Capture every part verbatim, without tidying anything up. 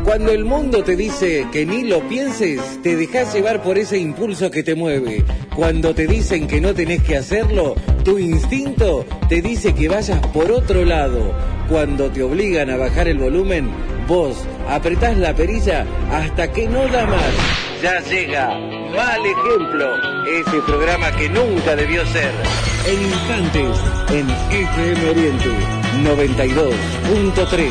Cuando el mundo te dice que ni lo pienses, te dejas llevar por ese impulso que te mueve. Cuando te dicen que no tenés que hacerlo, tu instinto te dice que vayas por otro lado. Cuando te obligan a bajar el volumen, vos apretás la perilla hasta que no da más. Ya llega Mal Ejemplo, ese programa que nunca debió ser. En instantes, en F M Oriente noventa y dos punto tres.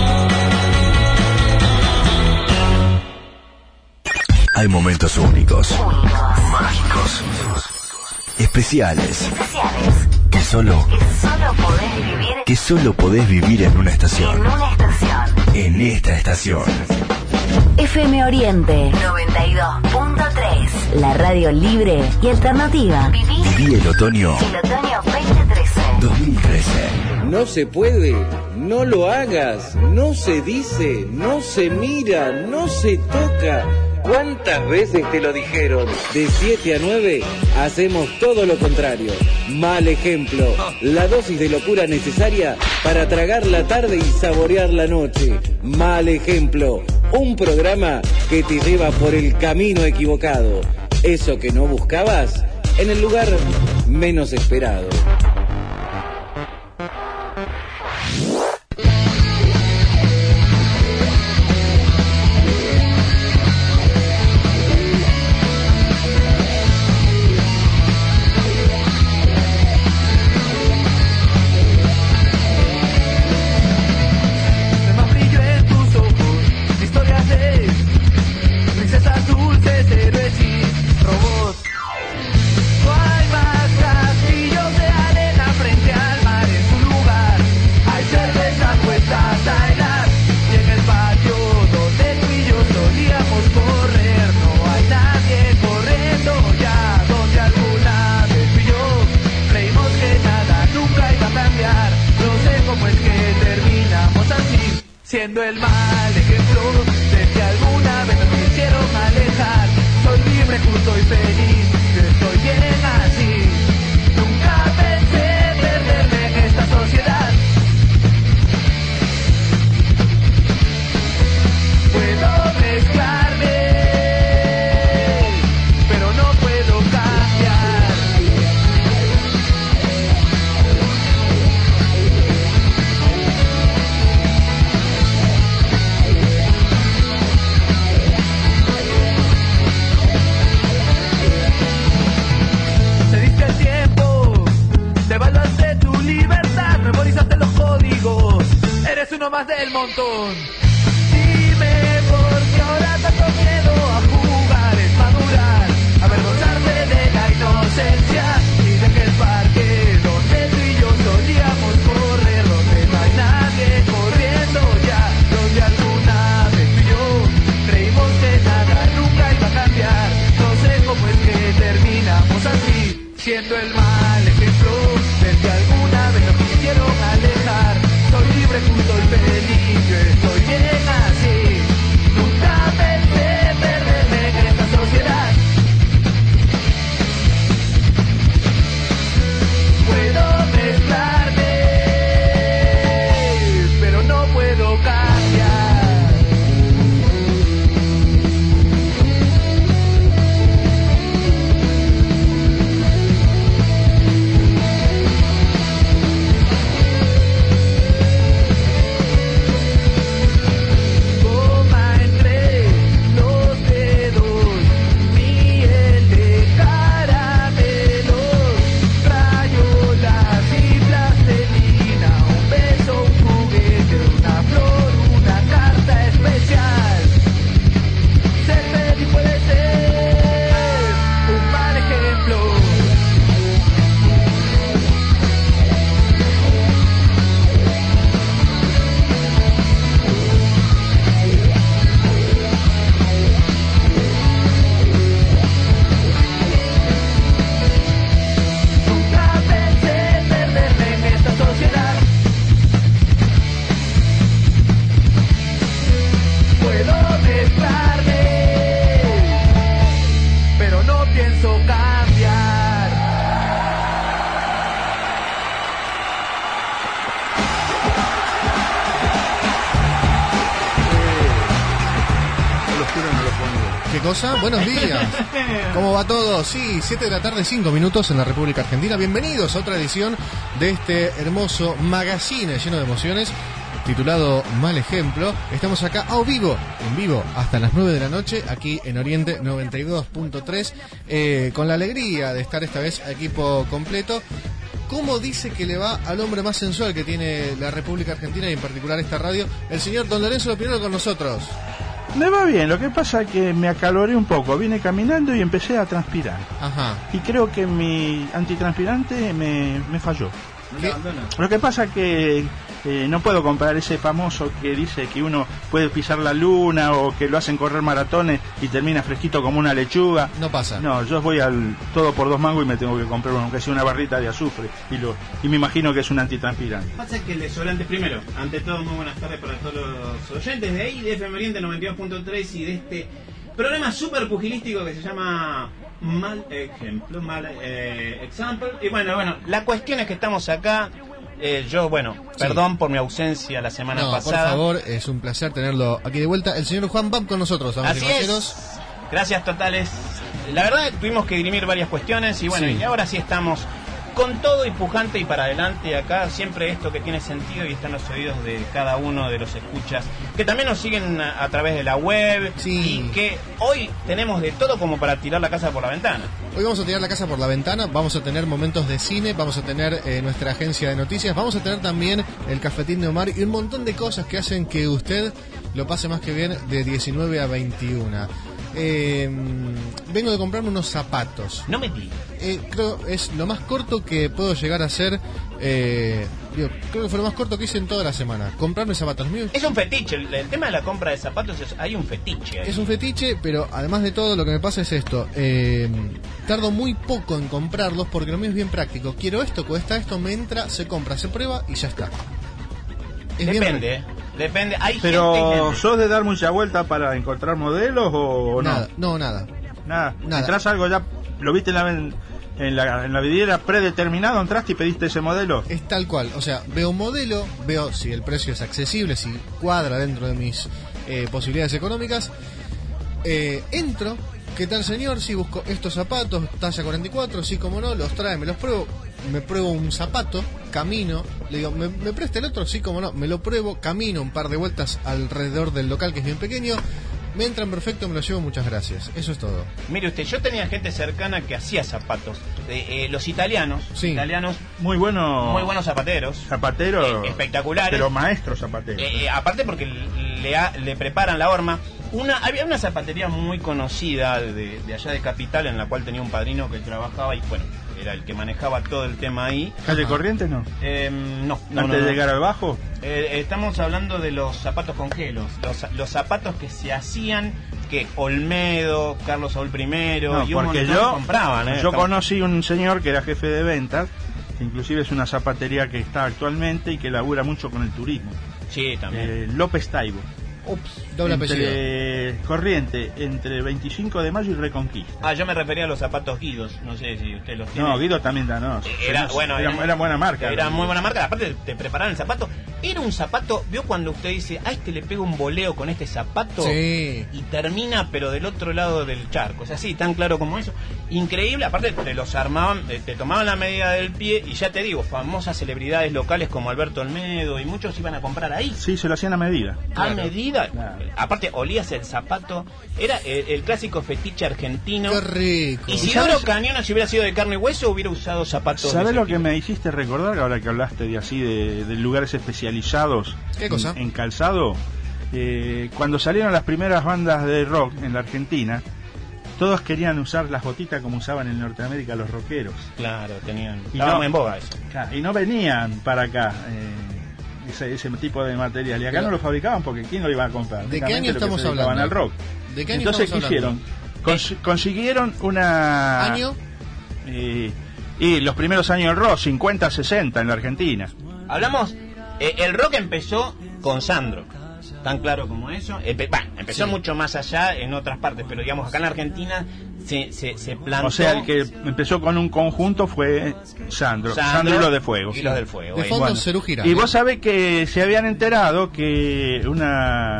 Hay momentos únicos, mágicos, especiales, especiales, que solo, que solo podés vivir, que solo podés vivir en una estación. en una estación. En esta estación. F M Oriente noventa y dos punto tres, la radio libre y alternativa. Viví, Viví el otoño el otoño veinte trece. dos mil trece. No se puede, no lo hagas, no se dice, no se mira, no se toca. ¿Cuántas veces te lo dijeron? De siete a nueve hacemos todo lo contrario. Mal Ejemplo, la dosis de locura necesaria para tragar la tarde y saborear la noche. Mal Ejemplo, un programa que te lleva por el camino equivocado. Eso que no buscabas en el lugar menos esperado. Siendo el mal ejemplo de que alguna vez me quisieron alejar. Soy libre, justo y feliz, yo estoy bien así. Nunca pensé perderme en esta sociedad. Puedo mezclarme, pero no puedo cambiar. Uno más del montón. Dime por qué ahora tanto miedo a jugar es madurar, avergonzarse de la inocencia y de que el parque donde tú y yo solíamos correr, donde no hay nadie corriendo ya, donde alguna vez tú y yo creímos que nada nunca iba a cambiar. No sé cómo es que terminamos así, siendo el mal ejemplo del que alguna vez nos quisieron alejar. Soy libre, justo y feliz, yo estoy bien así. Nunca pensé perderme en esta sociedad. ¿Qué cosa? Buenos días. ¿Cómo va todo? Sí, siete de la tarde, cinco minutos en la República Argentina. Bienvenidos a otra edición de este hermoso magazine lleno de emociones, titulado Mal Ejemplo. Estamos acá a vivo, en vivo, hasta las nueve de la noche, aquí en Oriente noventa y dos punto tres, eh, con la alegría de estar esta vez a equipo completo. ¿Cómo dice que le va al hombre más sensual que tiene la República Argentina y en particular esta radio, el señor Don Lorenzo Pinero con nosotros? Me va bien, lo que pasa es que me acaloré un poco, vine caminando y empecé a transpirar. Ajá. Y creo que mi antitranspirante me, me falló. ¿Qué? Lo que pasa es que eh, no puedo comprar ese famoso que dice que uno puede pisar la luna o que lo hacen correr maratones y termina fresquito como una lechuga. No pasa. No, yo voy al todo por dos mangos y me tengo que comprar uno, aunque sea una barrita de azufre. Y lo y me imagino que es un antitranspirante. Pasa que el desodorante, primero, ante todo, muy buenas tardes para todos los oyentes de ahí, de F M Oriente noventa y dos punto tres y de este programa súper pugilístico que se llama Mal Ejemplo, Mal eh, Example. Y bueno, bueno, la cuestión es que estamos acá. Eh, yo, bueno, sí. Perdón por mi ausencia la semana no, pasada. Por favor, es un placer tenerlo aquí de vuelta. El señor Juan Bam con nosotros. Así es. Gracias totales. La verdad, tuvimos que dirimir varias cuestiones y bueno, sí. Y ahora sí estamos con todo y pujante y para adelante acá, siempre esto que tiene sentido y está en los oídos de cada uno de los escuchas, que también nos siguen a, a través de la web, sí. Y que hoy tenemos de todo como para tirar la casa por la ventana. Hoy vamos a tirar la casa por la ventana, vamos a tener momentos de cine, vamos a tener eh, nuestra agencia de noticias, vamos a tener también el cafetín de Omar y un montón de cosas que hacen que usted lo pase más que bien de diecinueve a veintiuno. Eh, vengo de comprarme unos zapatos. No me digas. Eh, creo es lo más corto que puedo llegar a hacer. Eh, digo, creo que fue lo más corto que hice en toda la semana. Comprarme zapatos míos. Es un fetiche. El, el tema de la compra de zapatos es, hay un fetiche ahí. Es un fetiche, pero además de todo lo que me pasa es esto. Eh, tardo muy poco en comprarlos porque lo mío es bien práctico. Quiero esto, cuesta esto, me entra, se compra, se prueba y ya está. Es Depende. Bien... Depende, hay pero gente, gente. ¿sos de dar mucha vuelta para encontrar modelos o nada, no? No, nada. Nada. Nada. ¿Entrás algo ya? ¿Lo viste en la, en la, en la vidriera predeterminado? ¿Entraste y pediste ese modelo? Es tal cual. O sea, veo un modelo, veo si el precio es accesible, si cuadra dentro de mis eh, posibilidades económicas. Eh, entro. ¿Qué tal, señor? Sí, busco estos zapatos, talla cuarenta y cuatro, sí, como no, los trae, me los pruebo. Me pruebo un zapato, camino, le digo, ¿me, me presta el otro? Sí, como no, me lo pruebo, camino un par de vueltas alrededor del local que es bien pequeño, me entran perfecto, me lo llevo, muchas gracias. Eso es todo. Mire usted, yo tenía gente cercana que hacía zapatos. Eh, eh, los italianos, sí. italianos, muy buenos, muy buenos zapateros, zapateros, eh, espectaculares, pero maestros zapateros. Eh, eh, aparte porque le, ha, le preparan la horma. Una, había una zapatería muy conocida de, de allá de Capital en la cual tenía un padrino que trabajaba y bueno, era el que manejaba todo el tema ahí. ¿Calle Corrientes no? Eh, no, no. ¿Antes no, de llegar no. al Bajo? Eh, estamos hablando de los zapatos con gelos, los, los zapatos que se hacían, que Olmedo, Carlos Saúl primero no, y un porque montón yo, compraban. ¿eh? Yo Estamos... conocí un señor que era jefe de ventas, que inclusive es una zapatería que está actualmente y que labura mucho con el turismo. Sí, también. Eh, López Taibo. Ups, doble entre apellido. Corriente, entre veinticinco de mayo y Reconquista. Ah, yo me refería a los zapatos Guidos, no sé si usted los tiene. No, Guido también da, no. Era, bueno, era, era, era buena marca. Era muy buena marca, aparte te preparaban el zapato. Era un zapato, vio cuando usted dice, a este le pego un voleo con este zapato, sí. Y termina pero del otro lado del charco, o sea, así, tan claro como eso. Increíble, aparte te los armaban, te tomaban la medida del pie y ya te digo, famosas celebridades locales como Alberto Olmedo y muchos iban a comprar ahí. Sí, se lo hacían a medida. A claro. medida, claro. Aparte olías el zapato, era el, el clásico fetiche argentino. Qué rico. Y si Isidoro Cañona, si hubiera sido de carne y hueso, hubiera usado zapatos. ¿Sabés lo que me hiciste recordar ahora que hablaste de así de, de lugares especializados? ¿Qué cosa? En, en calzado. Eh, cuando salieron las primeras bandas de rock en la Argentina, todos querían usar las botitas como usaban en Norteamérica los rockeros. Claro, tenían. Y Estaba no, muy en boga eso. Claro, y no venían para acá. Eh, Ese, ese tipo de material y acá pero, no lo fabricaban porque ¿quién lo iba a comprar? ¿De qué año estamos hablando? Al rock. ¿De qué año Entonces estamos ¿qué hicieron? Cons- consiguieron una ¿Año? Eh, y los primeros años del rock, cincuenta, sesenta en la Argentina. Hablamos, eh, el rock empezó con Sandro, tan claro como eso. Empe- bueno, empezó sí. mucho más allá en otras partes, pero digamos acá en la Argentina se, se, se plantó. O sea, el que empezó con un conjunto fue Sandro, Sandro, Sandro y los de Fuego. Y los del Fuego. De fondo bueno. Cerú Girán. Y vos sabés que se habían enterado que una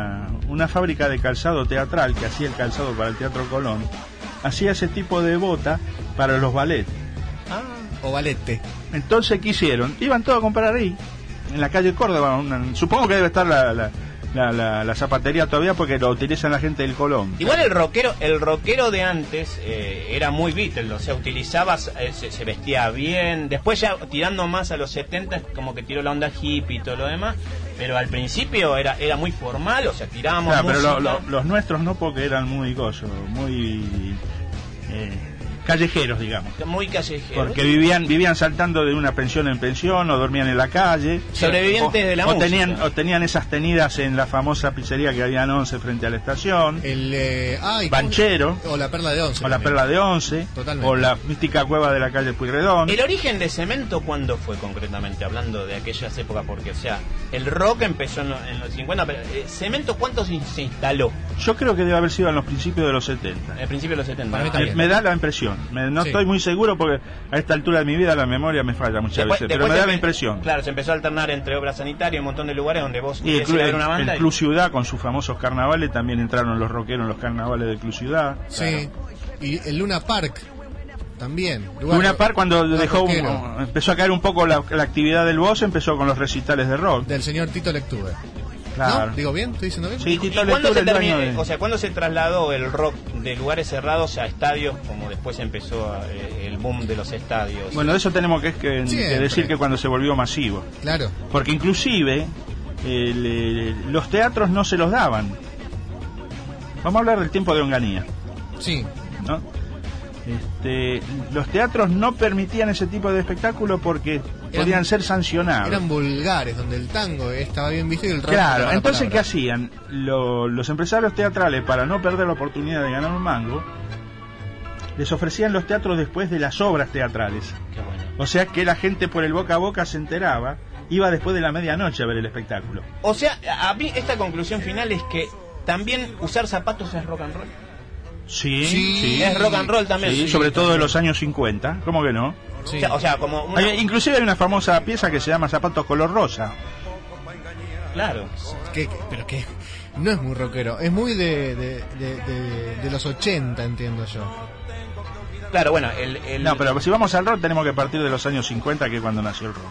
una fábrica de calzado teatral que hacía el calzado para el Teatro Colón, hacía ese tipo de bota para los ballets. Ah, o balete. Entonces, ¿qué hicieron? Iban todos a comprar ahí, en la calle Córdoba. Una, supongo que debe estar la, la, la, la, la zapatería todavía porque lo utilizan la gente del Colón. Igual el rockero el rockero de antes eh, era muy Beatles, o sea, utilizaba, eh, se, se vestía bien. Después ya tirando más a los setenta, como que tiró la onda hippie y todo lo demás. Pero al principio era era muy formal, o sea, tirábamos claro, música. Pero lo, lo, los nuestros no, porque eran muy gozo, muy... Eh, callejeros, digamos. Muy callejeros. Porque vivían vivían saltando de una pensión en pensión o dormían en la calle. Sobrevivientes o, de la o música. Tenían, o tenían esas tenidas en la famosa pizzería que había en Once frente a la estación. El eh, ah, Banchero. O la Perla de Once. O la también. Perla de Once. Totalmente. O la mística cueva de la calle Pueyrredón. ¿El origen de Cemento cuándo fue concretamente, hablando de aquellas épocas? Porque, o sea, el rock empezó en, lo, en los cincuenta, pero eh, ¿Cemento cuánto se, se instaló? Yo creo que debe haber sido en los principios de los setenta. En el principio de los setenta. Para mí ¿no? también. Me da la impresión. Me, no Sí. estoy muy seguro porque a esta altura de mi vida la memoria me falla muchas Después- veces. Pero después me da se la empe- impresión. Claro, se empezó a alternar entre obras sanitarias y un montón de lugares donde vos Y el, querías ir a ver el- una banda. el y- Club Ciudad con sus famosos carnavales, también entraron los rockeros en los carnavales del Club Ciudad. Sí. Y el Luna Park también. Lugar- Luna Park, cuando lugar dejó un- rockero, empezó a caer un poco la, la actividad del Boss, empezó con los recitales de rock. del señor Tito Lectube. Claro. ¿No? ¿Digo bien? ¿Estoy diciendo bien? Sí, ¿Y Tito cuándo Lecture, se el dueño terminó, de- o sea, cuándo se trasladó el rock de lugares cerrados a estadios, como después empezó eh, el boom de los estadios? Bueno, de eso tenemos que, que- que Siempre. decir que cuando se volvió masivo. Claro. Porque inclusive el, eh, los teatros no se los daban. Vamos a hablar del tiempo de Onganía, Sí. ¿no? Este, los teatros no permitían ese tipo de espectáculo porque Eran- podían ser sancionados. Eran vulgares, donde el tango estaba bien visto y el rock... Claro, estaba la entonces ¿qué palabra. hacían? Lo- los empresarios teatrales, para no perder la oportunidad de ganar un mango, les ofrecían los teatros después de las obras teatrales. Qué bueno. O sea que la gente por el boca a boca se enteraba, iba después de la medianoche a ver el espectáculo. O sea, a mí esta conclusión final es que también usar zapatos es rock and roll. Sí, Sí. Es rock and roll también. Sí, Sí, sobre todo de también. los años cincuenta, ¿cómo que no? Sí. O, sea, o sea, como una... Hay- inclusive hay una famosa pieza que se llama Zapatos color rosa. Claro. Que- que- pero que no es muy rockero, es muy de, de, de, de- de los ochenta, entiendo yo. Claro, bueno, el... el... No, pero si vamos al rock tenemos que partir de los años cincuenta, que es cuando nació el rock.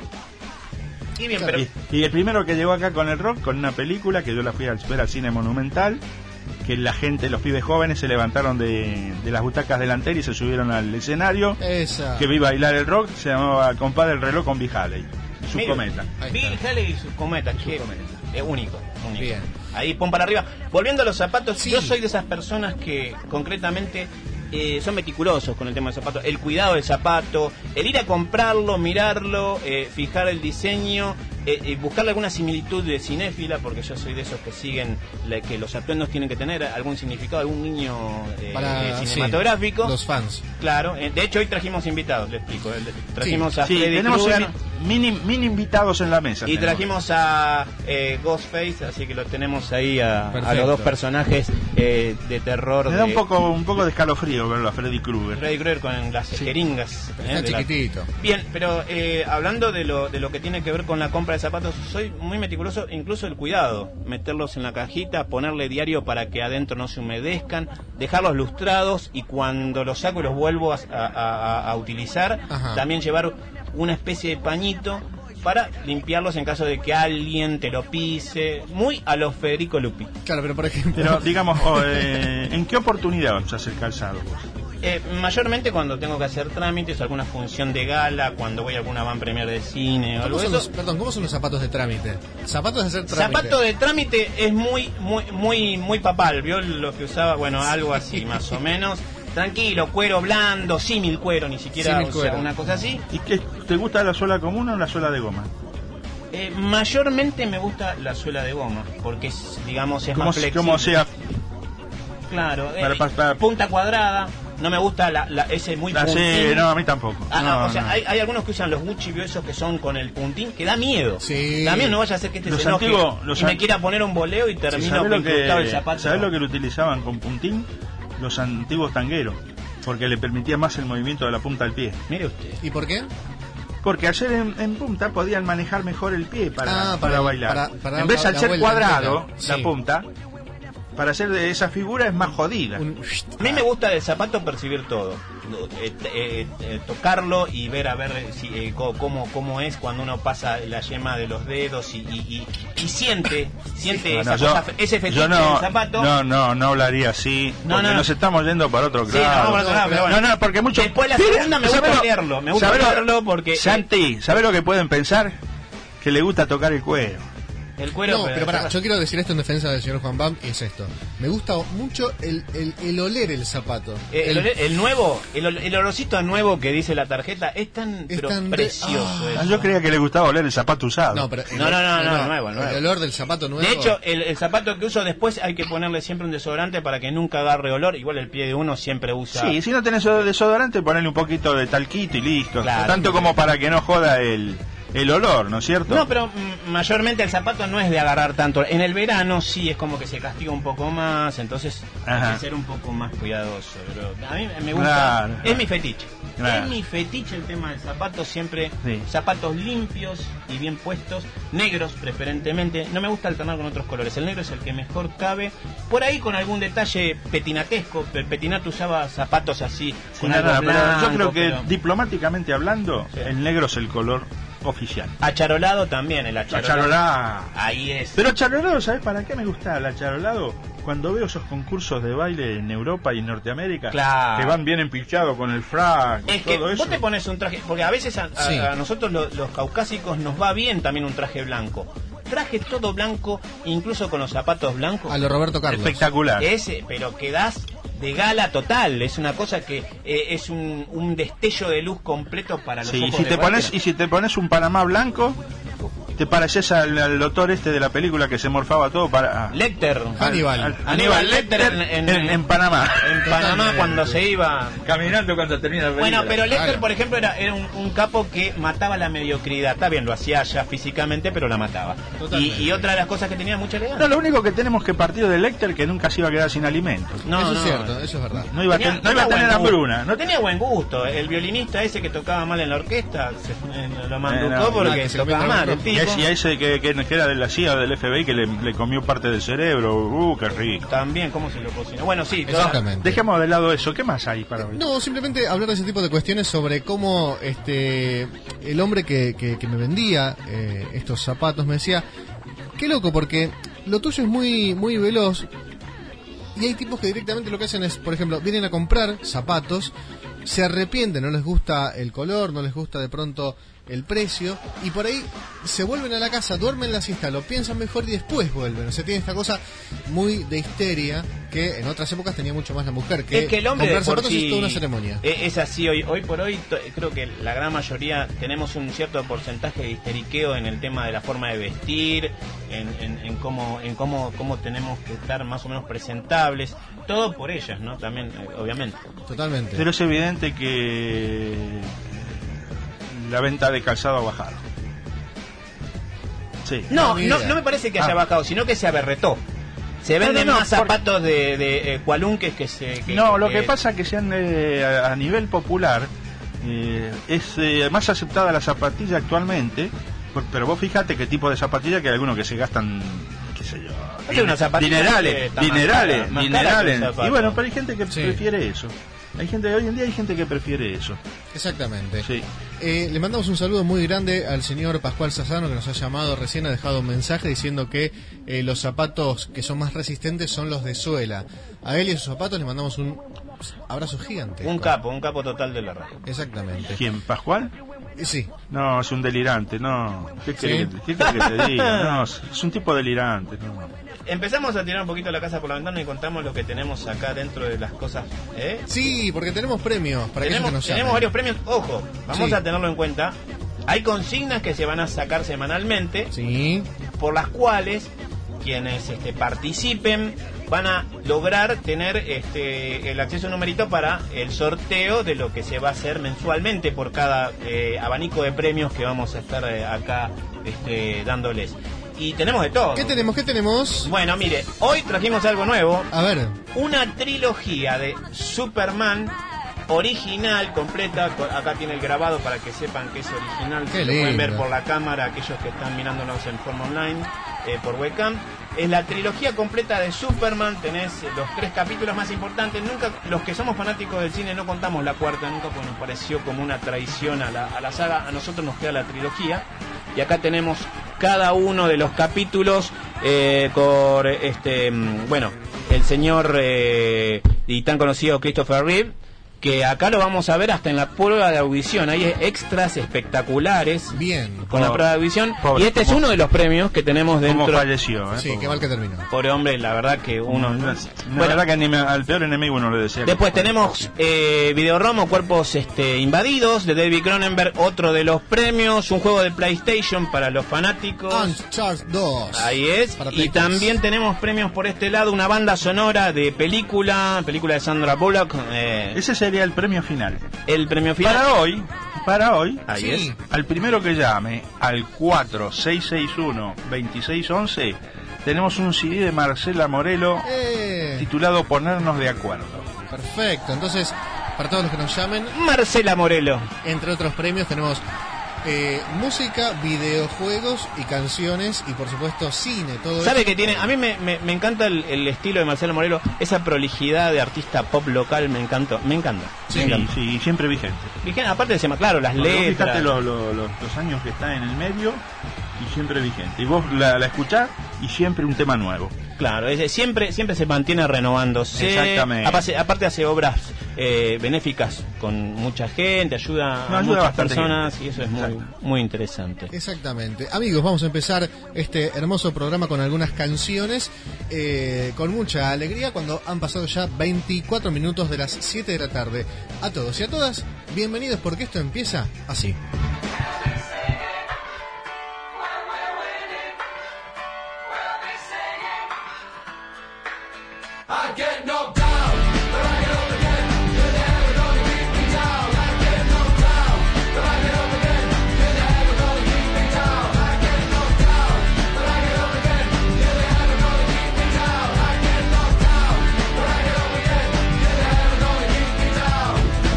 Sí, bien, pero... Y, y el primero que llegó acá con el rock, con una película que yo la fui a ver al Cine Monumental, que la gente, los pibes jóvenes se levantaron de, de las butacas delanteras y se subieron al escenario, Esa. que vi bailar el rock, se llamaba Compadre el reloj con Bill Haley, su Mire, cometa. Ahí Bill está. Haley y sus cometas, que cometa. es único, único. Bien. Ahí, pon para arriba. Volviendo a los zapatos, Sí. yo soy de esas personas que concretamente eh, son meticulosos con el tema del zapato. El cuidado del zapato, el ir a comprarlo, mirarlo, eh, fijar el diseño, eh, eh, buscarle alguna similitud de cinéfila, porque yo soy de esos que siguen la- que los atuendos tienen que tener algún significado, algún niño eh, Para eh, sí, cinematográfico. los fans. Claro, eh, de hecho hoy trajimos invitados, le explico. eh, Trajimos a Sí, Freddy tenemos Krueger. invi- mini, mini invitados en la mesa. Y tenemos. trajimos a eh, Ghostface, así que lo tenemos ahí a, a Perfecto. los dos personajes eh, de terror. Me de da un poco, un poco de escalofrío verlo a Freddy Krueger. Freddy Krueger con las jeringas. eh, Está de la- chiquitito. Bien, pero eh, hablando de lo, de lo que tiene que ver con la compra de zapatos, soy muy meticuloso, incluso el cuidado. Meterlos en la cajita, ponerle diario para que adentro no se humedezcan, dejarlos lustrados y cuando los saco y los vuelvo a, a- a- a utilizar, Ajá. también llevar una especie de pañito para limpiarlos en caso de que alguien te lo pise, muy a los Federico Lupi. Claro, pero por ejemplo... Pero digamos, oh, eh, ¿en qué oportunidad usas el calzado vos? Eh, mayormente cuando tengo que hacer trámites, alguna función de gala, cuando voy a alguna van premier de cine o algo ¿Cómo de son los, eso. perdón, ¿cómo son los zapatos de trámite? Zapatos de hacer trámite. Zapato de trámite es muy, muy, muy, muy papal. ¿Vio lo que usaba? Bueno, algo así más o menos. Tranquilo, cuero blando, símil cuero, ni siquiera Símil o sea, cuero. una cosa así. ¿Y qué, te gusta la suela común o la suela de goma? Eh, mayormente me gusta la suela de goma, porque es, digamos, es Como, más si- flexible. como sea, Claro, eh, Para- para- para- punta cuadrada. No me gusta la, la- ese muy la, sí, puntín. no, a mí tampoco. Ah, No, o sea, no. hay, hay algunos que usan los Gucci, ¿vio? Esos que son con el puntín, que da miedo. Sí. También no vaya a ser que este Los se enoje antiguos- los y me an- quiera poner un boleo y Sí, termino ¿sabés lo incrustado el que, zapato. ¿sabés lo que lo utilizaban con puntín? Los antiguos tangueros, porque le permitía más el movimiento de la punta del pie. Mire usted. ¿Y por qué? Porque al ser en, en punta podían manejar mejor el pie para, Ah, para, para- bailar. para- para en vez dar al la ser vuelta cuadrado, entera. la Sí. punta, para hacer de esa figura es más jodida. Un- A mí me gusta del zapato percibir todo, eh, eh, eh, tocarlo y ver a ver si, eh, co- cómo cómo es cuando uno pasa la yema de los dedos y, y, y, y siente siente No, esa no, yo- cosa, ese fetiche yo no, del zapato. no, no, no hablaría así, No, porque no, no. nos estamos yendo para otro Sí, grado. no, vamos a otro lado, pero bueno. No, no, porque mucho. Después la Mira, segunda me gusta ¿sabés lo- leerlo, me gusta ¿sabés lo- leerlo porque- Santi, ¿sabes lo que pueden pensar? Que le gusta tocar el cuero. el cuero. No, pero pará, yo quiero decir esto en defensa del señor Juan Bam, y es esto. Me gusta mucho el, el, el oler el zapato. Eh, el, El- el nuevo, el, ol- el olorcito nuevo que dice la tarjeta es tan, Es pero tan de- precioso. ah. eso. Ah, yo creía que le gustaba oler el zapato usado. No, pero el- No, no, no, no, nuevo, nuevo. El olor del zapato nuevo. De hecho, el, el zapato que uso después hay que ponerle siempre un desodorante para que nunca agarre olor. Igual el pie de uno siempre usa. Sí, si no tenés desodorante, ponele un poquito de talquito y listo. Claro. Tanto como para que no joda el, el olor, ¿no es cierto? No, pero mm, mayormente el zapato no es de agarrar tanto. En el verano sí es como que se castiga un poco más, entonces hay Ajá. que ser un poco más cuidadoso. Pero a mí me gusta, Claro, es claro. mi fetiche. Claro. Es mi fetiche el tema del zapato, siempre Sí. zapatos limpios y bien puestos, negros preferentemente. No me gusta alternar con otros colores, el negro es el que mejor cabe. Por ahí con algún detalle petinatesco, Pe- Petinato usaba zapatos así, Sí, con nada, algo pero blanco, yo creo que pero- diplomáticamente hablando, Sí. el negro es el color oficial. Acharolado también, el acharolado. Acharolado. Ahí es. Pero charolado, ¿sabes para qué me gusta el acharolado? Cuando veo esos concursos de baile en Europa y en Norteamérica, Claro. que van bien empilchados con el frac y Es que todo eso. vos te pones un traje, porque a veces a, a- Sí. a nosotros lo- los caucásicos nos va bien también un traje blanco. Traje todo blanco, incluso con los zapatos blancos. A lo Roberto Carlos. Espectacular. Ese, pero quedás de gala total. Es una cosa que eh, es un, un destello de luz completo para los Sí, y ojos si de te pones cualquiera. y si te pones un Panamá blanco, te pareces al, al doctor este de la película que se morfaba todo para ah, Lecter. Hannibal. al- Aníbal Lecter en, en- en, en Panamá. en Panamá Totalmente. cuando se iba. Caminando cuando termina la película. Bueno, pero Lecter, Claro. por ejemplo, era, era un, un capo que mataba la mediocridad. Está bien, lo hacía ya físicamente, pero la mataba. Y, Totalmente. y otra de las cosas que tenía mucha elegancia. No, lo único que tenemos que partir de Lecter que nunca se iba a quedar sin alimentos. No, eso no, es cierto, eso es verdad. No iba a, Tenía- ten- no iba a tenía tener buen gusto. hambruna. No tenía buen gusto. El violinista ese que tocaba mal en la orquesta se, eh, lo manducó Eh, no, porque que se lo tocaba meta mal. en El el Y tipo. ese, y ese que, que, que era de la C I A o del F B I que le, le comió parte del cerebro. Uh, qué rico. También, ¿cómo se lo cocinó? Bueno, sí, toda- Exactamente. Dejemos de lado eso. ¿Qué más hay para hoy? No, simplemente hablar de ese tipo de cuestiones sobre cómo este el hombre que, que, que me vendía eh, estos zapatos me decía, qué loco, porque lo tuyo es muy muy veloz, y hay tipos que directamente lo que hacen es, por ejemplo, vienen a comprar zapatos, se arrepienten, no les gusta el color, no les gusta de pronto el precio, y por ahí se vuelven a la casa, duermen la siesta, lo piensan mejor y después vuelven. O sea, tiene esta cosa muy de histeria que en otras épocas tenía mucho más la mujer, que, es que el hombre de comprar por zapatos sí es toda una ceremonia. e- es así hoy hoy por hoy. To- creo que la gran mayoría tenemos un cierto porcentaje de histeriqueo en el tema de la forma de vestir, en, en, en cómo en cómo cómo tenemos que estar más o menos presentables, todo por ellas, ¿no? También, eh, obviamente. Totalmente. Pero es evidente que la venta de calzado ha bajado. Sí. No, ni no, idea. no me parece que haya Ah. bajado, sino que se aberretó. Se No, venden no, no, más por- zapatos de, de eh, cualunques que se... que- No, lo que- que pasa es que sean eh, a, a nivel popular eh, es eh, más aceptada la zapatilla actualmente, por- pero vos fíjate qué tipo de zapatilla, que hay algunos que se gastan, qué sé yo, Hay una zapatilla que dinerales, está más dinerales, cara, más cara que dinerales. un zapato. Y bueno, pero hay gente que Sí. prefiere eso. Hay gente, hoy en día hay gente que prefiere eso. Exactamente. Sí. Eh, le mandamos un saludo muy grande al señor Pascual Sassano, que nos ha llamado recién, ha dejado un mensaje diciendo que eh, los zapatos que son más resistentes son los de suela. A él y a sus zapatos le mandamos un abrazo gigante. Un capo, un capo total de la radio. Exactamente. ¿Quién? ¿Pascual? Eh, Sí, No, es un delirante, no. ¿Qué ¿Sí? querés, ¿qué querés que te diga? No, es un tipo delirante, no. Empezamos a tirar un poquito la casa por la ventana y contamos lo que tenemos acá dentro de las cosas. ¿eh? sí, porque tenemos premios para que Tenemos, nos tenemos llamen. varios premios. Ojo, vamos Sí. a tenerlo en cuenta. Hay consignas que se van a sacar semanalmente, Sí, por las cuales quienes este, participen van a lograr tener este, el acceso a un numerito para el sorteo de lo que se va a hacer mensualmente por cada eh, abanico de premios que vamos a estar eh, acá este, dándoles. Y tenemos de todo. ¿qué tenemos? ¿Qué tenemos? Bueno, mire, hoy trajimos algo nuevo. A ver, Una trilogía de Superman original, completa. Co- Acá tiene el grabado para que sepan que es original. Qué Lo pueden lindo. ver por la cámara, aquellos que están mirándonos en forma online, eh, por webcam. es la trilogía completa de Superman. Tenés los tres capítulos más importantes. Nunca, los que somos fanáticos del cine no contamos la cuarta nunca, porque nos pareció como una traición a la, a la saga. A nosotros nos queda la trilogía. Y acá tenemos cada uno de los capítulos eh, con este, bueno, el señor eh, y tan conocido Christopher Reeve, que acá lo vamos a ver hasta en la prueba de audición. Hay extras espectaculares. Bien. Con la prueba de audición. Pobre, y este es uno de los premios que tenemos dentro. Como falleció, ¿eh? Sí, qué mal que terminó. Pobre hombre, la verdad que uno... La Bueno, verdad que ni me- al peor enemigo uno le decía. después que- tenemos eh, Videoromo, Cuerpos este, Invadidos, de David Cronenberg, otro de los premios. Un juego de PlayStation para los fanáticos. Uncharted dos. Ahí es. Para Play Y tres. también tenemos premios por este lado, una banda sonora de película, película de Sandra Bullock. eh, Ese sería el premio final. el premio final. Para hoy, para hoy, Ahí Sí. es. al primero que llame al cuatro seis seis uno, dos seis uno uno, tenemos un C D de Marcela Morelo Eh, titulado Ponernos de Acuerdo. perfecto. Entonces, para todos los que nos llamen, Marcela Morelo. entre otros premios tenemos eh, música, videojuegos y canciones y por supuesto cine. Todo ¿Sabe eso. que tiene? A mí me, me, me encanta el, el estilo de Marcelo Morelo, esa prolijidad de artista pop local, me encantó, me encanta. Sí, me Sí, encanta. sí, siempre vigente. Vigente, aparte de ser más claro, las Vos letras. fíjate lo- lo- lo- los años que está en el medio y siempre vigente. Y vos la, la escuchás y siempre un tema nuevo. Claro, es- siempre siempre se mantiene renovándose. Exactamente. Aparte, aparte hace obras eh, benéficas con mucha gente, ayuda No, a ayuda muchas bastante personas gente. y eso es muy Exacto. muy interesante. Exactamente. Amigos, vamos a empezar este hermoso programa con algunas canciones, eh, con mucha alegría, cuando han pasado ya veinticuatro minutos de las siete de la tarde. A todos y a todas, bienvenidos porque esto empieza así. I get knocked down, but I get up again. You're never gonna keep me down. I get knocked down, but I get up again. You're never gonna keep me down. I get knocked down, but I get up again. You're never gonna keep me down. I get knocked down, but I get up again. You're never gonna keep me down.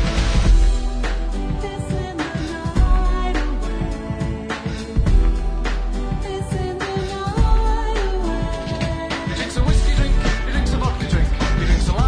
This in the night away. This in the night away. You drink some whiskey drink, you drink some vodka drink, you drink some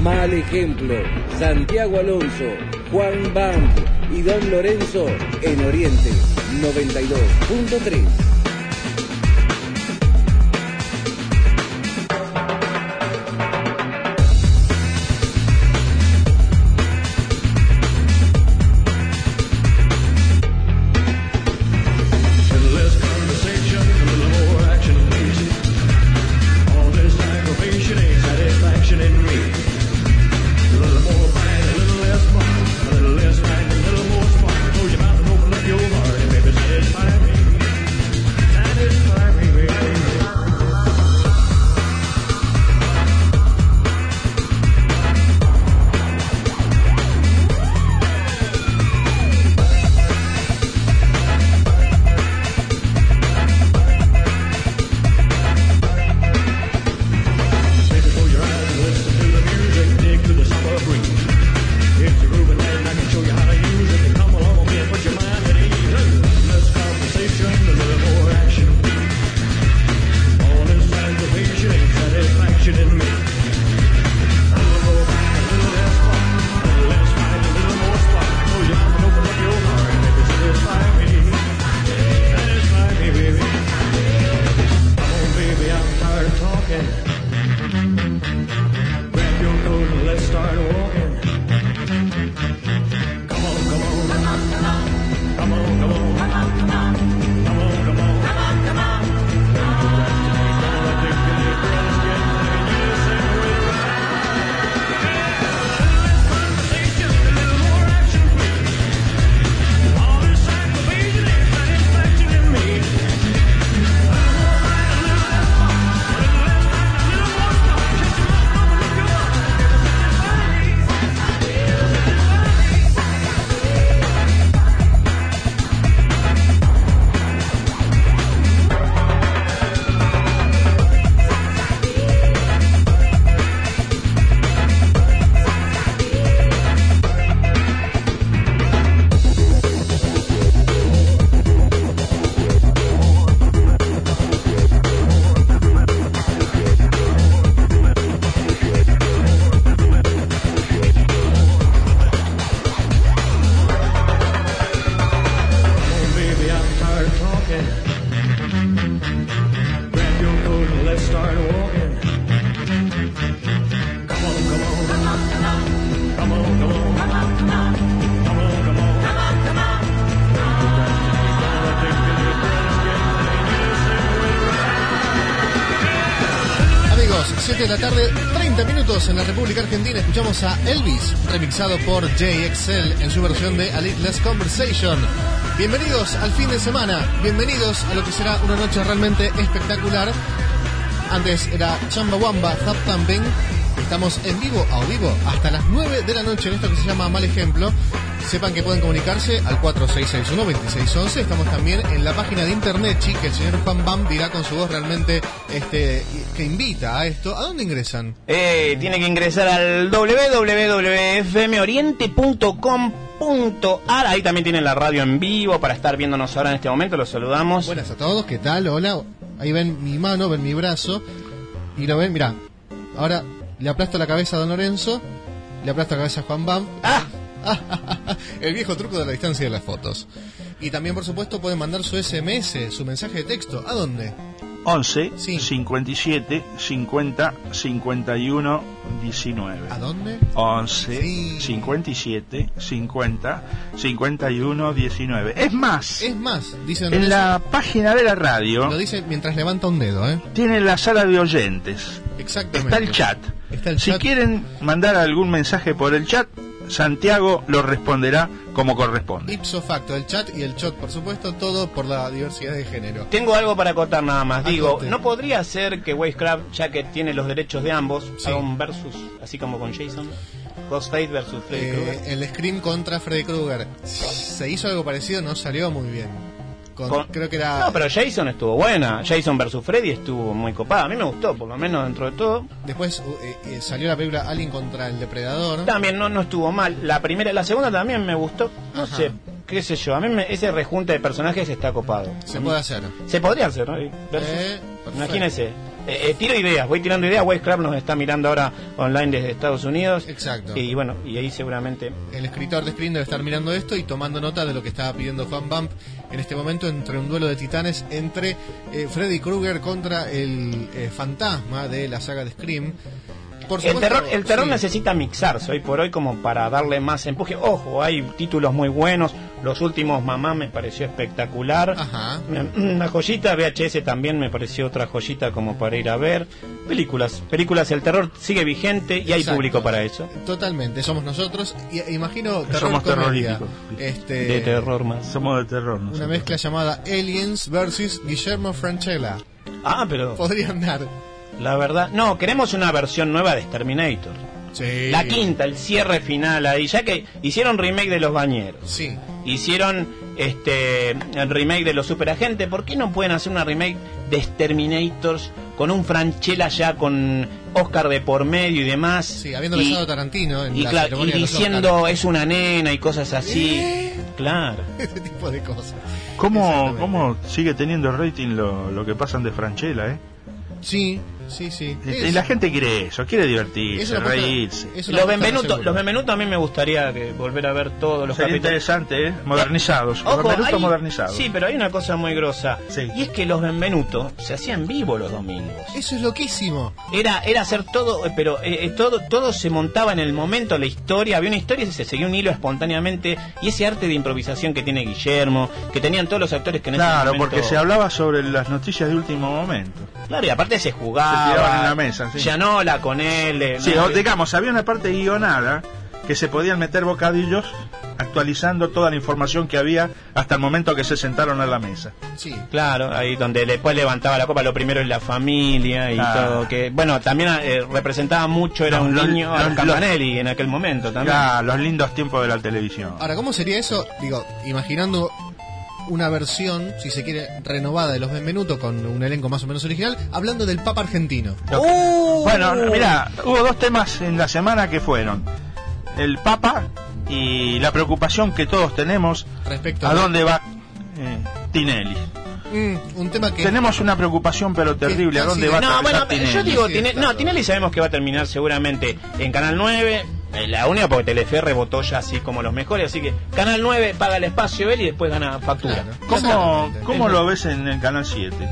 Mal Ejemplo, Santiago Alonso, Juan Bam y Don Lorenzo en Oriente noventa y dos punto tres. siete de la tarde, treinta minutos en la República Argentina. Escuchamos a Elvis, remixado por J X L en su versión de A Little Less Conversation. Bienvenidos al fin de semana, bienvenidos a lo que será una noche realmente espectacular. Antes era Chumbawamba, Hop Thumping. Estamos en vivo, a vivo, hasta las nueve de la noche en esto que se llama Mal Ejemplo. Sepan que pueden comunicarse al cuatro seis seis uno, dos seis uno uno. Estamos también en la página de internet, chi, que el señor Juan Bam dirá con su voz realmente este, que invita a esto. ¿A dónde ingresan? Eh, tiene que ingresar al doble u doble u doble u punto f m oriente punto com punto a r. Ahí también tienen la radio en vivo para estar viéndonos ahora en este momento. Los saludamos. Buenas a todos, ¿qué tal? Hola. Ahí ven mi mano, ven mi brazo. Y lo ven, mirá. Ahora le aplasto la cabeza a Don Lorenzo. Le aplasto la cabeza a Juan Bam. ¡Ah! El viejo truco de la distancia de las fotos. Y también, por supuesto, pueden mandar su S M S, su mensaje de texto. ¿A dónde? once, Sí. cincuenta y siete, cincuenta, cincuenta y uno, diecinueve. ¿A dónde? once, Sí. cincuenta y siete, cincuenta, cincuenta y uno, diecinueve. Es más, Es más, dicen en la página de la radio lo dice mientras levanta un dedo, ¿eh? tiene la sala de oyentes. Exactamente. Está el chat. Está el Si chat. quieren mandar algún mensaje por el chat, Santiago lo responderá como corresponde. Ipso facto, el chat y el shot, por supuesto, todo por la diversidad de género. Tengo algo para acotar nada más. Digo, Acote. ¿no podría ser que Wavecraft, ya que tiene los derechos de ambos, Sí. haga un versus, así como con Jason? Ghostface versus Freddy Krueger. Eh, el Scream contra Freddy Krueger. Se hizo algo parecido, no salió muy bien. Con- Con- Creo que era... No, pero Jason estuvo buena. Jason versus Freddy estuvo muy copada. A mí me gustó, por lo menos dentro de todo. Después uh, eh, eh, salió la película Alien contra el Depredador. También no, no estuvo mal. La primera, la segunda también me gustó. No Ajá. sé, qué sé yo. A mí me- ese rejunte de personajes está copado. Se puede hacer. Se podría hacer, ¿no? Versus. Eh, perfecto. Imagínese. Eh, eh, tiro ideas, voy tirando ideas. Westcraft nos está mirando ahora online desde Estados Unidos. Exacto. Y bueno, y ahí seguramente... El escritor de Scream debe estar mirando esto y tomando nota de lo que estaba pidiendo Juan Bump en este momento entre un duelo de titanes entre eh, Freddy Krueger contra el eh, fantasma de la saga de Scream. Por El supuesto, terror, el terror sí. necesita mixarse hoy por hoy como para darle más empuje. Ojo, hay títulos muy buenos. Los últimos Mamá me pareció espectacular. Ajá. Una joyita. V H S también me pareció otra joyita como para ir a ver. Películas, películas. El terror sigue vigente y hay Exacto. público para eso. Totalmente, somos nosotros. Y, imagino terror Somos comedia. terroríficos. Este, De terror más. Somos de terror, ¿no? Una mezcla llamada Aliens versus Guillermo Francella. Ah, pero Podrían dar. la verdad... No, queremos una versión nueva de Terminator. Sí. La quinta, el cierre final ahí. Ya que hicieron remake de Los Bañeros. Sí. Hicieron este el remake de Los Superagentes. ¿Por qué no pueden hacer una remake de Terminators con un Franchella ya con Oscar de por medio y demás? Sí, habiendo y, besado a Tarantino en y, la cla- ceremonia y de los diciendo Oscar. es una nena y cosas así. ¿Eh? Claro. Ese tipo de cosas. ¿Cómo, Exactamente. ¿Cómo sigue teniendo rating lo, lo que pasan de Franchella, eh? Sí, sí, sí. Y la gente quiere eso, quiere divertirse, Eso lo apuesta- reírse. eso lo Los apuesta Benvenuto, seguro. los Benvenuto a mí me gustaría que volver a ver todos los Sería capítulos. interesante, ¿eh? Modernizados. Los Ojo, Benvenuto hay- modernizados. Sí, pero hay una cosa muy grosa. Sí. Y es que los Benvenuto se hacían vivo los domingos. Eso es loquísimo. Era, era hacer todo, eh, pero eh, eh, todo, todo se montaba en el momento, la historia, había una historia y se seguía un hilo espontáneamente, y ese arte de improvisación que tiene Guillermo, que tenían todos los actores que en ese Claro, momento... porque se hablaba sobre las noticias de último momento. Claro, y aparte se jugaba, Se tiraban en la mesa, sí. Gianola con él... eh, Sí, no, o digamos, había una parte guionada que se podían meter bocadillos actualizando toda la información que había hasta el momento que se sentaron a la mesa. Sí. Claro, ahí donde después levantaba la copa, lo primero es la familia y Claro. todo, que bueno, también eh, representaba mucho, era Los- un los- niño a los- Campanelli en aquel momento también. Ya, los lindos tiempos de la televisión. Ahora, ¿cómo sería eso? Digo, imaginando una versión, si se quiere, renovada de los Benvenuto con un elenco más o menos original, hablando del Papa argentino. ¡Uh! Bueno, mira, hubo dos temas en la semana que fueron el Papa y la preocupación que todos tenemos Respecto a a- dónde va eh, Tinelli. Mm, un tema que... Tenemos una preocupación pero terrible, ¿a dónde va a No, aterrizar bueno, Tinelli? yo digo, Sí, Tine- está no, todo. Tinelli sabemos que va a terminar seguramente en Canal nueve, eh, la única porque Telefe rebotó ya así como los mejores, así que Canal nueve paga el espacio él y después gana factura. Claro. ¿Cómo, Exactamente. ¿Cómo lo ves en el Canal siete?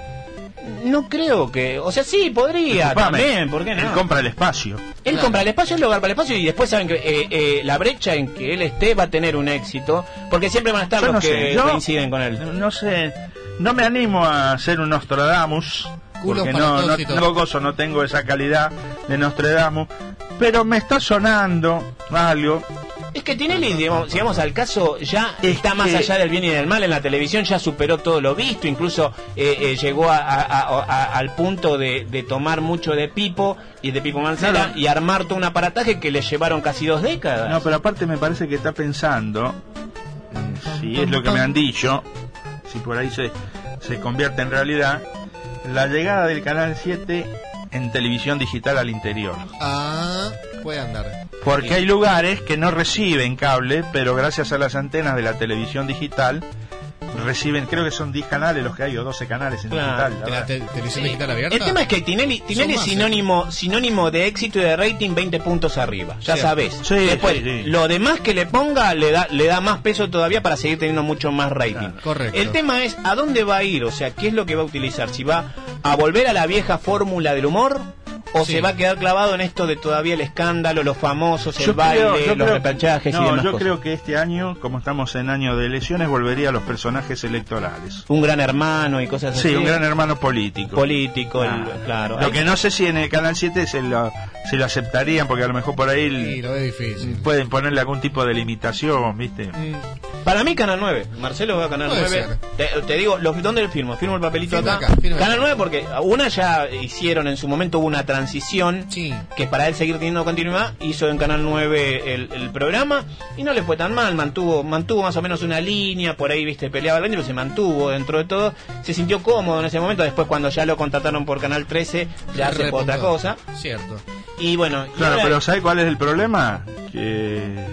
No creo que, o sea, sí, podría Disculpame, también, ¿por qué no? Él compra el espacio. Él Claro. compra el espacio, él lo garpa el espacio y después saben que eh, eh, la brecha en que él esté va a tener un éxito, porque siempre van a estar Yo los no que sé, yo- coinciden con él. No, no sé, no me animo a ser un Nostradamus, Culos porque para no, todos no, y todas. no gozo, no tengo esa calidad de Nostradamus, pero me está sonando algo. Es que Tinelli, digamos, si vamos al caso, ya Es está más que- allá del bien y del mal en la televisión, ya superó todo lo visto, incluso eh, eh, llegó a- a- a- a- al punto de, de tomar mucho de Pipo y de Pipo Mancera Claro. y armar todo un aparataje que le llevaron casi dos décadas. No, pero aparte me parece que está pensando, eh, si es lo que me han dicho, si por ahí se, se convierte en realidad, la llegada del Canal siete en televisión digital al interior. Ah, puede andar. Porque hay lugares que no reciben cable, pero gracias a las antenas de la televisión digital reciben, creo que son diez canales los que hay, o doce canales en Claro, digital. la ¿De la verdad. te- televisión Sí. digital abierta? El tema es que Tinelli, Tinelli es más, sinónimo, sinónimo de éxito y de rating veinte puntos arriba, ya Cierto. sabes. Sí, Después, sí, sí. lo demás que le ponga le da, le da más peso todavía para seguir teniendo mucho más rating. Claro, correcto. El tema es a dónde va a ir, o sea, qué es lo que va a utilizar, si va a volver a la vieja fórmula del humor o Sí. se va a quedar clavado en esto de todavía el escándalo, los famosos, el Yo baile, creo- yo los creo- repechajes y no, demás yo cosas. creo que este año, como estamos en año de elecciones, volvería a los personajes electorales. Un gran hermano y cosas así. Sí, un gran hermano político. político, el- Ah, claro. Lo Hay- que no sé si en el Canal siete se lo, se lo aceptarían, porque a lo mejor por ahí Sí, lo veo difícil. pueden ponerle algún tipo de limitación, ¿viste? Mm, Para mí Canal nueve, Marcelo va a Canal Puede nueve. Te, te digo, lo- ¿dónde lo firmo? Firmo el papelito Firma acá. acá, firma Canal acá. nueve porque una ya hicieron en su momento, hubo una transición Sí. que para él seguir teniendo continuidad, hizo en Canal nueve el, el programa y no le fue tan mal, mantuvo mantuvo más o menos una línea, por ahí, viste, peleaba el pero se mantuvo dentro de todo, se sintió cómodo en ese momento, después cuando ya lo contrataron por Canal trece, ya se fue otra repuntó. cosa. Cierto. Y bueno, y Claro, ahora- pero ¿sabe cuál es el problema? Que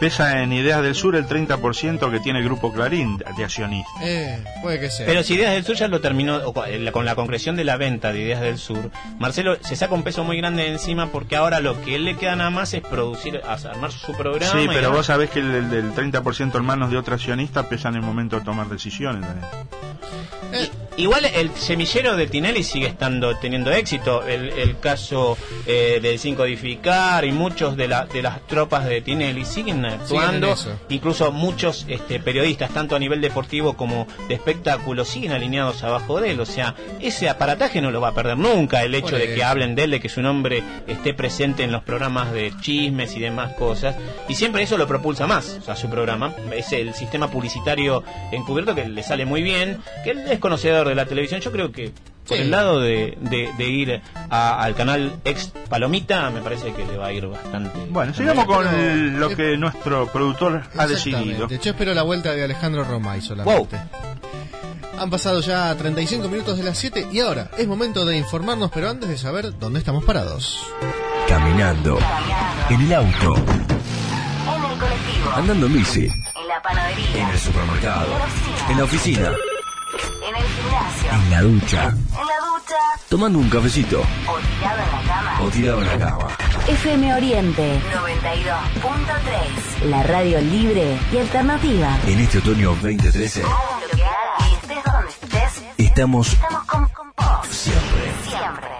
pesa en Ideas del Sur el treinta por ciento que tiene el Grupo Clarín de accionistas. Eh, puede que sea. Pero si Ideas del Sur ya lo terminó, o con la concreción de la venta de Ideas del Sur, Marcelo se saca un peso muy grande de encima porque ahora lo que él le queda nada más es producir, armar su programa. Sí, pero y vos sabés que el, el, el treinta por ciento en manos de otro accionista pesa en el momento de tomar decisiones también. Eh, Igual el semillero de Tinelli sigue estando teniendo éxito. El, el caso eh, del Sin Codificar y muchos de, la, de las tropas de Tinelli siguen actuando. Siguen en eso. Incluso muchos este, periodistas, tanto a nivel deportivo como de espectáculo, siguen alineados abajo de él. O sea, ese aparataje no lo va a perder nunca. El hecho Por de que eso. hablen de él, de que su nombre esté presente en los programas de chismes y demás cosas. Y siempre eso lo propulsa más, o sea, su programa. Es el sistema publicitario encubierto que le sale muy bien, que él es conocedor de la televisión. Yo creo que por Sí. el lado de, de, de ir a- al canal ex Palomita, me parece que le va a ir bastante. Bueno, sigamos con Pero- el- lo que nuestro productor ha decidido. Exactamente. Yo espero la vuelta de Alejandro Romay solamente. Han pasado ya treinta y cinco minutos de las siete y ahora es momento de informarnos, pero antes de saber dónde estamos parados. Caminando. En el auto. En el colectivo, Andando en bici. en la panadería, En el supermercado. En la oficina. en el gimnasio, En la ducha. en la ducha Tomando un cafecito. o tirado en la cama. O tirado en la cama. F M Oriente noventa y dos punto tres, la radio libre y alternativa. En este otoño veinte trece. Hagas lo que hagas y estés donde estés, Estamos estamos con, con vos. siempre. Siempre.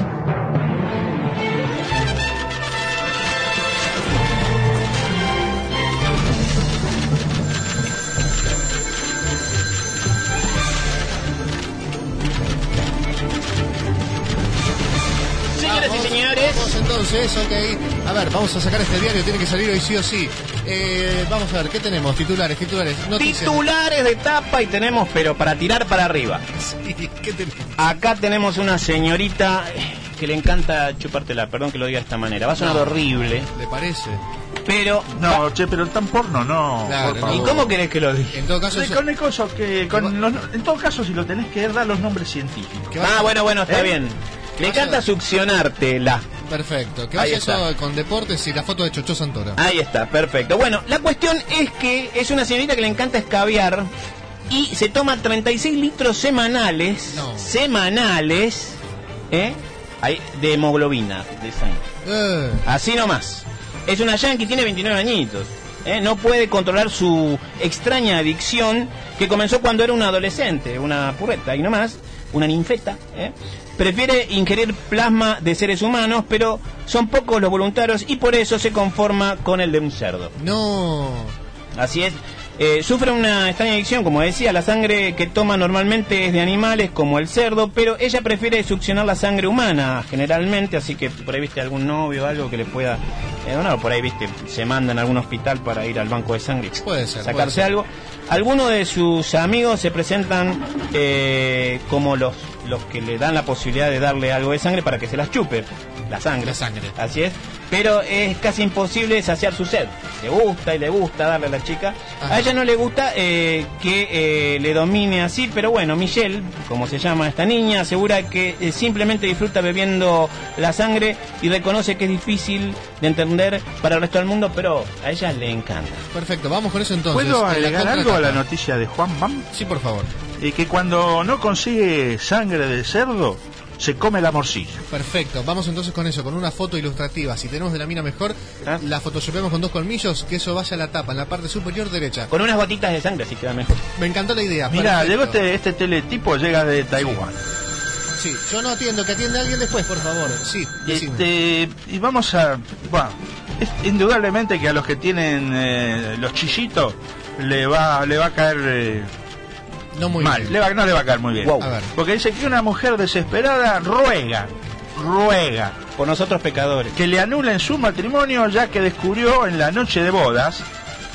Señoras y Vamos, señores, Vamos entonces, ok. A ver, vamos a sacar este diario, tiene que salir hoy sí o sí. Eh, vamos a ver, ¿qué tenemos? Titulares, titulares, noticias. titulares de tapa y tenemos, pero para tirar para arriba. Sí, ¿qué tenemos? Acá tenemos una señorita eh, que le encanta chupártela, perdón que lo diga de esta manera. Va a sonar No. horrible, ¿Le parece? pero... No, che, pero tan porno no. Claro, por no. ¿Y favor. cómo querés que lo diga? En todo caso, Sí, eso- con el coso que con los- en todo caso si lo tenés que dar los nombres científicos. que vaya- Ah, bueno, bueno, está ¿Eh? bien. Le vaya- encanta succionártela. Perfecto. Que Ahí vaya está. eso con deportes y la foto de Chocho Santoro. Ahí está, perfecto. Bueno, la cuestión es que es una señorita que le encanta escabiar y se toma treinta y seis litros semanales, No. semanales, ¿eh? Ahí, de hemoglobina, de sangre. Eh, Así nomás. Es una yankee, tiene veintinueve añitos. ¿eh? No puede controlar su extraña adicción que comenzó cuando era una adolescente, una purreta y nomás, una ninfeta. ¿eh? Prefiere ingerir plasma de seres humanos, pero son pocos los voluntarios y por eso se conforma con el de un cerdo. no. Así es. Eh, sufre una extraña adicción, como decía, la sangre que toma normalmente es de animales como el cerdo, pero ella prefiere succionar la sangre humana generalmente, así que por ahí viste algún novio o algo que le pueda eh, donar, o por ahí viste, se manda en algún hospital para ir al banco de sangre y Puede ser, sacarse puede ser. algo. Algunos de sus amigos se presentan eh, como los, los que le dan la posibilidad de darle algo de sangre para que se las chupe, la sangre. La sangre. Así es. Pero es casi imposible saciar su sed. Le gusta y le gusta darle a la chica. Ajá. A ella no le gusta eh, que eh, le domine así, pero bueno, Michelle, como se llama esta niña, asegura que eh, simplemente disfruta bebiendo la sangre y reconoce que es difícil de entender para el resto del mundo, pero a ella le encanta. Perfecto, vamos con eso entonces. ¿Puedo En la agregar algo a la contratapa. noticia de Juan Bam? Sí, por favor. Y que cuando no consigue sangre de cerdo, se come la morcilla. Perfecto, vamos entonces con eso, con una foto ilustrativa. Si tenemos de la mina mejor, ¿Ah? la photoshopeamos con dos colmillos, que eso vaya a la tapa, en la parte superior derecha. Con unas gotitas de sangre, así queda mejor. Me encantó la idea. Mira, perfecto. llegó este, este teletipo, llega de Taiwán. Sí, yo no atiendo, que atienda alguien después, por favor. Sí, decime. Este, y vamos a... Bueno, es indudablemente que a los que tienen eh, los chillitos le va, le va a caer... eh, No muy mal, bien. le va, no le va a caer muy bien. Wow. A ver. Porque dice que una mujer desesperada ruega, ruega, Por nosotros pecadores. que le anulen su matrimonio ya que descubrió en la noche de bodas,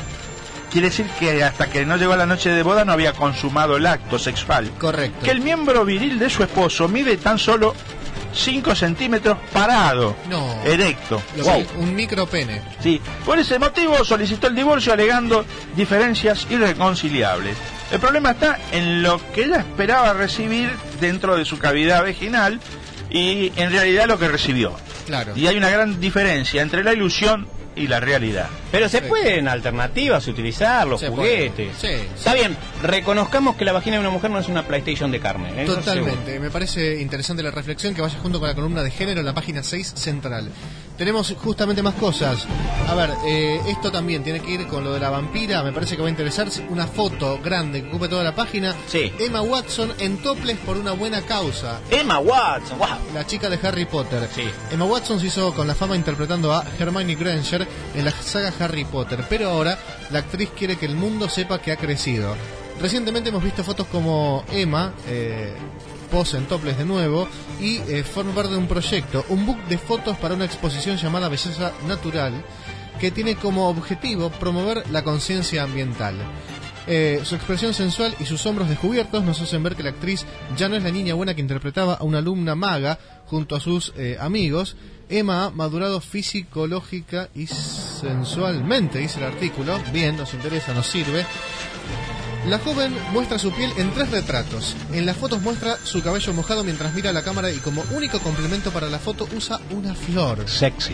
quiere decir que hasta que no llegó a la noche de boda no había consumado el acto sexual, Correcto. que el miembro viril de su esposo mide tan solo cinco centímetros parado, No. erecto. Lo Wow. que- un micropene. Sí. Por ese motivo solicitó el divorcio alegando diferencias irreconciliables. El problema está en lo que ella esperaba recibir dentro de su cavidad vaginal y en realidad lo que recibió. Claro. Y hay una gran diferencia entre la ilusión y la realidad. Pero se Sí. pueden alternativas utilizar, los Se juguetes. puede. Sí, Está bien, reconozcamos que la vagina de una mujer no es una PlayStation de carne. eso seguro. Totalmente, me parece interesante la reflexión que vaya junto con la columna de género en la página seis central. Tenemos justamente más cosas. A ver, eh, esto también tiene que ir con lo de la vampira, me parece que va a interesar una foto grande que ocupe toda la página. Sí. Emma Watson en toples por una buena causa. Emma Watson, wow. La chica de Harry Potter. Sí. Emma Watson se hizo con la fama interpretando a Hermione Granger en la saga Harry Potter, pero ahora la actriz quiere que el mundo sepa que ha crecido. Recientemente hemos visto fotos como Emma eh, pose en toples de nuevo y eh, forma parte de un proyecto, un book de fotos para una exposición llamada Belleza Natural, que tiene como objetivo promover la conciencia ambiental. Eh, su expresión sensual y sus hombros descubiertos nos hacen ver que la actriz ya no es la niña buena que interpretaba a una alumna maga junto a sus eh, amigos. Emma ha madurado fisiológica y sensualmente, dice el artículo. Bien, nos interesa, nos sirve. La joven muestra su piel en tres retratos. En las fotos muestra su cabello mojado mientras mira a la cámara y como único complemento para la foto usa una flor. Sexy.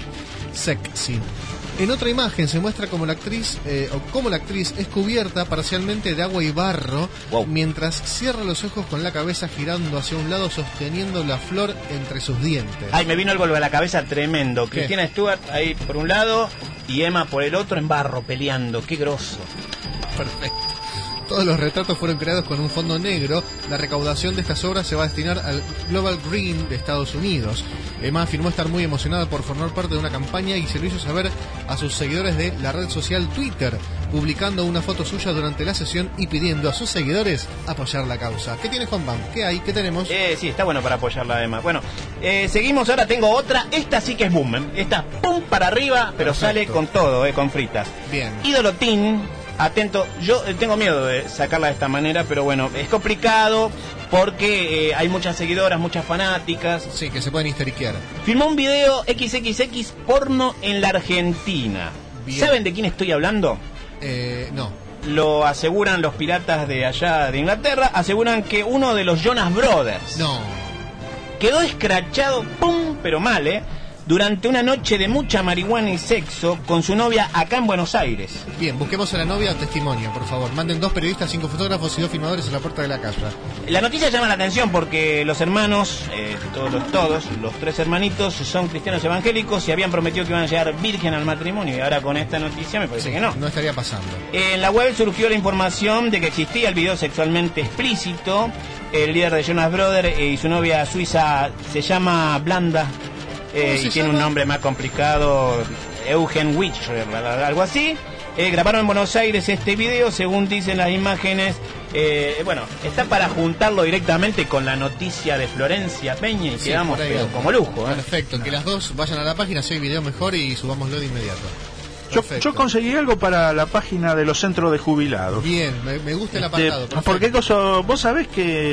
Sexy. En otra imagen se muestra como la actriz eh, o como la actriz es cubierta parcialmente de agua y barro, Wow. mientras cierra los ojos con la cabeza girando hacia un lado sosteniendo la flor entre sus dientes. Ay, me vino algo a la cabeza tremendo. ¿Qué? Cristina Stewart ahí por un lado y Emma por el otro en barro peleando. Qué grosso. Perfecto. Todos los retratos fueron creados con un fondo negro. La recaudación de estas obras se va a destinar al Global Green de Estados Unidos. Emma afirmó estar muy emocionada por formar parte de una campaña y se lo hizo saber a sus seguidores de la red social Twitter, publicando una foto suya durante la sesión y pidiendo a sus seguidores apoyar la causa. ¿Qué tiene Juan Bam? ¿Qué hay? ¿Qué tenemos? Eh, sí, está bueno para apoyar la Emma. Bueno, eh, seguimos, ahora tengo otra. Esta sí que es boom. ¿eh? Esta pum para arriba, pero Perfecto. sale con todo, eh, con fritas. Bien. Ídolo Teen, atento, yo eh, tengo miedo de sacarla de esta manera, pero bueno, es complicado porque eh, hay muchas seguidoras, muchas fanáticas. Sí, que se pueden histeriquear. Filmó un video equis equis equis porno en la Argentina. Bien. ¿Saben de quién estoy hablando? Eh, no. Lo aseguran los piratas de allá de Inglaterra, aseguran que uno de los Jonas Brothers No. quedó escrachado, pum, pero mal, ¿eh? Durante una noche de mucha marihuana y sexo con su novia acá en Buenos Aires. Bien, busquemos a la novia testimonio, por favor. Manden dos periodistas, cinco fotógrafos y dos filmadores a la puerta de la casa. La noticia llama la atención porque los hermanos, eh, todos, los, todos, los tres hermanitos son cristianos evangélicos y habían prometido que iban a llegar virgen al matrimonio y ahora con esta noticia me parece que no. No estaría pasando. En la web surgió la información de que existía el video sexualmente explícito. El líder de Jonas Brothers y su novia suiza se llama Blanda. Eh, se y tiene llama? un nombre más complicado, Eugen Witcher, algo así. Eh, grabaron en Buenos Aires este video, según dicen las imágenes. Eh, bueno, está para juntarlo directamente con la noticia de Florencia Peña y Sí, quedamos por ahí pero anda. como lujo. ¿eh? Perfecto, que las dos vayan a la página, si hay video mejor y subámoslo de inmediato. Yo, Perfecto. yo conseguí algo para la página de los centros de jubilados. Bien, me, me gusta el Este, apartado. perfecto. porque cosa, vos sabés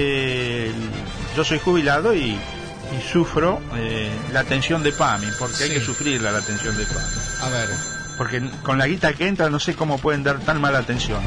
que yo soy jubilado y, y sufro eh, la atención de PAMI, porque Sí. hay que sufrirla la atención de PAMI. A ver, Porque con la guita que entra no sé cómo pueden dar tan mala atención.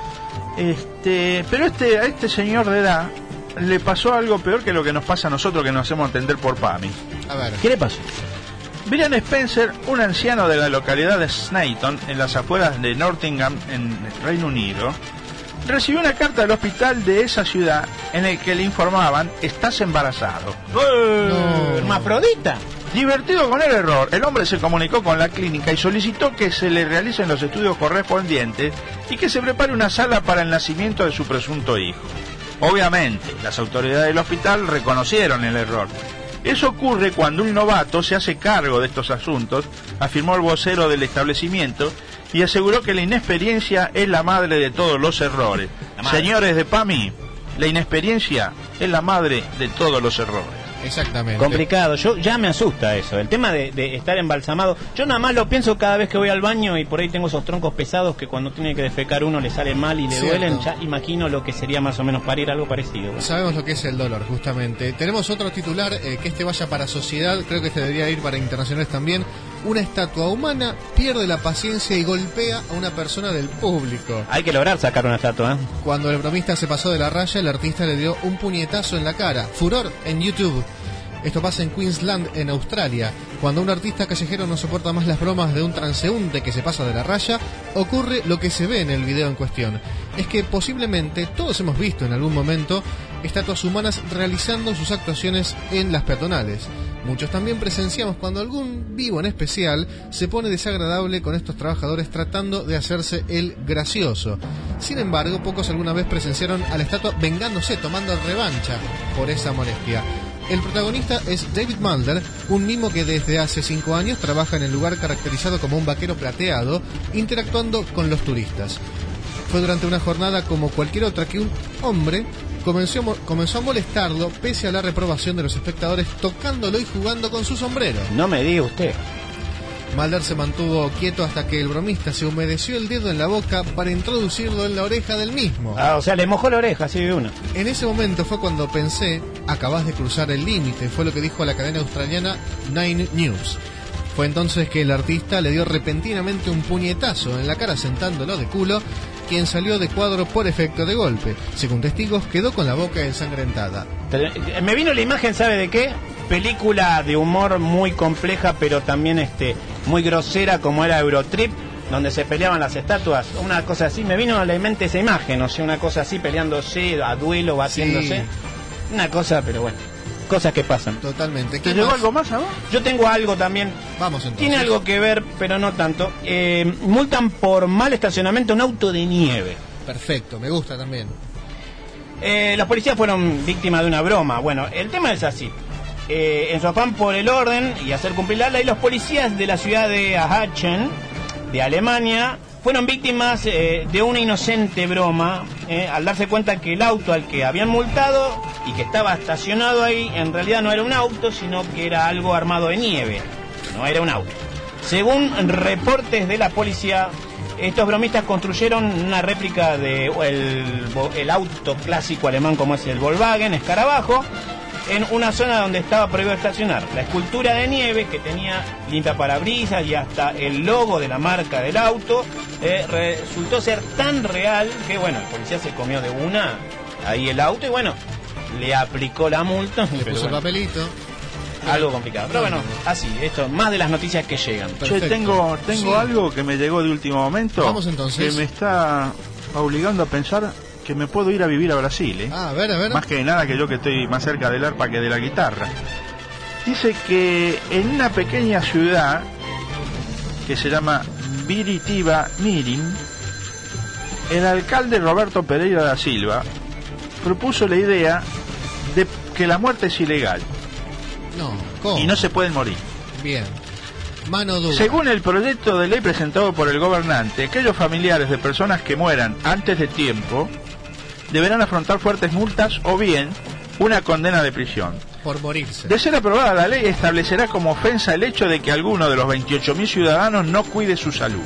Este, pero este a este señor de edad le pasó algo peor que lo que nos pasa a nosotros que nos hacemos atender por PAMI. a ver. ¿Qué le pasó? Brian Spencer, un anciano de la localidad de Snayton, en las afueras de Nottingham, en Reino Unido, recibió una carta del hospital de esa ciudad en el que le informaban: estás embarazado. No. ¿Hermafrodita? Divertido con el error, el hombre se comunicó con la clínica y solicitó que se le realicen los estudios correspondientes y que se prepare una sala para el nacimiento de su presunto hijo. Obviamente, las autoridades del hospital reconocieron el error. Eso ocurre cuando un novato se hace cargo de estos asuntos, afirmó el vocero del establecimiento, y aseguró que la inexperiencia es la madre de todos los errores. La madre. Señores de PAMI, la inexperiencia es la madre de todos los errores. Exactamente. Complicado, yo ya me asusta eso, el tema de, de estar embalsamado. Yo nada más lo pienso cada vez que voy al baño y por ahí tengo esos troncos pesados que cuando tiene que defecar uno le sale mal y le Cierto. duelen. Ya imagino lo que sería más o menos parir algo parecido. Sabemos lo que es el dolor, justamente. Tenemos otro titular, eh, que este vaya para sociedad, creo que este debería ir para internacionales también. Una estatua humana pierde la paciencia y golpea a una persona del público. Hay que lograr sacar una estatua, ¿eh? Cuando el bromista se pasó de la raya, el artista le dio un puñetazo en la cara. Furor en YouTube. Esto pasa en Queensland, en Australia. Cuando un artista callejero no soporta más las bromas de un transeúnte que se pasa de la raya, ocurre lo que se ve en el video en cuestión. Es que posiblemente todos hemos visto en algún momento estatuas humanas realizando sus actuaciones en las peatonales. Muchos también presenciamos cuando algún vivo en especial se pone desagradable con estos trabajadores tratando de hacerse el gracioso. Sin embargo, pocos alguna vez presenciaron a la estatua vengándose, tomando revancha por esa molestia. El protagonista es David Mulder, un mimo que desde hace cinco años trabaja en el lugar caracterizado como un vaquero plateado, interactuando con los turistas. Fue durante una jornada como cualquier otra que un hombre comenzó, comenzó a molestarlo pese a la reprobación de los espectadores, tocándolo y jugando con su sombrero. No me diga usted. Mulder se mantuvo quieto hasta que el bromista se humedeció el dedo en la boca para introducirlo en la oreja del mismo. Ah, o sea, le mojó la oreja, así de uno. En ese momento fue cuando pensé, acabas de cruzar el límite, fue lo que dijo la cadena australiana Nine News. Fue entonces que el artista le dio repentinamente un puñetazo en la cara sentándolo de culo, quien salió de cuadro por efecto de golpe. Según testigos, quedó con la boca ensangrentada. Me vino la imagen, ¿sabe de qué? Película de humor muy compleja, pero también este muy grosera, como era Eurotrip, donde se peleaban las estatuas, una cosa así. Me vino a la mente esa imagen, o sea, una cosa así, peleándose a duelo, batiéndose. Sí. Una cosa, pero bueno, cosas que pasan. Totalmente. ¿Te llevó algo más a vos? Yo tengo algo también. Vamos entonces. Tiene algo que ver, pero no tanto. Eh, multan por mal estacionamiento un auto de nieve. Perfecto, me gusta también. Eh, los policías fueron víctimas de una broma. Bueno, el tema es así. Eh, en su afán por el orden y hacer cumplir la ley, los policías de la ciudad de Aachen, de Alemania, fueron víctimas eh, de una inocente broma, eh, al darse cuenta que el auto al que habían multado y que estaba estacionado ahí, en realidad no era un auto, sino que era algo armado de nieve. No era un auto. Según reportes de la policía, estos bromistas construyeron una réplica de el, el auto clásico alemán como es el Volkswagen Escarabajo, en una zona donde estaba prohibido estacionar. La escultura de nieve, que tenía limpiaparabrisas y hasta el logo de la marca del auto, eh, resultó ser tan real que, bueno, el policía se comió de una ahí el auto y, bueno, le aplicó la multa. Le puso el papelito. Algo complicado. Pero bueno, así, esto, más de las noticias que llegan. Yo tengo, tengo Sí. algo que me llegó de último momento. Vamos entonces. Que me está obligando a pensar que me puedo ir a vivir a Brasil, ¿eh? Ah, a ver, a ver. Más que nada que yo que estoy más cerca del arpa que de la guitarra. Dice que en una pequeña ciudad que se llama Biritiba Mirim, el alcalde Roberto Pereira da Silva propuso la idea de que la muerte es ilegal No, ¿cómo? y no se pueden morir. Bien. Mano dura. Según el proyecto de ley presentado por el gobernante, aquellos familiares de personas que mueran antes de tiempo deberán afrontar fuertes multas o bien una condena de prisión. Por morirse. De ser aprobada la ley, establecerá como ofensa el hecho de que alguno de los veintiocho mil ciudadanos no cuide su salud.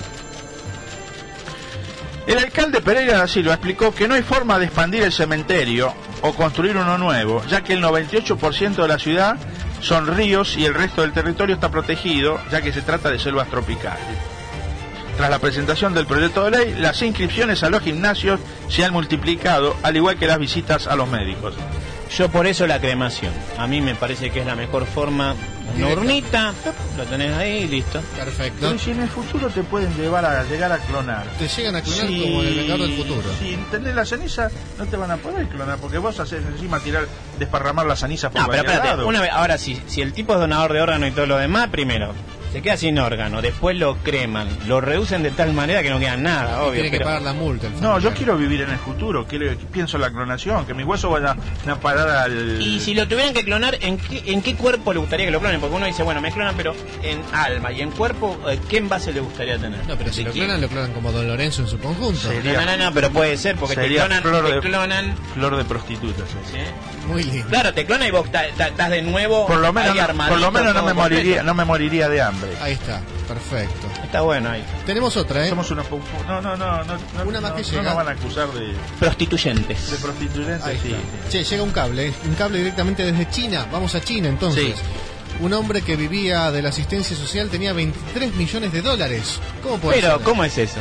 El alcalde Pereira da Silva explicó que no hay forma de expandir el cementerio o construir uno nuevo, ya que el noventa y ocho por ciento de la ciudad son ríos y el resto del territorio está protegido, ya que se trata de selvas tropicales. Tras la presentación del proyecto de ley, las inscripciones a los gimnasios se han multiplicado, al igual que las visitas a los médicos. Yo por eso la cremación. A mí me parece que es la mejor forma. Una Directo. urnita, lo tenés ahí y listo. Perfecto. Pero si en el futuro te pueden llevar a llegar a clonar. Te llegan a clonar Sí, como el Vengador del Futuro. Si tenés la ceniza, no te van a poder clonar, porque vos haces encima tirar, desparramar la ceniza por No, pero cualquier espérate, lado. una vez, ahora si, si el tipo es donador de órgano y todo lo demás, primero, se queda sin órgano, después lo creman, lo reducen de tal manera que no queda nada, obvio. Tiene que pero- pagar la multa. el No, familiar. yo quiero vivir en el futuro, quiero, pienso en la clonación, que mis huesos vayan a parar al... Y si lo tuvieran que clonar, ¿en qué, ¿en qué cuerpo le gustaría que lo clonen? Porque uno dice, bueno, me clonan, pero en alma y en cuerpo, eh, ¿qué envase le gustaría tener? No, pero si ¿De lo quién? clonan, lo clonan como Don Lorenzo en su conjunto. Sí. No, no, no, no, pero puede ser, porque te Sería clonan, flor te de- clonan. Flor de prostitutas. ¿sí? ¿Sí? Muy lindo. Claro, te clonan y vos ta- ta- estás de nuevo Por lo menos, ahí no, armadito, por lo menos no todo me completo. moriría, no me moriría de hambre. Ahí está. Perfecto. Está bueno ahí. Tenemos otra, ¿eh? Somos una pu- pu- no, no, no, no, no, Una más no, que no llega. nos van a acusar de, de Prostituyentes. prostituyentes, Ahí sí. está. Che, llega un cable, ¿eh? Un cable directamente desde China. Vamos a China entonces. Sí. Un hombre que vivía de la asistencia social tenía veintitrés millones de dólares. ¿Cómo puede Pero, ser? ¿cómo es eso?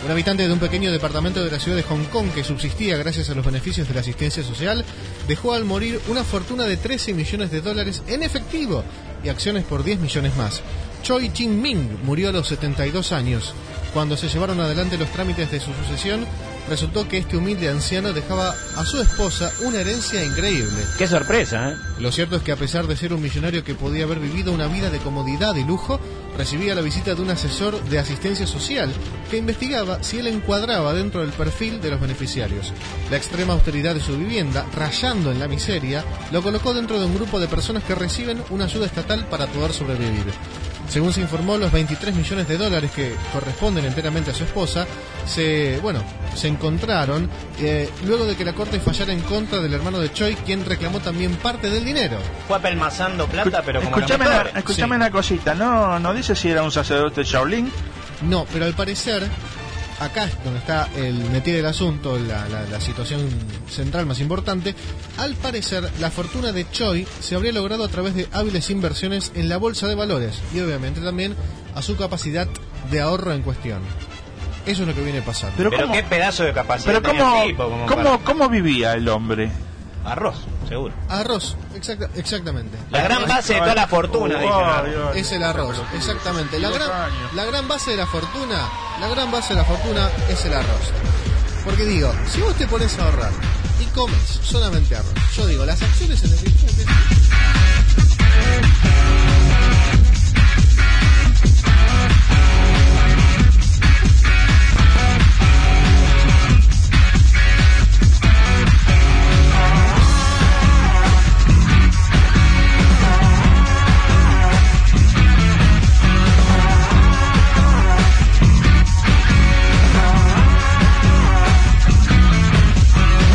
Un habitante de un pequeño departamento de la ciudad de Hong Kong que subsistía gracias a los beneficios de la asistencia social dejó al morir una fortuna de trece millones de dólares en efectivo y acciones por diez millones más. Choi Ching-ming murió a los setenta y dos años. Cuando se llevaron adelante los trámites de su sucesión, resultó que este humilde anciano dejaba a su esposa una herencia increíble. ¡Qué sorpresa! ¿eh? Lo cierto es que a pesar de ser un millonario que podía haber vivido una vida de comodidad y lujo, recibía la visita de un asesor de asistencia social que investigaba si él encuadraba dentro del perfil de los beneficiarios. La extrema austeridad de su vivienda, rayando en la miseria, lo colocó dentro de un grupo de personas que reciben una ayuda estatal para poder sobrevivir. Según se informó, los veintitrés millones de dólares que corresponden enteramente a su esposa se, bueno, se encontraron eh, luego de que la corte fallara en contra del hermano de Choi, quien reclamó también parte del dinero. Fue apelmazando plata, pero como Escúchame, los una, mejores. escúchame Sí. una cosita, ¿no, no dice si era un sacerdote Shaolin? No, pero al parecer, acá es donde está el metido del asunto, la, la, la situación central más importante. Al parecer, la fortuna de Choi se habría logrado a través de hábiles inversiones en la bolsa de valores y obviamente también a su capacidad de ahorro en cuestión. Eso es lo que viene pasando. Pero, Pero ¿cómo, qué pedazo de capacidad pero tenía cómo, el tipo, como cómo, para- cómo vivía el hombre? Arroz, seguro. Arroz, exacta- exactamente. La gran base de toda la fortuna, dicen. Ay, ay, Es el arroz, exactamente. La Diez gran, años. la gran base de la fortuna, la gran base de la fortuna es el arroz. Porque digo, si vos te pones a ahorrar y comes solamente arroz, yo digo, las acciones en el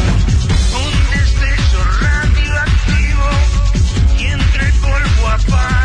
Un destello radioactivo y entre polvo apaga.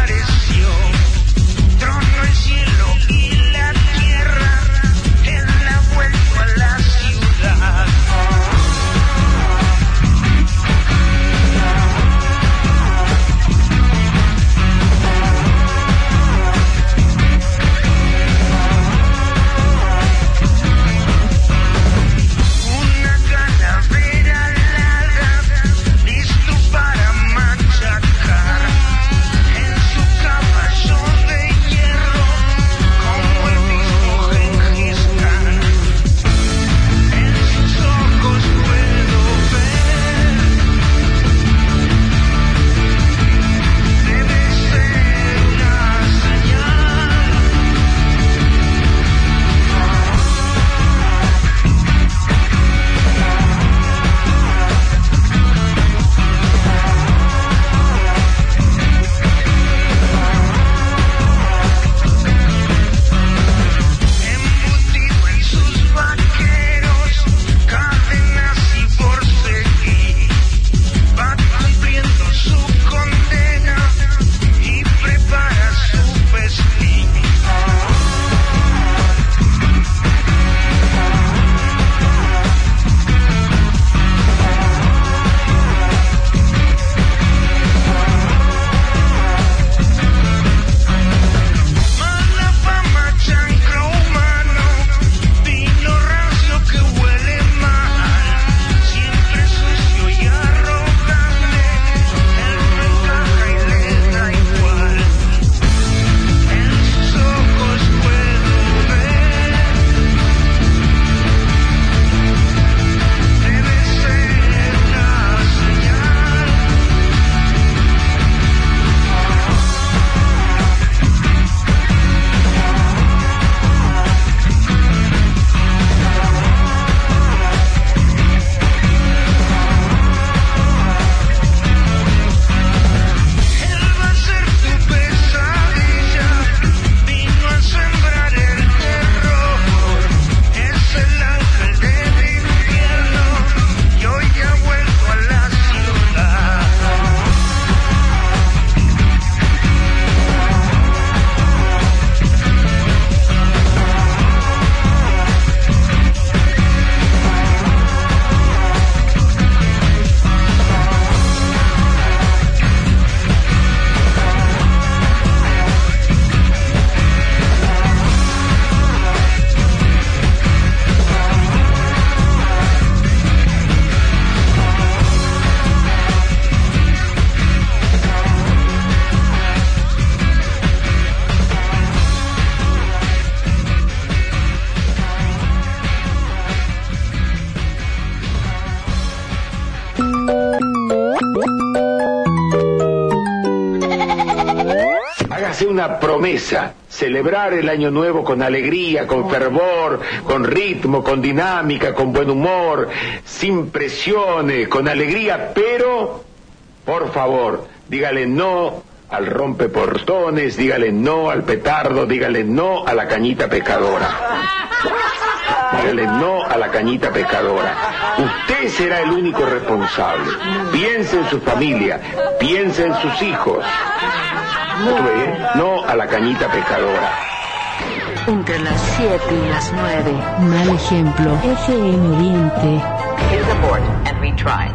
una promesa, celebrar el año nuevo con alegría, con fervor, con ritmo, con dinámica, con buen humor, sin presiones, con alegría, pero, por favor, dígale no al rompeportones, dígale no al petardo, dígale no a la cañita pescadora. Dígale no a la cañita pescadora. Usted será el único responsable. Piense en su familia, piense en sus hijos. No a la cañita pescadora. Entre las siete y las nueve. Mal ejemplo. F M Oriente. Here's the board and retry.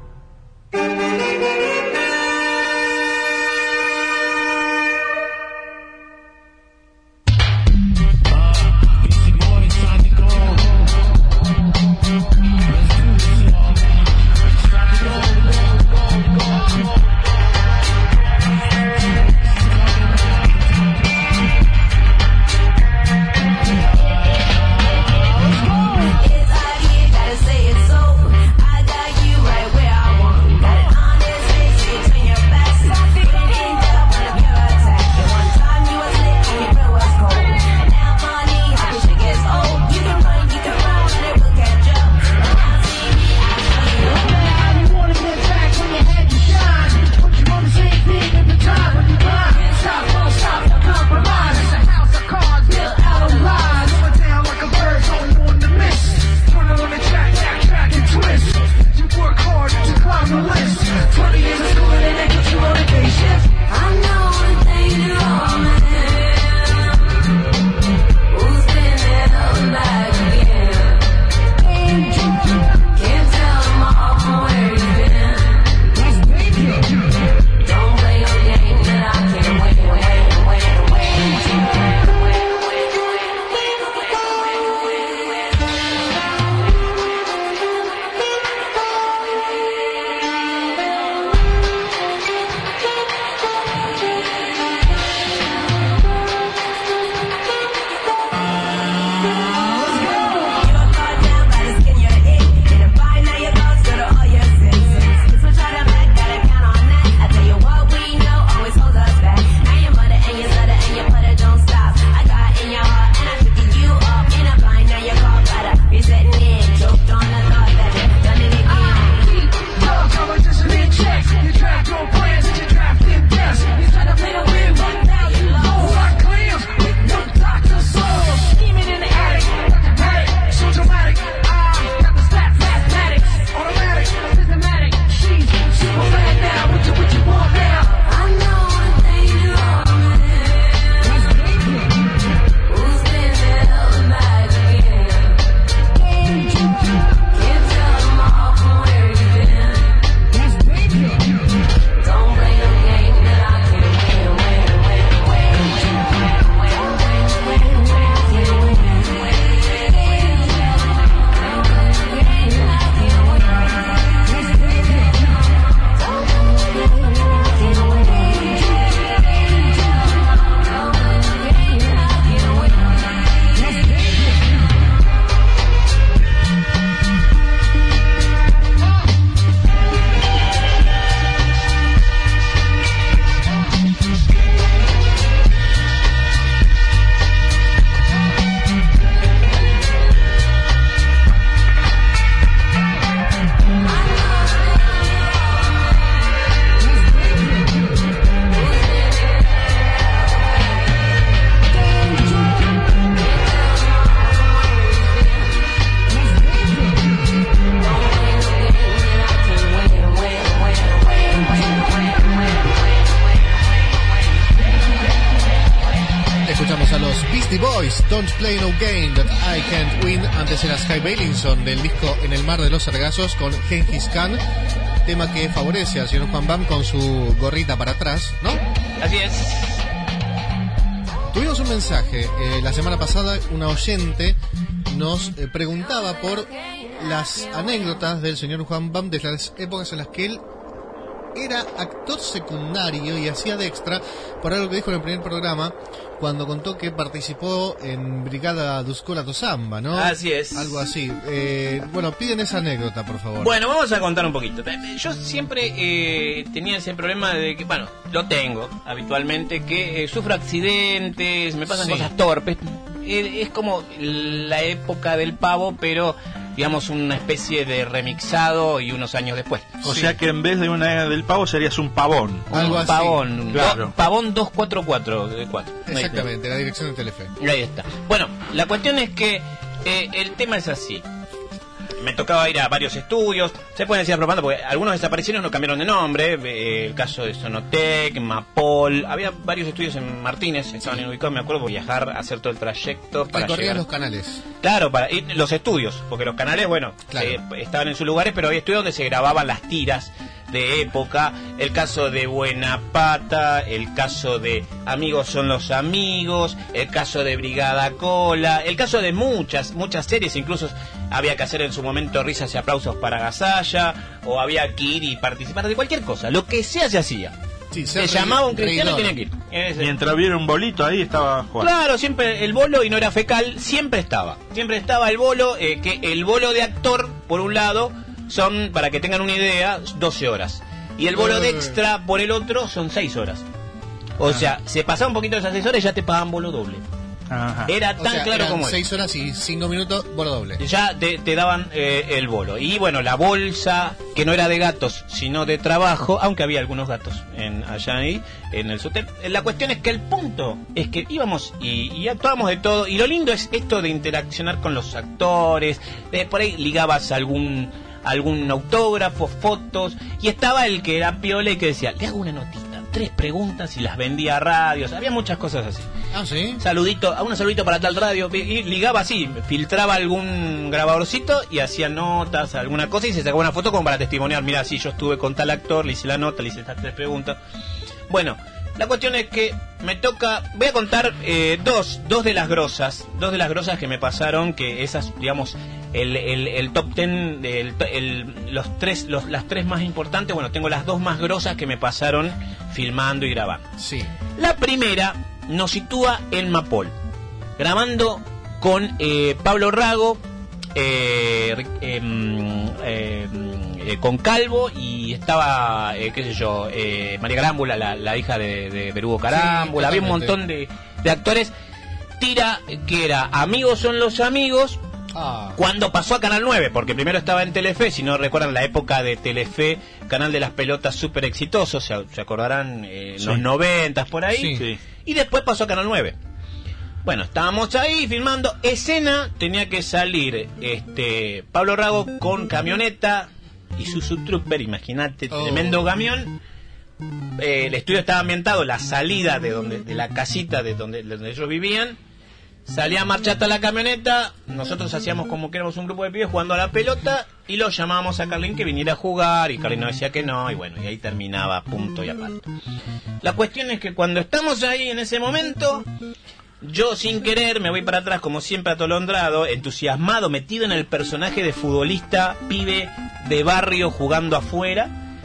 Don't Play No Game That I Can't Win. Antes era Sky Bailinson del disco En el Mar de los Sargazos con Gengis Khan, tema que favorece al señor Juan Bam con su gorrita para atrás, ¿no? Así es. Tuvimos un mensaje eh, la semana pasada. Una oyente nos eh, preguntaba por las anécdotas del señor Juan Bam desde las épocas en las que él era actor secundario y hacía de extra, por algo que dijo en el primer programa, cuando contó que participó en Brigada Duscola do Samba, ¿no? Así es. Algo así. Eh, bueno, piden esa anécdota, por favor. Bueno, vamos a contar un poquito. Yo siempre eh, tenía ese problema de que, bueno, lo tengo habitualmente, que eh, sufro accidentes, me pasan Sí. cosas torpes. Eh, es como la época del pavo, pero digamos una especie de remixado y unos años después. O Sí. sea que en vez de una del pavo serías un pavón. Algo Un así. pavón, Claro. do- pavón doscientos cuarenta y cuatro. de cuatro. Exactamente, la dirección de Telefe. Ahí está. Bueno, la cuestión es que eh, el tema es así. Me tocaba ir a varios estudios. Se pueden decir propaganda porque algunos desaparecieron, no cambiaron de nombre. Eh, el caso de Sonotec, Mapol. Había varios estudios en Martínez, estaban en ubicados, me acuerdo, por viajar, hacer todo el trayecto para Recorrían llegar. los canales. Claro, para y los estudios, porque los canales, bueno, Claro. eh, estaban en sus lugares, pero había estudios donde se grababan las tiras de época. El caso de Buena Pata, el caso de Amigos son los amigos, el caso de Brigada Cola, el caso de muchas, muchas series, incluso había que hacer en su momento risas y aplausos para Gasalla, o había que ir y participar de cualquier cosa, lo que sea se hacía. Sí, Se ser llamaba un cristiano y reidor. tenía que ir. Ese- Mientras hubiera un bolito ahí estaba jugando. Claro, siempre el bolo, y no era fecal, siempre estaba. Siempre estaba el bolo, eh, que el bolo de actor, por un lado, son, para que tengan una idea, doce horas. Y el bolo de Eh. extra, por el otro, son seis horas. O Ah. sea, se pasaba un poquito de esas seis horas y ya te pagaban bolo doble. Ajá. Era O tan sea, claro eran como es. seis horas y cinco minutos, bolo doble. Ya te, te daban eh, el bolo. Y bueno, la bolsa, que no era de gatos, sino de trabajo, aunque había algunos gatos en, allá ahí, en el Sotel. La cuestión es que el punto es que íbamos y, y actuábamos de todo. Y lo lindo es esto de interaccionar con los actores. De, por ahí ligabas algún, algún autógrafo, fotos. Y estaba el que era piola y que decía, le hago una notita, tres preguntas y las vendía a radios. Había muchas cosas así. Ah, sí. Saludito, a un saludito para tal radio, y ligaba así, filtraba algún grabadorcito y hacía notas, alguna cosa, y se sacaba una foto como para testimoniar, mira, sí, yo estuve con tal actor, le hice la nota, le hice estas tres preguntas. Bueno, la cuestión es que me toca, voy a contar eh, dos, dos de las grosas, dos de las grosas que me pasaron, que esas, digamos, el, el, el top ten, el, el, los tres, los, las tres más importantes, bueno, tengo las dos más grosas que me pasaron filmando y grabando. Sí. La primera nos sitúa en Mapol, grabando con eh, Pablo Rago, eh, eh, eh, eh, con Calvo, y estaba, eh, qué sé yo, eh, María Carámbula, la, la hija de, de Berugo Carámbula, Sí, había un totalmente. montón de, de actores. Tira que era Amigos son los amigos, Ah, cuando pasó a Canal nueve, porque primero estaba en Telefe, si no recuerdan la época de Telefe, canal de las pelotas súper exitoso, se, se acordarán eh, Sí. los noventas por ahí, Sí. Sí. y después pasó a Canal nueve. Bueno, estábamos ahí filmando, escena, tenía que salir este Pablo Rago con camioneta y su Trooper, imagínate, Oh. tremendo camión. Eh, el estudio estaba ambientado, la salida de donde de la casita de donde, de donde ellos vivían. Salía marchata la camioneta, nosotros hacíamos como que éramos un grupo de pibes jugando a la pelota y lo llamábamos a Carlín que viniera a jugar, y Carlín nos decía que no, y bueno, y ahí terminaba, punto y aparte. La cuestión es que cuando estamos ahí en ese momento, yo sin querer me voy para atrás como siempre atolondrado, entusiasmado, metido en el personaje de futbolista, pibe de barrio jugando afuera,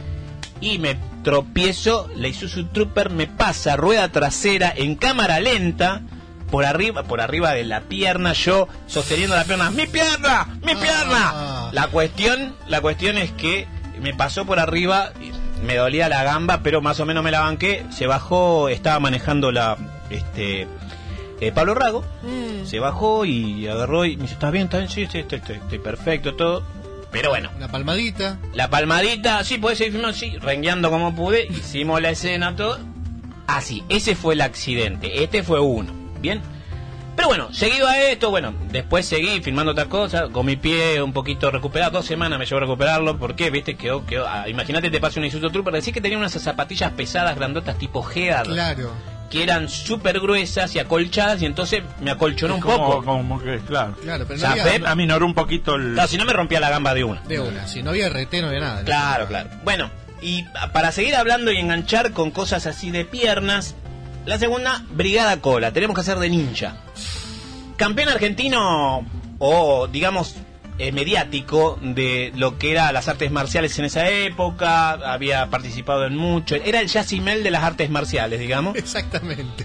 y me tropiezo, la Isuzu Trooper me pasa rueda trasera en cámara lenta por arriba, por arriba de la pierna, yo sosteniendo la pierna, ¡mi pierna! ¡Mi pierna! Ah. La cuestión, la cuestión es que me pasó por arriba, me dolía la gamba, pero más o menos me la banqué, se bajó, estaba manejando la este eh, Pablo Rago, se bajó y agarró y me dice, ¿estás bien? ¿Estás bien? Sí, sí, estoy, estoy, estoy perfecto, todo. Pero bueno, una palmadita. la palmadita, sí, podés seguir filmando, sí, rengueando como pude, hicimos la escena, todo. Así, ese fue el accidente, este fue uno, ¿bien? Pero bueno, seguido a esto, bueno, después seguí filmando otras cosas, con mi pie un poquito recuperado, dos semanas me llevó a recuperarlo, ¿por qué? ¿Viste? Quedó, quedó, ah, imagínate te pasa una Isuzu Trooper, decís que tenía unas zapatillas pesadas, grandotas, tipo Gear, Claro. que eran súper gruesas y acolchadas, y entonces me acolchonó un como, poco. como que, claro. Claro, pero no Ya, había... Pep, Aminoró un poquito el... Claro, si no me rompía la gamba de una. De una, si no había R T no había nada. Claro, claro. Bueno, y para seguir hablando y enganchar con cosas así de piernas, la segunda, Brigada Cola, tenemos que hacer de ninja. Campeón argentino, o digamos, eh, mediático, de lo que era las artes marciales en esa época, había participado en mucho, era el Yacimel de las artes marciales, digamos. Exactamente.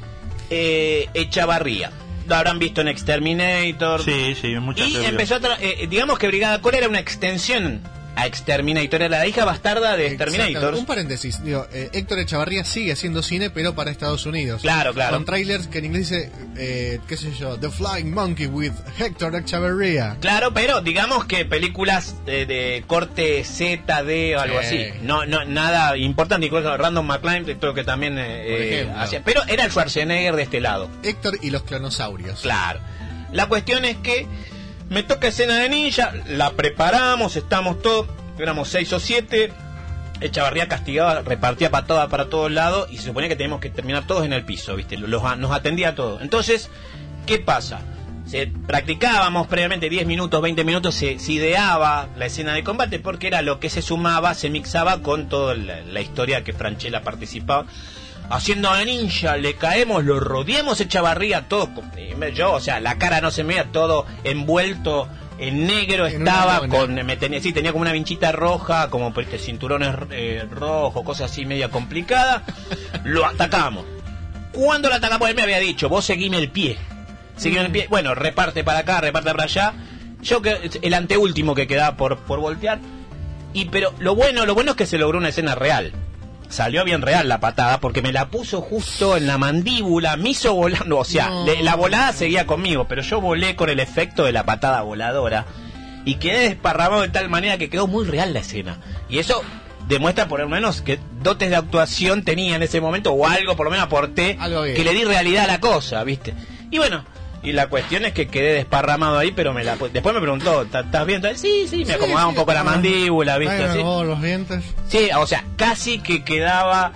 eh, Echavarría. Lo habrán visto en Exterminator. Sí, sí, muchas Y teorías. empezó a tra- eh, digamos que Brigada Cole era una extensión a Exterminator, era la hija bastarda de Exterminator. Exactamente. Un paréntesis, digo, eh, Héctor Echavarría sigue haciendo cine, pero para Estados Unidos. Claro, claro. Con trailers que en inglés dice, eh, qué sé yo, The Flying Monkey with Héctor Echavarría. Claro, pero digamos que películas de, de corte Z, D o algo Sí. así. No, no, nada importante, incluso Random McClane, creo que también eh, Por ejemplo. hacía. Pero era el Schwarzenegger de este lado. Héctor y los clonosaurios. Claro. La cuestión es que me toca escena de ninja, la preparamos, estamos todos, éramos seis o siete. Echavarría castigaba, repartía patadas para todos lados y se suponía que teníamos que terminar todos en el piso, ¿viste? Los, nos atendía a todos. Entonces, ¿qué pasa? Se practicábamos previamente diez minutos, veinte minutos, se, se ideaba la escena de combate porque era lo que se sumaba, se mixaba con toda la, la historia que Franchella participaba. Haciendo a ninja, le caemos, lo rodeamos Echavarría, todo. Yo, o sea, la cara no se me veía, todo envuelto en negro En estaba, una con me tenía, sí, tenía como una vinchita roja, como este, cinturones eh, rojos, cosas así media complicada. Lo atacamos. Cuando lo atacamos, él me había dicho, vos seguime el pie. Seguime el pie. Bueno, reparte para acá, reparte para allá. Yo que el anteúltimo que quedaba por, por voltear. Y pero lo bueno, lo bueno es que se logró una escena real. Salió bien real la patada porque me la puso justo en la mandíbula, me hizo volando, o sea, No. le- la volada seguía conmigo, pero yo volé con el efecto de la patada voladora y quedé desparramado de tal manera que quedó muy real la escena. Y eso demuestra por lo menos que dotes de actuación tenía en ese momento, o algo por lo menos aporté, Algo bien. que le di realidad a la cosa, ¿viste? Y bueno, y la cuestión es que quedé desparramado ahí, pero me la después me preguntó, ¿estás bien? Sí, sí, me acomodaba un poco la mandíbula, ¿viste? Ay, Así. oh, los dientes. Sí, o sea, casi que quedaba,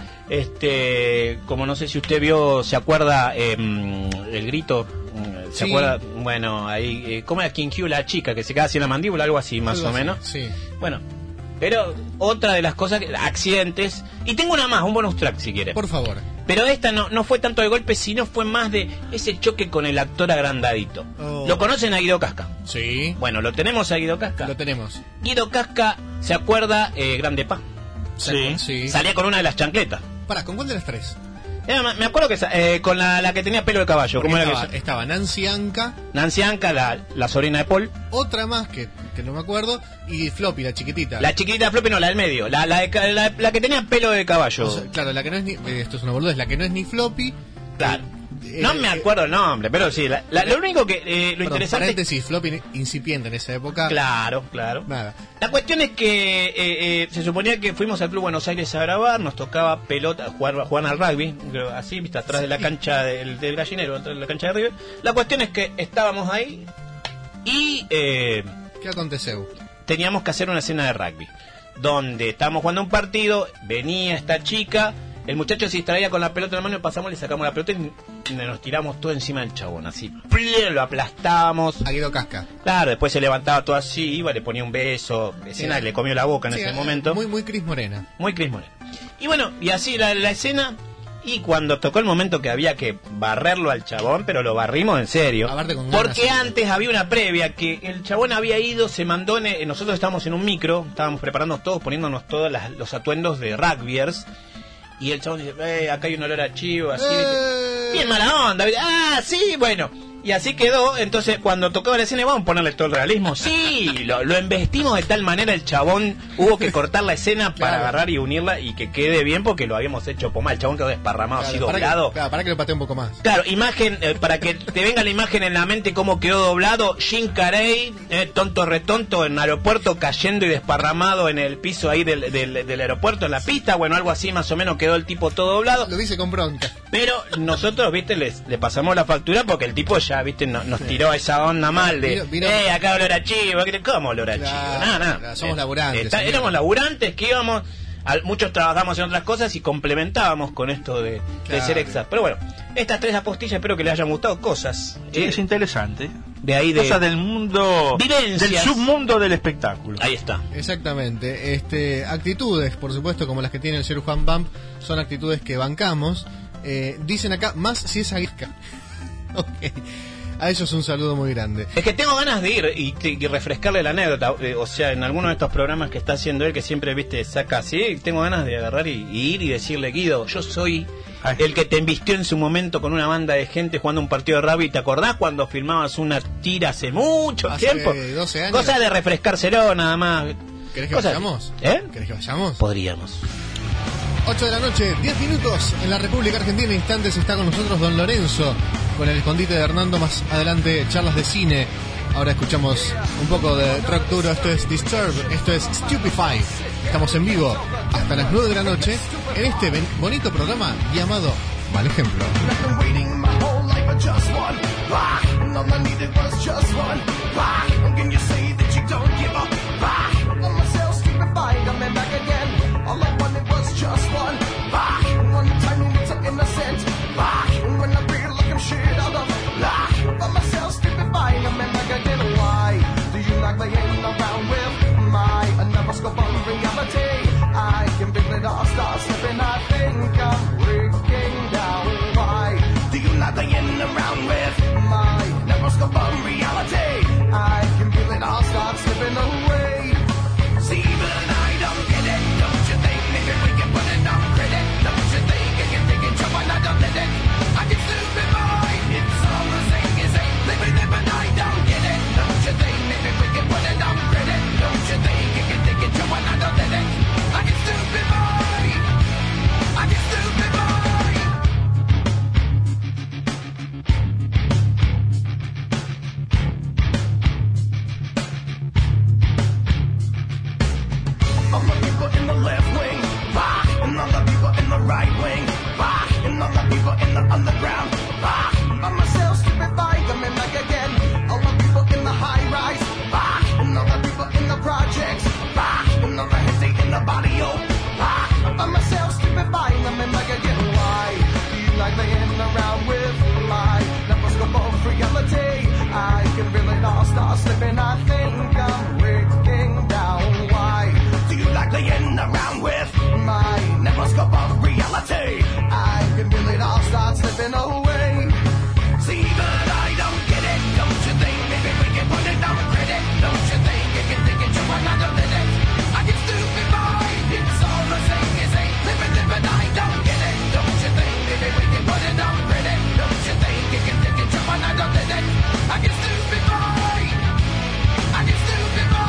este, como no sé si usted vio, se acuerda, eh, el grito, mm, ¿se Sí. acuerda? Bueno, ahí, eh, ¿cómo era King Hugh, la chica que se queda así en la mandíbula? Algo así, más Algo o así, menos. Sí. Bueno, pero otra de las cosas, que- accidentes, y tengo una más, un bonus track si quiere. Por favor. Pero esta no, no fue tanto de golpe, sino fue más de ese choque con el actor agrandadito. Oh. ¿Lo conocen a Guido Casca? Sí. Bueno, lo tenemos a Guido Casca. Lo tenemos. Guido Casca, ¿se acuerda? Eh, Grande Pa. Sí. Sí. Salía con una de las chancletas. Pará, ¿con cuál de las tres? Eh, me acuerdo que sa- eh, con la, la que tenía pelo de caballo. Porque ¿Cómo era estaba, que se- estaba Nancy Anca, Nancy Anca, la, la sobrina de Paul. otra más que, que no me acuerdo, y Floppy, la chiquitita. La chiquitita Floppy, no, la del medio. La, la, de ca- la, la que tenía pelo de caballo. O sea, claro, la que no es ni... eh, Esto es una boludez, la que no es ni Floppy... Claro. eh, No eh, me acuerdo el nombre, pero sí. La, la- lo único que. Eh, lo Perdón, interesante. paréntesis, Floppy incipiente en esa época. Claro, claro. Nada. La cuestión es que eh, eh, se suponía que fuimos al Club Buenos Aires a grabar, nos tocaba pelota, jugar, jugar al rugby, creo, así, viste, atrás de la cancha del, del gallinero, atrás de la cancha de River. La cuestión es que estábamos ahí y eh, ¿Qué aconteceu? teníamos que hacer una escena de rugby, donde estábamos jugando un partido, venía esta chica, el muchacho se distraía con la pelota en la mano, pasamos, le sacamos la pelota y nos tiramos todo encima del chabón, así, lo aplastamos. A Guido Casca. Claro, después se levantaba todo así, iba, le ponía un beso, escena Sí. que le comió la boca en Sí, ese eh, momento. Muy, muy Cris Morena. Muy Cris Morena. Y bueno, y así la, la escena, y cuando tocó el momento que había que barrerlo al chabón, pero lo barrimos en serio. Aparte con ganas, Porque sí. antes había una previa, que el chabón había ido, se mandó, en, eh, nosotros estábamos en un micro, estábamos preparándonos todos, poniéndonos todos las- los atuendos de rugbyers, y el chabón dice, eh, acá hay un olor a chivo, así, Eh. bien mala onda, ¿viste? Ah, sí, bueno. Y así quedó, entonces cuando tocaba la escena, vamos a ponerle todo el realismo. Sí, lo, lo embestimos de tal manera, el chabón hubo que cortar la escena para Claro. agarrar y unirla y que quede bien porque lo habíamos hecho pomar. El chabón quedó desparramado, así Claro, para doblado. que, claro, para que lo patee un poco más. Claro, imagen, eh, para que te venga la imagen en la mente cómo quedó doblado, Jim Carrey, eh, tonto retonto en el aeropuerto, cayendo y desparramado en el piso ahí del, del, del aeropuerto, en la pista, bueno, algo así más o menos quedó el tipo todo doblado. Lo dice con bronca. Pero nosotros, viste, les, le pasamos la factura porque el tipo ya, viste, no- nos tiró esa onda mal de, Vino- vino- eh, acá olor a chivo, ¿cómo olor a Claro, chivo? Nada, nada. claro, somos Eh, laburantes, está- señor. éramos laburantes que íbamos, al- muchos trabajamos en otras cosas y complementábamos con esto de, de Claro. ser extras. Pero bueno, estas tres apostillas espero que les hayan gustado cosas. Sí, eh, es interesante. de ahí de... Cosas del mundo, Vivencias. del submundo del espectáculo. Ahí está. Exactamente. Este, actitudes, por supuesto, como las que tiene el señor Juan Bump, son actitudes que bancamos. Eh, dicen acá, más si es aguisca. Ok. A ellos un saludo muy grande. Es que tengo ganas de ir y, y refrescarle la anécdota. eh, O sea, en alguno de estos programas que está haciendo él, que siempre, viste, saca así, tengo ganas de agarrar y, y ir y decirle, Guido, yo soy el que te embistió en su momento con una banda de gente jugando un partido de rugby. ¿Te acordás cuando filmabas una tira hace mucho Hace tiempo? doce años. Cosa de refrescárselo nada más. ¿Querés que Cosa- vayamos? ¿Eh? ¿Querés que vayamos? Podríamos. ocho de la noche, diez minutos en la República Argentina. Instantes está con nosotros Don Lorenzo con el escondite de Hernando. Más adelante, charlas de cine. Ahora escuchamos un poco de rock duro. Esto es Disturbed, esto es Stupefy. Estamos en vivo hasta las nueve de la noche en este ben- bonito programa llamado Mal Ejemplo. I can feel it all start slipping. I think I'm breaking down. Why do you not laying around with my neuroscope of reality? I can feel it all start slipping away. See, but I don't get it. Don't you think maybe we can put it on credit? Don't you think I can take it? Why not don't let it? I can stupid boy. It's all the same as ain't living it, but I don't get it. Don't you think maybe we can put it on credit? Don't you think I can take it? Why not don't let it? I can stupid boy. I can stupid boy. All the people in the left wing, bah, and all the people in the right wing, bah, and all the people in the underground, bah. By myself, stupefied, coming back again. All the people in the high rise, bah, and all the people in the projects, bah, and all the heads they in the body, oh, bah. By myself, stupefied, coming back again. Why do you like laying around with my neuroscope of reality? I can feel it all start slipping. I think I'm breaking down. Why do you like laying around with my neuroscope of reality? I can feel it all start slipping away. See, but I don't get it. Don't you think maybe we can put it on credit? Don't you think you can think it to another minute? I get stupid boy. It's all the same as ain't living it, but I don't get it. Don't you think maybe we can put it on credit? Don't you think you can think it to another minute? I get stupid boy. I get stupid boy.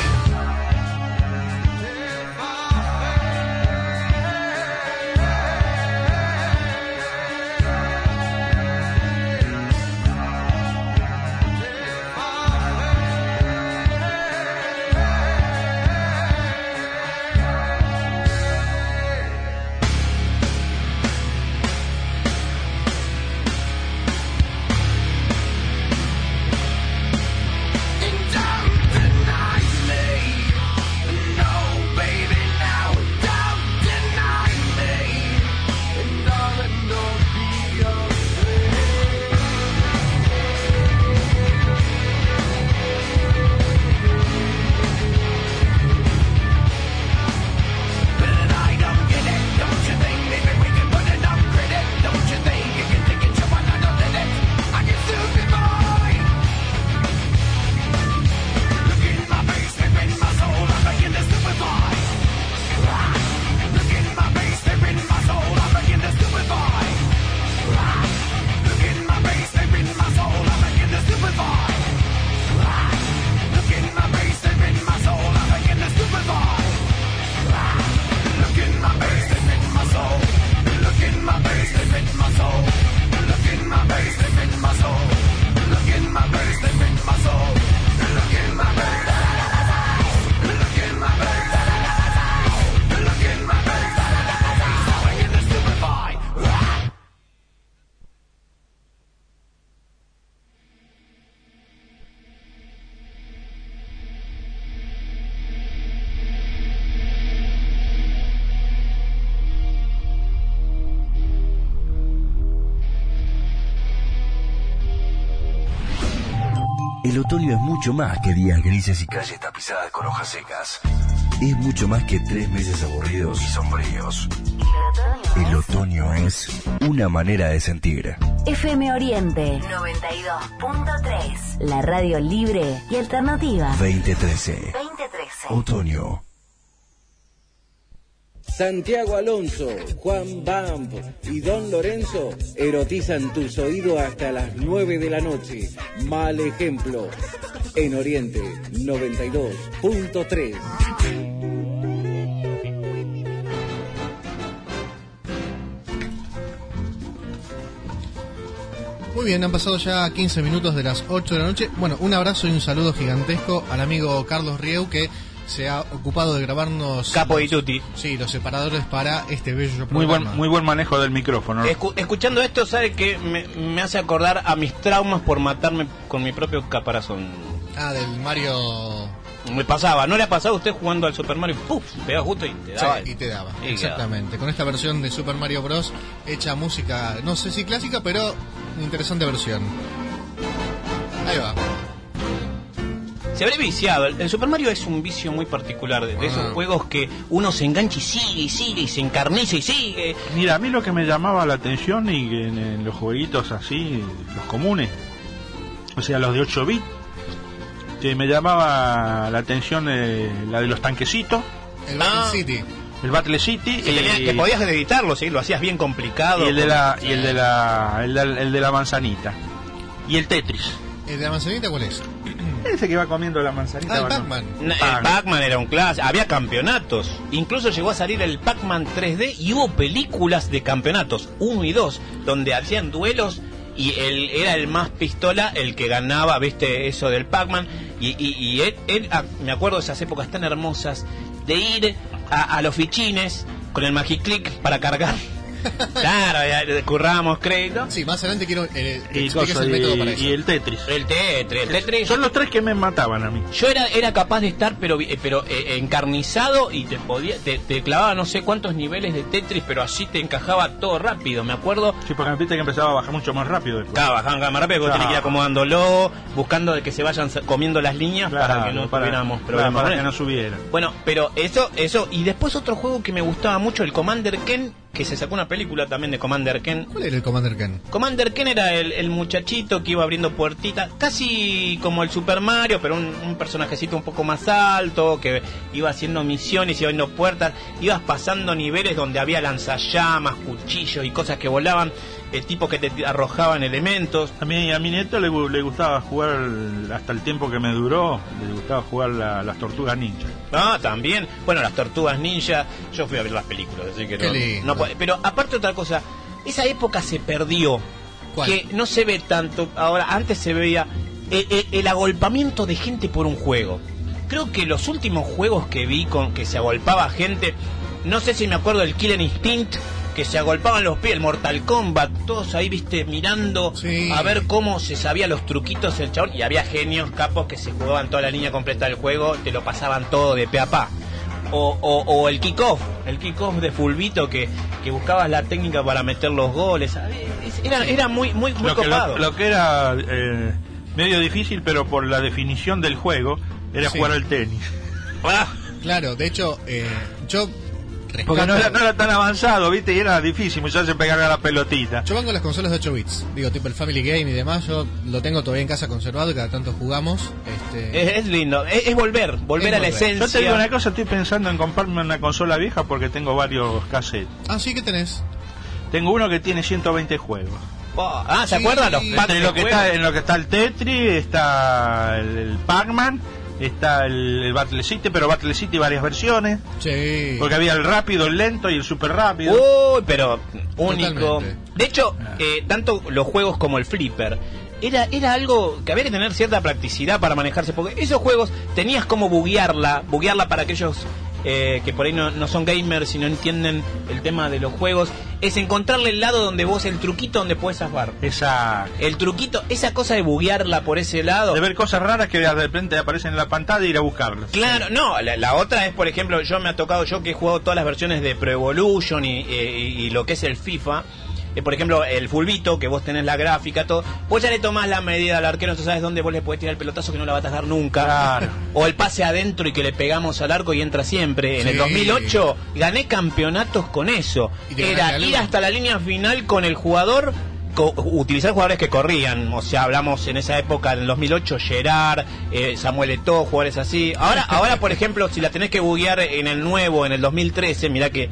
El otoño es mucho más que días grises y calles tapizadas con hojas secas. Es mucho más que tres meses aburridos y sombríos. El otoño es una manera de sentir. F M Oriente noventa y dos punto tres, la radio libre y alternativa. veinte trece. veinte trece. Otoño. Santiago Alonso, Juan Bamp y Don Lorenzo erotizan tus oídos hasta las nueve de la noche. Mal ejemplo. En Oriente noventa y dos punto tres. Muy bien, han pasado ya quince minutos de las ocho de la noche. Bueno, un abrazo y un saludo gigantesco al amigo Carlos Rieu, que se ha ocupado de grabarnos Capo los, y Tutti. Sí, los separadores para este bello programa. Muy buen, muy buen manejo del micrófono. Escu- escuchando esto, ¿sabe que me, me hace acordar a mis traumas por matarme con mi propio caparazón? Ah, del Mario. Me pasaba, ¿no le ha pasado a usted jugando al Super Mario? ¡Puf! Pega justo y te daba. Sí, y te daba, Y exactamente. Con esta versión de Super Mario Bros. Hecha música, no sé si clásica, pero interesante versión. Ahí va. Se habrá viciado. El, el Super Mario es un vicio muy particular de, de esos Ah. juegos que uno se engancha y sigue y sigue y se encarniza y sigue. Mira, a mí lo que me llamaba la atención y que en, en los jueguitos así, los comunes, o sea, los de ocho bits, que me llamaba la atención eh, la de los tanquecitos, El Battle Ah. City. el Battle City, Que, tenías- y, que podías editarlo, ¿sí? Lo hacías bien complicado. y el de con- la y el de la el de, el de la manzanita y el Tetris. ¿El de la manzanita cuál es? Ese que va comiendo la manzanita. Ah, el va, ¿no? Pac-Man. Na- Ah. El Pac-Man era un clásico, había campeonatos, incluso llegó a salir el Pac-Man tres D y hubo películas de campeonatos, uno y dos, donde hacían duelos y él era el más pistola el que ganaba, viste, eso del Pac-Man, y, y, y él, él- ah, me acuerdo de esas épocas tan hermosas de ir a, a los fichines con el Magiclick para cargar. Claro, ya currábamos crédito. Sí, más adelante quiero eh, que Y, expliques cosa, el método y- para eso. y el Tetris. El Tetris, el Tetris. Son los tres que me mataban a mí. Yo era era capaz de estar pero vi- pero eh, encarnizado y te podía te, te clavaba no sé cuántos niveles de Tetris, pero así te encajaba todo rápido, me acuerdo. Sí, porque viste que empezaba a bajar mucho más rápido después. Claro, bajaban más rápido, porque Claro. tenés que ir acomodándolo, buscando de que se vayan sa- comiendo las líneas Claro, para que no para- tuviéramos claro, problemas. para con que eso. no subiera. Bueno, pero eso, eso, y después otro juego que me gustaba mucho, el Commander Ken, que se sacó una película también de Commander Ken. ¿Cuál era el Commander Ken? Commander Ken era el, el muchachito que iba abriendo puertitas, casi como el Super Mario, pero un, un personajecito un poco más alto, que iba haciendo misiones, iba abriendo puertas, ibas pasando niveles donde había lanzallamas, cuchillos y cosas que volaban, eh, tipos que te arrojaban elementos. A mí, a mi nieto le, gu- le gustaba jugar, el- hasta el tiempo que me duró, le gustaba jugar la- las tortugas ninja. Ah, también. Bueno, las tortugas ninja, yo fui a ver las películas, así que Qué no, lindo. no puede- pero aparte otra cosa, esa época se perdió. ¿Cuál? Que no se ve tanto. Ahora, antes se veía el, el- el agolpamiento de gente por un juego. Creo que los últimos juegos que vi con que se agolpaba gente, no sé si me acuerdo del Killer Instinct, que se agolpaban los pies, el Mortal Kombat, todos ahí, viste, mirando Sí. a ver cómo se sabía los truquitos el chabón, y había genios, capos, que se jugaban toda la línea completa del juego, te lo pasaban todo de pe a pa. O, o, o el kickoff, el kickoff de Fulvito, que, que buscabas la técnica para meter los goles. Es- Era, era muy, muy, muy Lo que, copado. lo, lo que era eh, medio difícil, pero por la definición del juego, era Sí. jugar al tenis. Ah, Claro, de hecho, eh, yo Porque no era, rescato... no era tan avanzado, ¿viste? Y era difícil, muchas veces pegarle a la pelotita. Yo vengo las consolas de ocho bits, digo, tipo el Family Game y demás, yo lo tengo todavía en casa conservado y cada tanto jugamos. Este... es, es lindo, es, es volver, volver Es a la volver. esencia. Yo te digo una cosa, estoy pensando en comprarme una consola vieja porque tengo varios cassettes. Ah, sí, ¿qué tenés? Tengo uno que tiene ciento veinte juegos. Oh, ah, ¿se Sí. acuerdan los packs Entre de lo que juegos? está, en lo que está el Tetris, está el, el Pac-Man, está el, el Battle City, pero Battle City varias versiones. Sí. Porque había el rápido, el lento y el super rápido. Uy, pero único. Totalmente. De hecho, eh, tanto los juegos como el flipper era era algo que había que tener cierta practicidad para manejarse, porque esos juegos tenías como buguearla, buguearla para aquellos eh, que por ahí no, no son gamers y no entienden el tema de los juegos, es encontrarle el lado donde vos, el truquito donde puedes zafar. Esa... El truquito, esa cosa de buguearla por ese lado. De ver cosas raras que de repente aparecen en la pantalla e ir a buscarlas. Claro, no, la, la otra es, por ejemplo, yo me ha tocado, yo que he jugado todas las versiones de Pro Evolution y, y- y lo que es el FIFA, eh, por ejemplo, el Fulvito, que vos tenés la gráfica, todo, vos ya le tomás la medida al arquero, no sabes dónde vos le podés tirar el pelotazo que no la va a atajar nunca. Claro. O el pase adentro y que le pegamos al arco y entra siempre. En Sí. el dos mil ocho gané campeonatos con eso. Y te Era ganaste la ir luna. hasta la línea final con el jugador, co- utilizar jugadores que corrían, o sea, hablamos en esa época, en el dos mil ocho, Gerard, eh, Samuel Eto'o, jugadores así. Ahora, ahora por ejemplo, si la tenés que buguear en el nuevo, en el dos mil trece, mirá que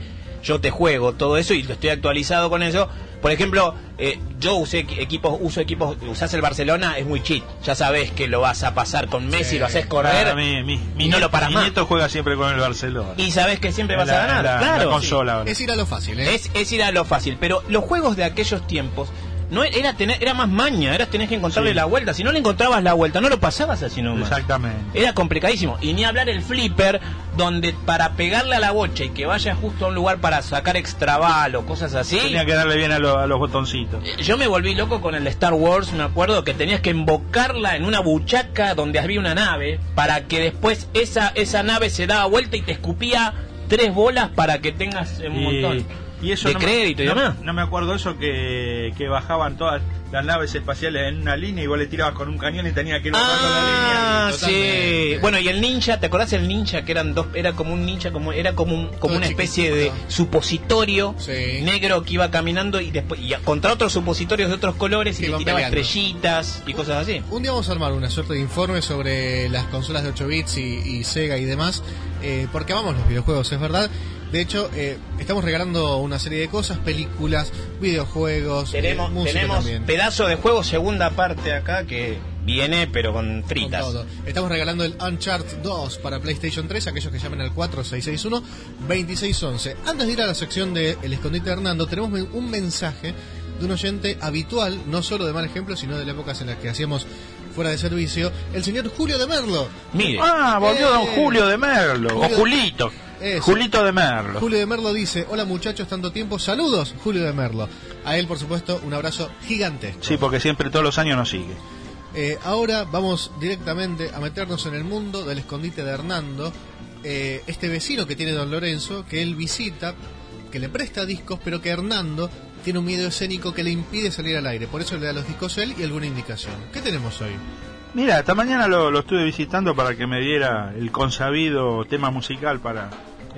yo te juego todo eso y lo estoy actualizado con eso. Por ejemplo, eh, yo usé equipos, uso equipos, usás el Barcelona, es muy cheat. Ya sabés que lo vas a pasar con Messi, Sí. lo haces correr Ah, mi, mi, mi y no nieto- lo paras mi más. nieto juega siempre con el Barcelona. Y sabés que siempre En vas la- a ganar, en la- en la claro. consola ahora. Es ir a lo fácil, ¿eh? Es, es ir a lo fácil, pero los juegos de aquellos tiempos no era tener, era más maña, era tenés que encontrarle Sí. la vuelta. Si no le encontrabas la vuelta, no lo pasabas así nomás. Exactamente. Era complicadísimo. Y ni hablar el flipper, donde para pegarle a la bocha y que vaya justo a un lugar para sacar extra bal o cosas así. Tenía que darle bien a, lo- a los botoncitos. Yo me volví loco con el de Star Wars, me acuerdo que tenías que embocarla en una buchaca donde había una nave para que después esa esa nave se daba vuelta y te escupía tres bolas para que tengas un montón y eso de no me- crédito y no, demás. No me acuerdo eso que, que bajaban todas las naves espaciales en una línea y vos le tirabas con un cañón y tenía que ir bajando Ah, la línea. sí. Totalmente. Bueno, y el ninja, ¿te acordás el ninja que eran dos, era como un ninja, como era como un, como Todo una especie de chiquitito. supositorio Sí. negro que iba caminando y después y contra otros supositorios de otros colores Que y le iban tiraba peleando. estrellitas y cosas así. Un día vamos a armar una suerte de informe sobre las consolas de ocho bits y, y Sega y demás, eh, porque amamos los videojuegos, es verdad. De hecho, eh, estamos regalando una serie de cosas, películas, videojuegos, Tenemos, eh, música tenemos también. pedazo de juego, segunda parte acá que viene pero con Con fritas. todo. Estamos regalando el Uncharted dos para PlayStation tres, aquellos que llamen al cuatro seis seis uno, dos seis uno uno. Antes de ir a la sección de El Escondite de Hernando, tenemos men- un mensaje de un oyente habitual, no solo de Mal Ejemplo, sino de las épocas en las que hacíamos fuera de servicio, el señor Julio de Merlo. Mire, Ah, volvió Eh. don Julio de Merlo. Julio- O Julito. Eso. Julito de Merlo. Julio de Merlo dice: hola muchachos, tanto tiempo, saludos, Julio de Merlo. A él, por supuesto, un abrazo gigantesco. Sí, porque siempre todos los años nos sigue. Eh, ahora vamos directamente a meternos en el mundo del escondite de Hernando, eh, este vecino que tiene don Lorenzo, que él visita, que le presta discos, pero que Hernando tiene un miedo escénico que le impide salir al aire. Por eso le da los discos él y alguna indicación. ¿Qué tenemos hoy? Mira, esta mañana lo, lo estuve visitando para que me diera el consabido tema musical para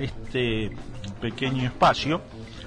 este pequeño espacio.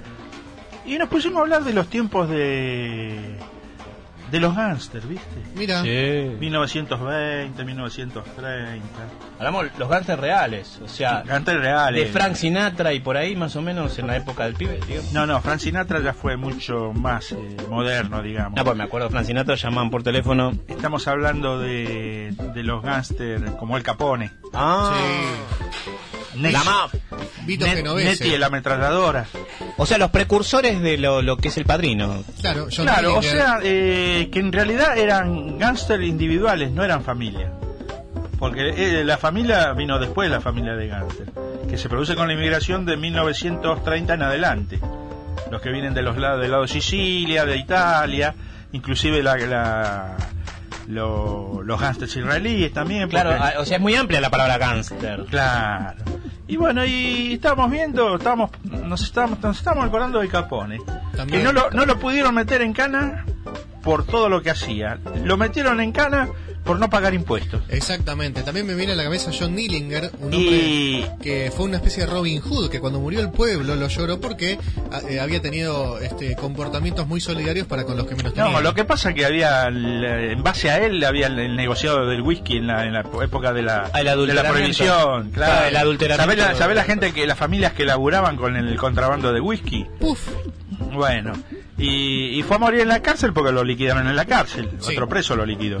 Y nos pusimos a hablar de los tiempos de de los gángsters, ¿viste? Mira, mil novecientos veinte, mil novecientos treinta. hablamos los gángsters reales, o sea, Gángsters reales. de Frank Sinatra y por ahí más o menos en la época del pibe, digamos. No, no, Frank Sinatra ya fue mucho más eh, moderno, digamos. No, pues me acuerdo, Frank Sinatra llamaban por teléfono. Estamos hablando de, de los gángsters como el Capone. Ah, Net- la maf. Vito Net- Genovese. Nettie, la ametralladora. O sea, los precursores de lo, lo que es el Padrino. Claro, John Claro, o Dillinger. sea, eh, que en realidad eran gángsters individuales, no eran familia. Porque eh, la familia vino después de la familia de gángsters, que se produce con la inmigración de mil novecientos treinta en adelante. Los que vienen de los lados del lado de Sicilia, de Italia, inclusive la, la- lo- los gángsters israelíes también. Claro, porque- ah, o sea, es muy amplia la palabra gángster. Claro. Y bueno, y estábamos viendo, estábamos, nos estábamos, nos estábamos acordando de Capone. También. Que no lo, no lo pudieron meter en cana por todo lo que hacía. Lo metieron en cana por no pagar impuestos. Exactamente. También me viene a la cabeza John Dillinger, un hombre Y que fue una especie de Robin Hood, que cuando murió el pueblo lo lloró porque a- eh, había tenido este, comportamientos muy solidarios para con los que menos tenían. no, lo que pasa es que había, el- en base a él, había el, el negociado del whisky en la, en la época de la, Ah, el de la adulteramiento. prohibición. Claro. Ah, el adulteramiento. ¿Sabés la, sabés la gente que, las familias que laburaban con el contrabando de whisky? Puf, Bueno, y, y fue a morir en la cárcel porque lo liquidaron en la cárcel. Sí. Otro preso lo liquidó.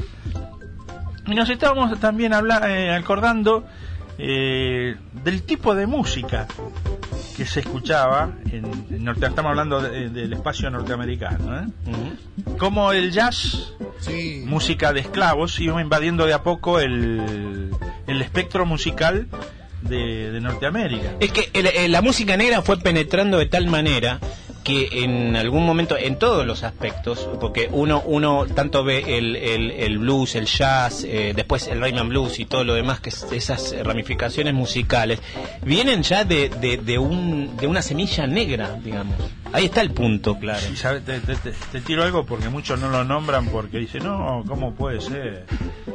Y nos estábamos también habla, eh, acordando eh, del tipo de música que se escuchaba en, en norte, estamos hablando de- del espacio norteamericano, ¿eh? Ujú. Como el jazz, sí. música de esclavos, iba invadiendo de a poco el, el espectro musical de, de Norteamérica. Es que el- el- la música negra fue penetrando de tal manera que en algún momento, en todos los aspectos, porque uno uno tanto ve el, el, el blues, el jazz, eh, después el rhythm and blues y todo lo demás, que es- esas ramificaciones musicales, vienen ya de, de, de, un, de una semilla negra, digamos. Ahí está el punto, claro. Y sabe- te, te- te- te tiro algo porque muchos no lo nombran porque dicen, no, ¿cómo puede ser?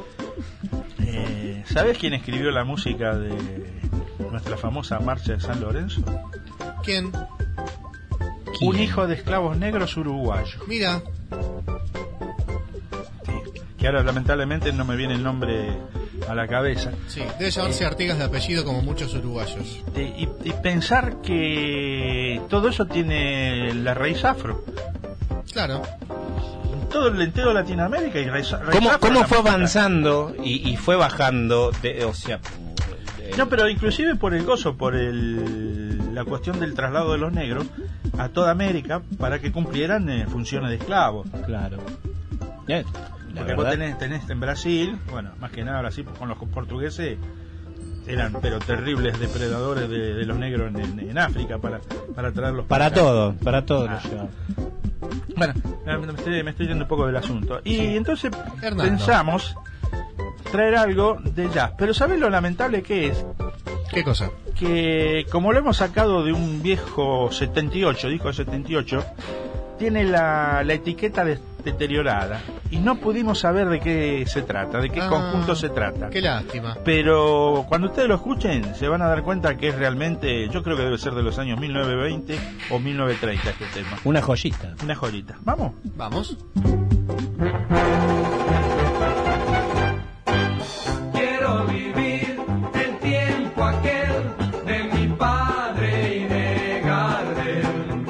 Eh, ¿Sabes quién escribió la música de nuestra famosa marcha de San Lorenzo? ¿Quién? Un hijo de esclavos negros uruguayos. Mira, Sí, que ahora lamentablemente no me viene el nombre a la cabeza. Sí, debe llamarse Artigas de apellido como muchos uruguayos. De- y, y pensar que todo eso tiene la raíz afro. Claro. Todo el entero de Latinoamérica y raíz, raíz ¿Cómo, afro cómo la fue música. avanzando y, y fue bajando? De, o sea, de- No, pero inclusive por el gozo, por el, la cuestión del traslado de los negros a toda América para que cumplieran eh, funciones de esclavos. Claro. Eh, la Porque vos verdad- tenés, tenés en Brasil, bueno, más que nada Brasil con los portugueses eran pero terribles depredadores de, de los negros en, en África para, para traerlos Para acá. todo, para todo. Ah. lo llevaba. Bueno, me estoy, me estoy yendo un poco del asunto. Y entonces Hernando. pensamos traer algo de jazz. Pero ¿sabés lo lamentable que es? ¿Qué cosa? Que como lo hemos sacado de un viejo setenta y ocho, disco de setenta y ocho, tiene la, la etiqueta de- deteriorada y no pudimos saber de qué se trata, de qué Ah, conjunto se trata. Qué lástima. Pero cuando ustedes lo escuchen se van a dar cuenta que es realmente, yo creo que debe ser de los años mil novecientos veinte o mil novecientos treinta este tema. Una joyita. Una joyita. ¿Vamos? Vamos. Quiero vivir el tiempo aquel de mi padre y de Gardel.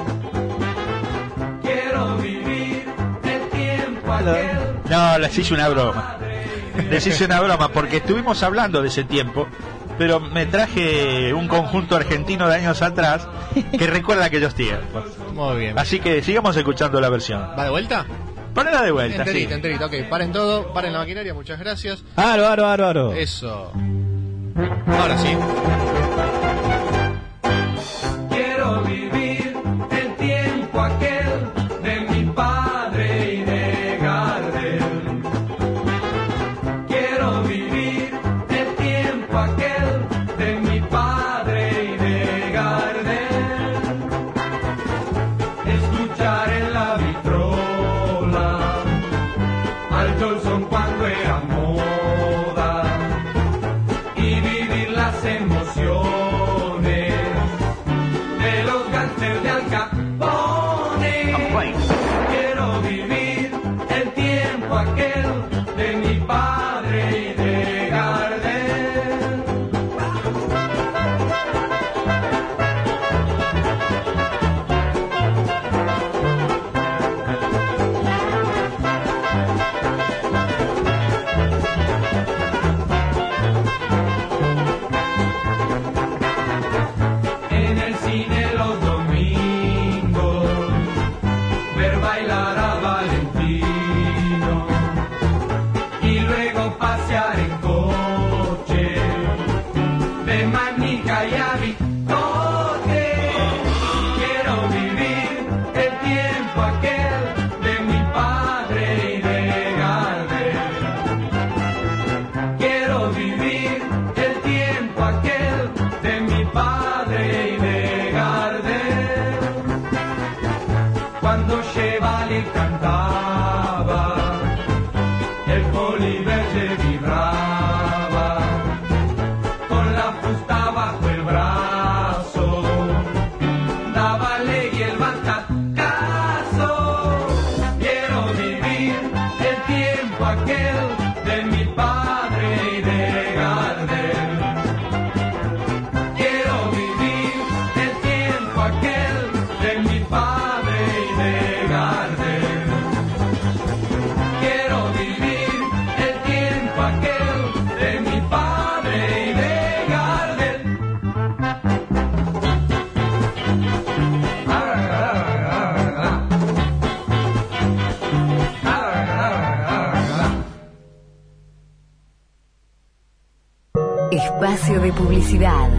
Quiero vivir el tiempo aquel. No, les hice una broma. Les hice una broma porque estuvimos hablando de ese tiempo, pero me traje un conjunto argentino de años atrás que recuerda aquellos tiempos. Muy bien. Así que sigamos escuchando la versión. ¿Va de vuelta? Ponela de vuelta, sí. Enterita, enterita. Ok, paren todo, paren la maquinaria, muchas gracias. Aro, aro, aro, aro. Eso. Ahora sí. Quiero vivir el tiempo aquel de mi padre y de Gardel. Quiero vivir el tiempo aquel de mi padre y de Gardel. Escuchar en la vitrola al Johnson cuando era moda y vivir las emociones de los gánsteres de Al Capone. Quiero vivir el tiempo aquel de mi padre y de Gardel. En el cine los domingos, ver bailar a Valentino y luego pasear en coche de Manica y a Bicote. Quiero vivir el tiempo aquel de mi padre y de Gardel. Quiero vivir el tiempo aquel de mi padre y de Gardel. Cuando Chevalier cantaba, el Poliverge vibraba, con la fusta bajo el brazo, daba ley y el batacazo. Quiero vivir el tiempo aquel de mi padre y de Gardel. Quiero vivir el tiempo aquel de mi padre y de Gardel. Quiero vivir el tiempo aquel de mi padre y de Gardel. Espacio de publicidad.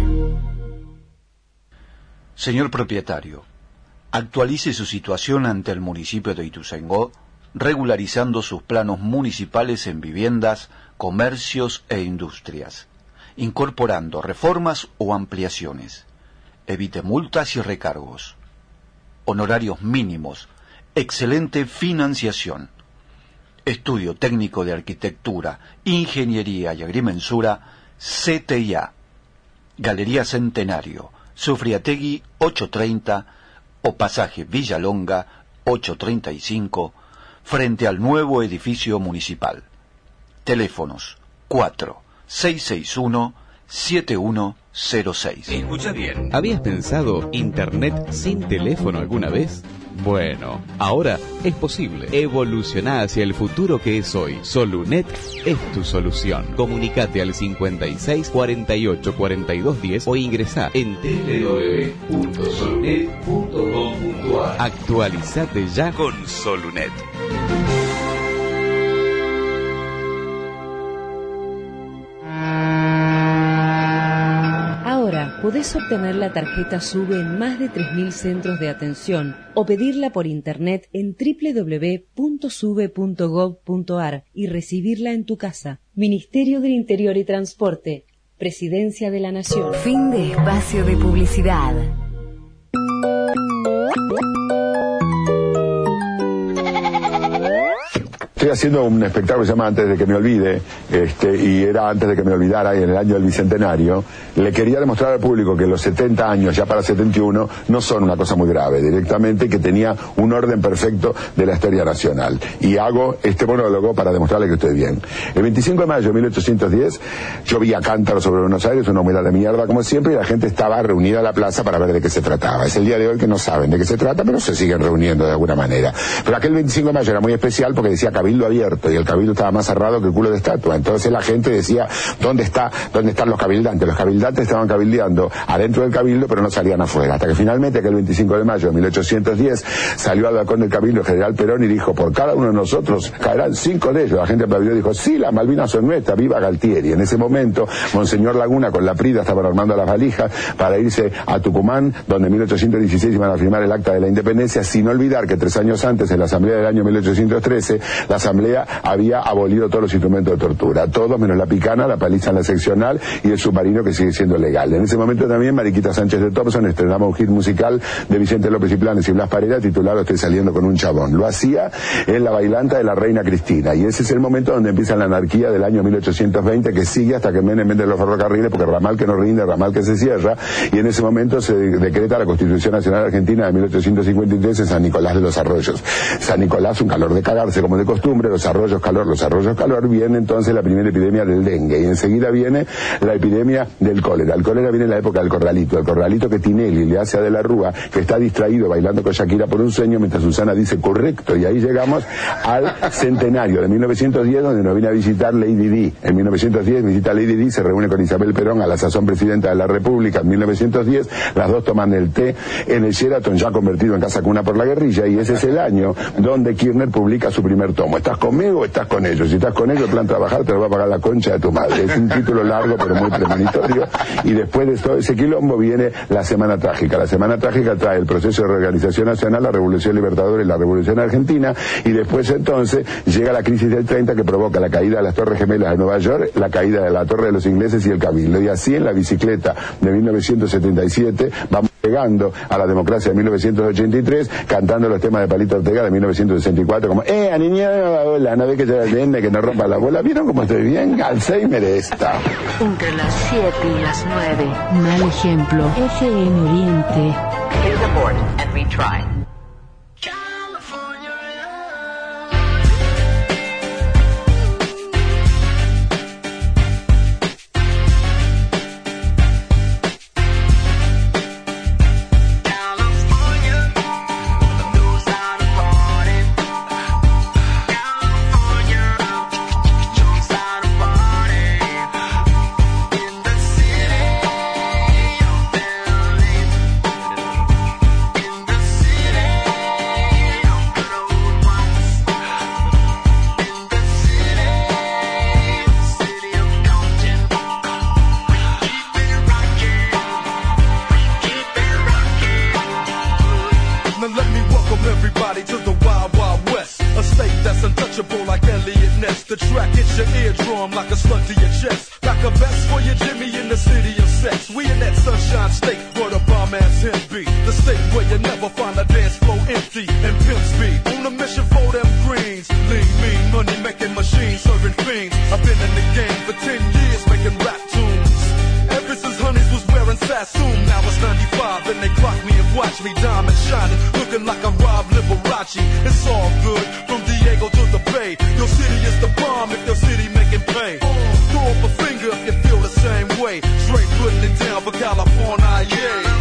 Señor propietario, actualice su situación ante el municipio de Ituzaingó, regularizando sus planos municipales en viviendas, comercios e industrias, incorporando reformas o ampliaciones. Evite multas y recargos. Honorarios mínimos. Excelente financiación. Estudio técnico de arquitectura, ingeniería y agrimensura, C T I A. Galería Centenario, Sufriategui ochocientos treinta o Pasaje Villalonga ochocientos treinta y cinco, frente al nuevo edificio municipal. Teléfonos cuatro seis seis uno, siete uno cero seis. Escucha bien. ¿Habías pensado internet sin teléfono alguna vez? Bueno, ahora es posible. Evoluciona hacia el futuro que es hoy. Solunet es tu solución. Comunicate al cincuenta y seis, cuarenta y ocho, cuarenta y dos diez o ingresá en doble u doble u doble u punto solunet punto com punto a r. Actualizate ya con Solunet. Ahora podés obtener la tarjeta SUBE en más de tres mil centros de atención o pedirla por internet en doble u doble u doble u punto sube punto gov punto a r y recibirla en tu casa. Ministerio del Interior y Transporte, Presidencia de la Nación. Fin de espacio de publicidad. Estoy haciendo un espectáculo que se llama Antes de que me olvide, este, y era antes de que me olvidara, y en el año del Bicentenario. Le quería demostrar al público que los setenta años, ya para setenta y uno, no son una cosa muy grave, directamente, que tenía un orden perfecto de la historia nacional. Y hago este monólogo para demostrarle que estoy bien. El veinticinco de mayo de mil ochocientos diez, llovía cántaros sobre Buenos Aires, una humedad de mierda como siempre, y la gente estaba reunida en la plaza para ver de qué se trataba. Es el día de hoy que no saben de qué se trata, pero se siguen reuniendo de alguna manera. Pero aquel veinticinco de mayo era muy especial porque decía Cabildo abierto, y el Cabildo estaba más cerrado que el culo de estatua. Entonces la gente decía, ¿dónde está, dónde están los cabildantes? Los cabildantes estaban cabildeando adentro del Cabildo, pero no salían afuera. Hasta que finalmente, aquel veinticinco de mayo de mil ochocientos diez, salió al balcón del Cabildo el general Perón y dijo, por cada uno de nosotros caerán cinco de ellos. La gente aplaudió y dijo, sí, las Malvinas son nuestras, viva Galtieri. En ese momento, Monseñor Laguna con la Prida estaban armando las valijas para irse a Tucumán, donde en mil ochocientos dieciséis iban a firmar el acta de la independencia, sin olvidar que tres años antes, en la asamblea del año mil ochocientos trece, la asamblea había abolido todos los instrumentos de tortura, todos menos la picana, la paliza en la seccional y el submarino, que sigue siendo legal. En ese momento también Mariquita Sánchez de Thompson estrenaba un hit musical de Vicente López y Planes y Blas Parera titulado Estoy saliendo con un chabón. Lo hacía en la bailanta de la reina Cristina, y ese es el momento donde empieza la anarquía del año mil ochocientos veinte, que sigue hasta que Menem vende los ferrocarriles, porque ramal que no rinde, ramal que se cierra, y en ese momento se decreta la Constitución Nacional Argentina de mil ochocientos cincuenta y tres en San Nicolás de los Arroyos. San Nicolás, un calor de cagarse como de costumbre, los arroyos calor, los arroyos calor, viene entonces la primera epidemia del dengue, y enseguida viene la epidemia del cólera. El cólera viene en la época del corralito, el corralito que Tinelli le hace a De la Rúa, que está distraído bailando con Shakira por un sueño, mientras Susana dice correcto, y ahí llegamos al centenario de mil novecientos diez, donde nos viene a visitar Lady Di. En mil novecientos diez visita Lady Di, se reúne con Isabel Perón, a la sazón presidenta de la República. En mil novecientos diez las dos toman el té en el Sheraton, ya convertido en casa cuna por la guerrilla, y ese es el año donde Kirchner publica su primer tomo. ¿Estás conmigo o estás con ellos? Si estás con ellos, el plan trabajar te lo va a pagar la concha de tu madre. Es un título largo pero muy premonitorio, y después de todo ese quilombo viene la Semana Trágica. La Semana Trágica trae el proceso de reorganización nacional, la Revolución Libertadora y la Revolución Argentina, y después entonces llega la crisis del treinta, que provoca la caída de las Torres Gemelas de Nueva York, la caída de la Torre de los Ingleses y el Cabildo, y así en la bicicleta de mil novecientos setenta y siete vamos llegando a la democracia de mil novecientos ochenta y tres, cantando los temas de Palito Ortega de mil novecientos sesenta y cuatro, como, eh, a niña, hola, no ve que ya viene, que no rompa la bola. ¿Vieron cómo estoy bien? Alzheimer esta. Entre las siete y las nueve. Mal ejemplo. F M Oriente. Hit abort and retry. The track hits your eardrum like a slug to your chest. Like a vest for your Jimmy in the city of sex. We in that sunshine state where the bomb ass him be. The state where you never find a dance floor empty and pimp speed. On a mission for them greens. Lean, mean, money making machines, serving fiends. I've been in the game for ten years making rap tunes. Ever since Honeys was wearing Sassoon, now it's ninety-five and they clock me and watch me diamond shining, looking like a Rob Liberace. It's all good from Diego to the Bay. Your city is the bomb if your city making pay. Throw up a finger if California, yeah.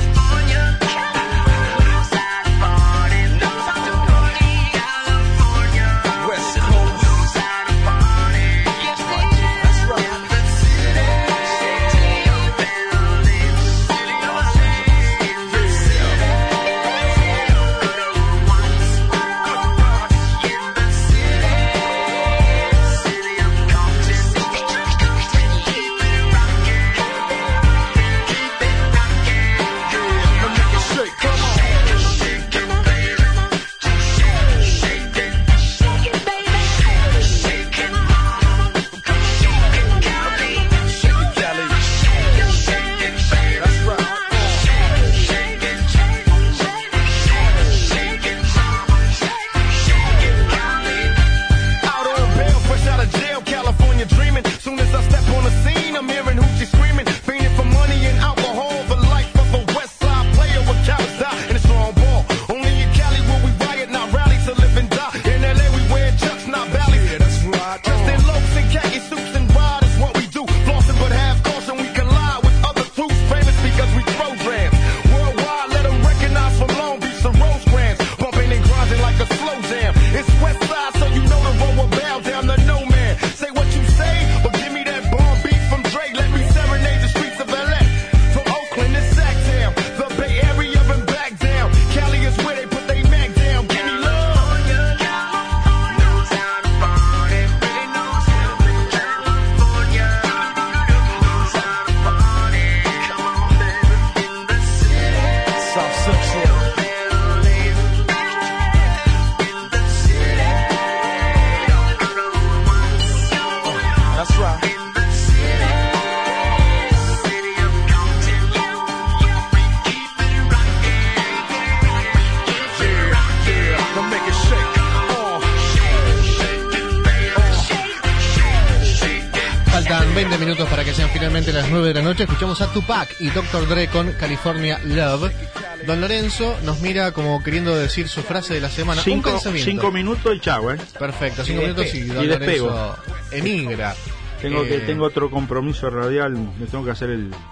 veinte minutos para que sean finalmente las nueve de la noche. Escuchamos a Tupac y doctor Dre con California Love. Don Lorenzo nos mira como queriendo decir su frase de la semana. Cinco, Un pensamiento. cinco minutos y chau, ¿eh? Perfecto, cinco Y minutos despe- y Don y despego. Lorenzo emigra. Tengo, que, Eh, tengo otro compromiso radial, me tengo que hacer el,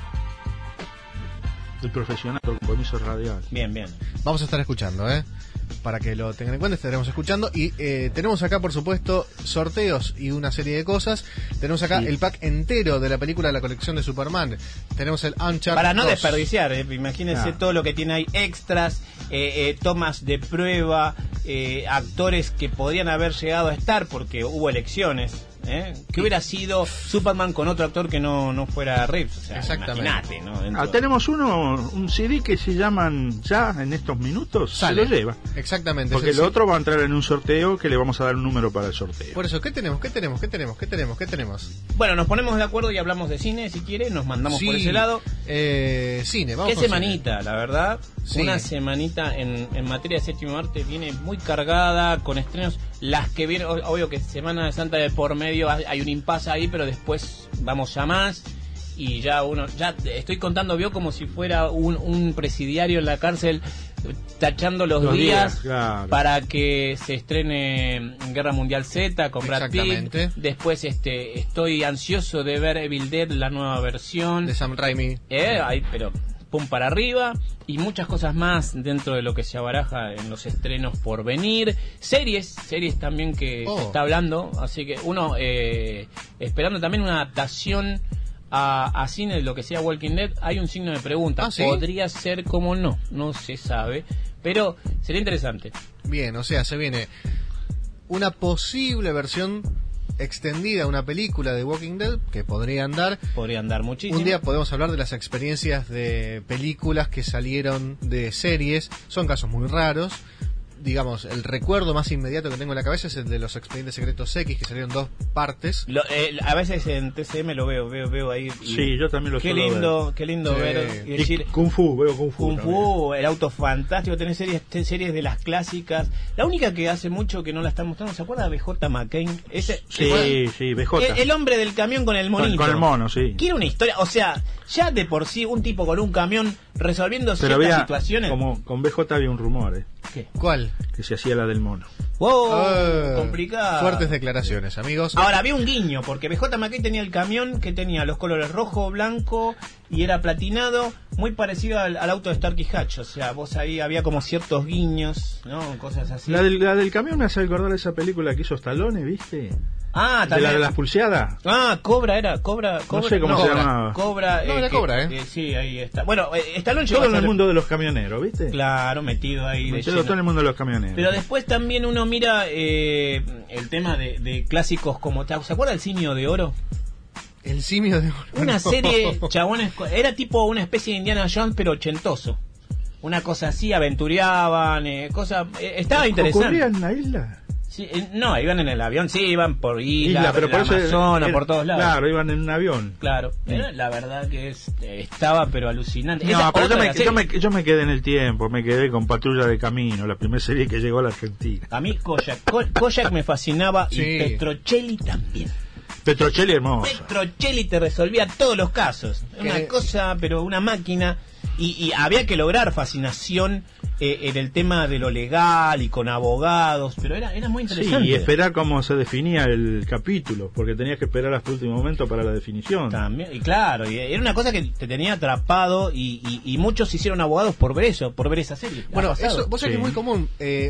el profesional, el compromiso radial. Bien, bien. Vamos a estar escuchando, ¿eh? Para que lo tengan en cuenta, estaremos escuchando. Y eh, tenemos acá, por supuesto, sorteos y una serie de cosas. Tenemos acá Sí. el pack entero de la película de la colección de Superman. Tenemos el Uncharted Para no dos. desperdiciar, eh, imagínense Ah. todo lo que tiene ahí, extras, eh, eh, tomas de prueba, eh, actores que podrían haber llegado a estar porque hubo elecciones. ¿eh? ¿Qué hubiera sido Superman con otro actor que no, no fuera Reeves? O sea, Exactamente. imagínate, ¿no? Dentro- Ah, tenemos uno, un C D que se llaman ya en estos minutos, Sale. se lo lleva. Exactamente. Porque es el el- otro va a entrar en un sorteo que le vamos a dar un número para el sorteo. Por eso, ¿qué tenemos? ¿Qué tenemos? ¿Qué tenemos? ¿Qué tenemos? ¿Qué tenemos? Bueno, nos ponemos de acuerdo y hablamos de cine, si quiere, nos mandamos Sí, por ese lado. Eh, cine, vamos Qué con semanita, la verdad. Sí. Una semanita en, en materia de séptimo arte viene muy cargada con estrenos. Las que vienen, ob- obvio que Semana Santa de por medio hay hay un impasse ahí, pero después vamos ya más. Y ya uno, ya estoy contando, vio como si fuera un, un presidiario en la cárcel eh, tachando los, Los días, días, claro. para que se estrene Guerra Mundial Z con Brad Pitt. Exactamente. Después este estoy ansioso de ver Evil Dead, la nueva versión. De Sam Raimi. Eh, ahí, pero pum para arriba. Y muchas cosas más dentro de lo que se abaraja en los estrenos por venir. Series, series también que Oh. se está hablando. Así que uno eh, esperando también una adaptación a, a cine de lo que sea Walking Dead. Hay un signo de pregunta. ¿Ah, sí? Podría ser como no, no se sabe. Pero sería interesante. Bien, o sea, se viene una posible versión extendida, una película de Walking Dead que podría andar. Podría andar muchísimo. Un día podemos hablar de las experiencias de películas que salieron de series. Son casos muy raros. Digamos, el recuerdo más inmediato que tengo en la cabeza es el de los Expedientes Secretos X, que salieron dos partes. Lo- eh, a veces en T C M lo veo, veo, veo ahí. y- Sí, yo también lo Qué suelo lindo, ver. qué lindo Sí. ver. Y Y decir, Kung Fu, veo Kung Fu. Kung también. Fu, el auto fantástico, tenés series, te- series de las clásicas. La única que hace mucho que no la están mostrando, ¿se acuerda de B J McCain? Ese, Sí, sí, B J. el, el hombre del camión con el Con- monito. con el mono, sí. Quiere una historia, o sea, ya de por sí un tipo con un camión resolviendo Pero ciertas había, situaciones. como con B J había un rumor, ¿eh? ¿Qué? ¿Cuál? Que se hacía la del mono. ¡Wow! Eh, complicado. Fuertes declaraciones, amigos. Ahora, había un guiño, porque B J McKay tenía el camión que tenía los colores rojo, blanco y era platinado, muy parecido al, al auto de Starkey Hatch. O sea, vos ahí había como ciertos guiños, ¿no? Cosas así. La del, la del camión me hace recordar esa película que hizo Stallone, ¿viste? Ah, de también. la de las pulseadas. Ah, Cobra era, Cobra, Cobra. No sé cómo se llamaba. Cobra. No, era que- Cobra, ¿eh? que sí, ahí está. Bueno, eh, Stallone llegó Todo a en el ser- mundo de los camioneros, ¿viste? Claro, metido ahí. de Metido lleno. todo en el mundo de los camioneros. Pero después también uno mira eh, el tema de, de clásicos como... ¿Se acuerda el Simio de Oro? El simio de oro. Una No. serie, chabones, era tipo una especie de Indiana Jones, pero ochentoso. Una cosa así, aventureaban, eh, cosa, eh, estaba interesante. ¿Ocurría en la isla? Sí, eh, no, iban en el avión, sí, iban por isla, Isla, pero por por eso Amazonas, era- por todos lados. Claro, iban en un avión. Claro, pero la verdad que es, eh, estaba pero alucinante. No, Esa pero otra yo de me, la yo, me, serie. yo me quedé en el tiempo, me quedé con Patrulla de Camino, la primera serie que llegó a la Argentina. A mí Kojak, Ko- Kojak me fascinaba Sí. y Petrocelli también. Petrocelli hermoso. Petrocelli te resolvía todos los casos. Una Que- cosa, pero una máquina. Y, y había que lograr fascinación eh, en el tema de lo legal y con abogados, pero era, era muy Sí, interesante. y esperar cómo se definía el capítulo, porque tenías que esperar hasta el último momento para la definición. También, y claro, y era una cosa que te tenía atrapado y, y, y muchos se hicieron abogados por ver eso, por ver esa serie. ¿Ha Bueno, pasado? eso, vos sabés que es muy común. Eh,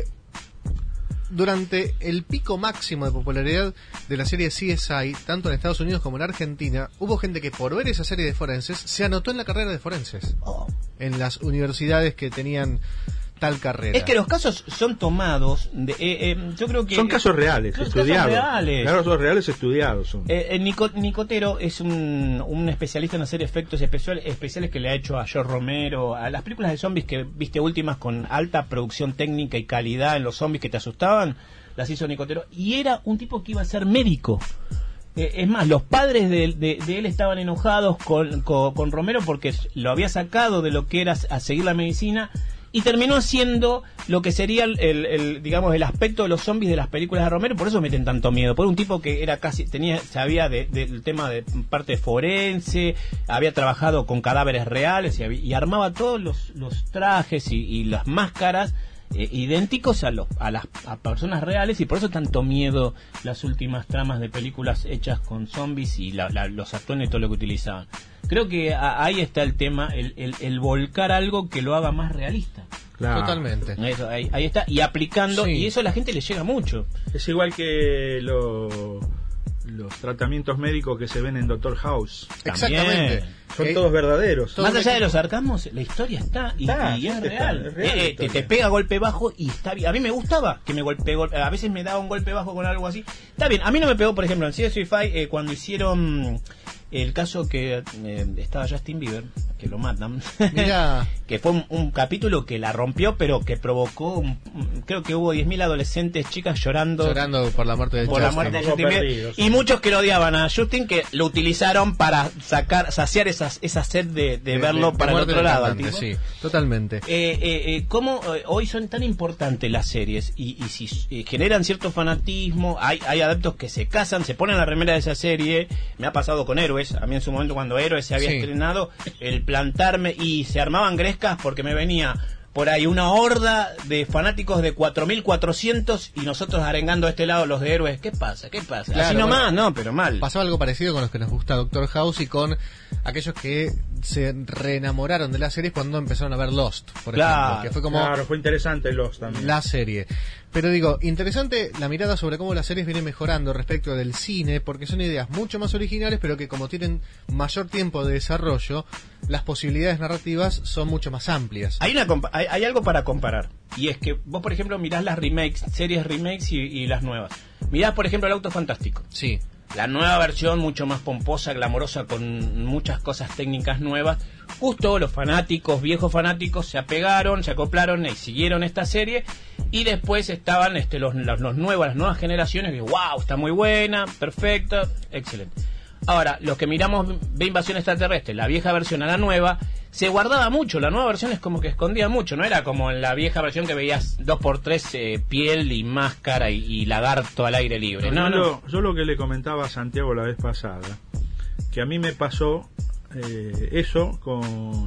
durante el pico máximo de popularidad de la serie C S I, tanto en Estados Unidos como en Argentina, hubo gente que por ver esa serie de forenses se anotó en la carrera de forenses. En las universidades que tenían tal carrera. Es que los casos son tomados, de, eh, eh, yo creo que... Son casos reales, Son estudiados. casos reales. Claro, casos reales estudiados son. Eh, eh, Nico- Nicotero es un, un especialista en hacer efectos especial- especiales que le ha hecho a George Romero, a las películas de zombies que viste últimas con alta producción técnica y calidad en los zombies que te asustaban, las hizo Nicotero. Y era un tipo que iba a ser médico. Eh, es más, los padres de, de- de él estaban enojados con, con, con Romero porque lo había sacado de lo que era a seguir la medicina y terminó haciendo lo que sería el, el- el, digamos el aspecto de los zombies de las películas de Romero. Por eso meten tanto miedo, por un tipo que era casi tenía sabía de- del tema de parte forense, había trabajado con cadáveres reales y, había- y armaba todos los, los trajes y, y las máscaras eh, idénticos a los a las a personas reales, y por eso tanto miedo las últimas tramas de películas hechas con zombies y la- la- los atuendos y todo lo que utilizaban. Creo que a- ahí está el tema, el, el, el volcar algo que lo haga más realista. Claro. Totalmente. Eso, ahí, ahí está, y aplicando, Sí. y eso a la gente le llega mucho. Es igual que lo- los tratamientos médicos que se ven en Doctor House. Exactamente. Son Eh, todos verdaderos. Más allá de los sarcasmos, la historia está y, Está, y es está, real. es real Eh, la eh, te, historia. te pega golpe bajo y está bien. A mí me gustaba que me golpee, golpe, a veces me daba un golpe bajo con algo así. Está bien, a mí no me pegó, por ejemplo, en C S I eh, cuando hicieron el caso que eh, estaba Justin Bieber, que lo matan. Mirá. Que fue un, un capítulo que la rompió, pero que provocó, un- un- creo que hubo diez mil adolescentes, chicas llorando. Llorando por la muerte de por la Justin. muerte de Estamos Justin Bieber. perdidos. Y muchos que lo odiaban a Justin, que lo utilizaron para sacar, saciar esas, esa sed de, de verlo para el muerte otro del lado. al cantante, tipo. sí, totalmente. Eh, eh, eh, ¿Cómo eh, hoy son tan importantes las series? Y, y si eh, generan cierto fanatismo, hay, hay adeptos que se casan, se ponen la remera de esa serie. Me ha pasado con Héroes, a mí en su momento cuando Héroes se había Sí. estrenado, el plantarme y se armaban grescas porque me venía por ahí una horda de fanáticos de cuatro mil cuatrocientos y nosotros arengando a este lado los de Héroes. ¿Qué pasa? ¿Qué pasa? Claro, Así nomás, bueno, no, pero mal. Pasaba algo parecido con los que nos gusta Doctor House y con aquellos que se reenamoraron de las series cuando empezaron a ver Lost, por Claro, ejemplo, que fue como claro, fue interesante Lost también. la serie. Pero digo, interesante la mirada sobre cómo las series vienen mejorando respecto del cine, porque son ideas mucho más originales, pero que como tienen mayor tiempo de desarrollo, las posibilidades narrativas son mucho más amplias. Hay, una compa- hay, hay algo para comparar. Y es que vos, por ejemplo, mirás las remakes, series remakes y, y las nuevas. Mirás, por ejemplo, El Auto Fantástico. Sí. La nueva versión, mucho más pomposa, glamorosa, con muchas cosas técnicas nuevas. Justo los fanáticos, viejos fanáticos, se apegaron, se acoplaron y siguieron esta serie. Y después estaban este, los, los, los nuevos, las nuevas generaciones, que wow, está muy buena, perfecta, excelente. Ahora, los que miramos ve Invasión Extraterrestre, la vieja versión a la nueva, se guardaba mucho. La nueva versión es como que escondía mucho. No era como en la vieja versión que veías dos por tres eh, piel y máscara y, y lagarto al aire libre. No, yo, no. Lo, yo lo que le comentaba a Santiago la vez pasada, que a mí me pasó eh, eso con,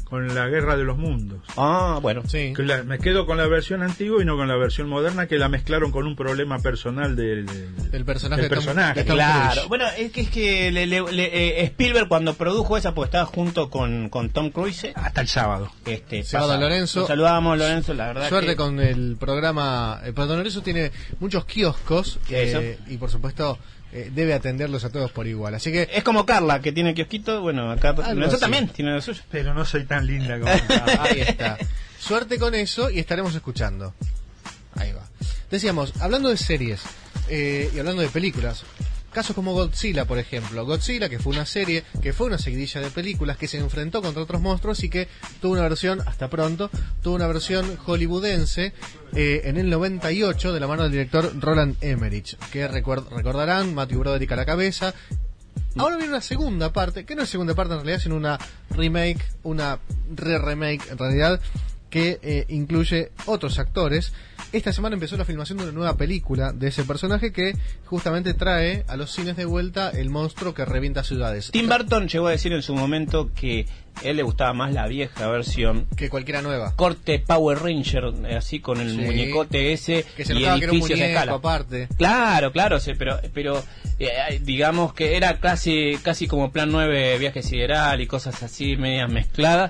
con la Guerra de los Mundos. Ah, bueno. Sí. Que la- me quedo con la versión antigua y no con la versión moderna, que la mezclaron con un problema personal del, del, El personaje del de Tom- personaje. de Tom Claro, Cruise. bueno, es que es que le- le- le- eh, Spielberg cuando produjo esa, pues estaba junto con, con Tom Cruise. Hasta el sábado. Este, Sábado pasa- Lorenzo. Nos saludamos, Lorenzo, la verdad. Suerte que... con el programa. El Don Lorenzo tiene muchos kioscos Eso. eh, y por supuesto eh, debe atenderlos a todos por igual. Así que Es como Carla, que tiene kiosquito, bueno, acá Lorenzo así. también tiene lo suyo. Pero no soy tan linda como ahí está. Suerte con eso y estaremos escuchando. Ahí va. Decíamos, hablando de series eh, y hablando de películas, casos como Godzilla, por ejemplo. Godzilla, que fue una serie, que fue una seguidilla de películas, que se enfrentó contra otros monstruos y que tuvo una versión, hasta pronto, tuvo una versión hollywoodense eh, en el noventa y ocho de la mano del director Roland Emmerich, que recuer- recordarán, Matthew Broderick a la cabeza. Ahora viene una segunda parte, que no es segunda parte en realidad, sino una remake, una re-remake en realidad, que eh, incluye otros actores. Esta semana empezó la filmación de una nueva película de ese personaje que justamente trae a los cines de vuelta el monstruo que revienta ciudades. Tim Burton llegó a decir en su momento que a él le gustaba más la vieja versión que cualquiera nueva. Corte Power Ranger, eh, así con el Sí. muñecote ese Que se y notaba que era un edificios a muñeco escala. aparte. Claro, claro, sí, pero pero eh, digamos que era casi casi como Plan nueve, viaje sideral y cosas así medias mezcladas.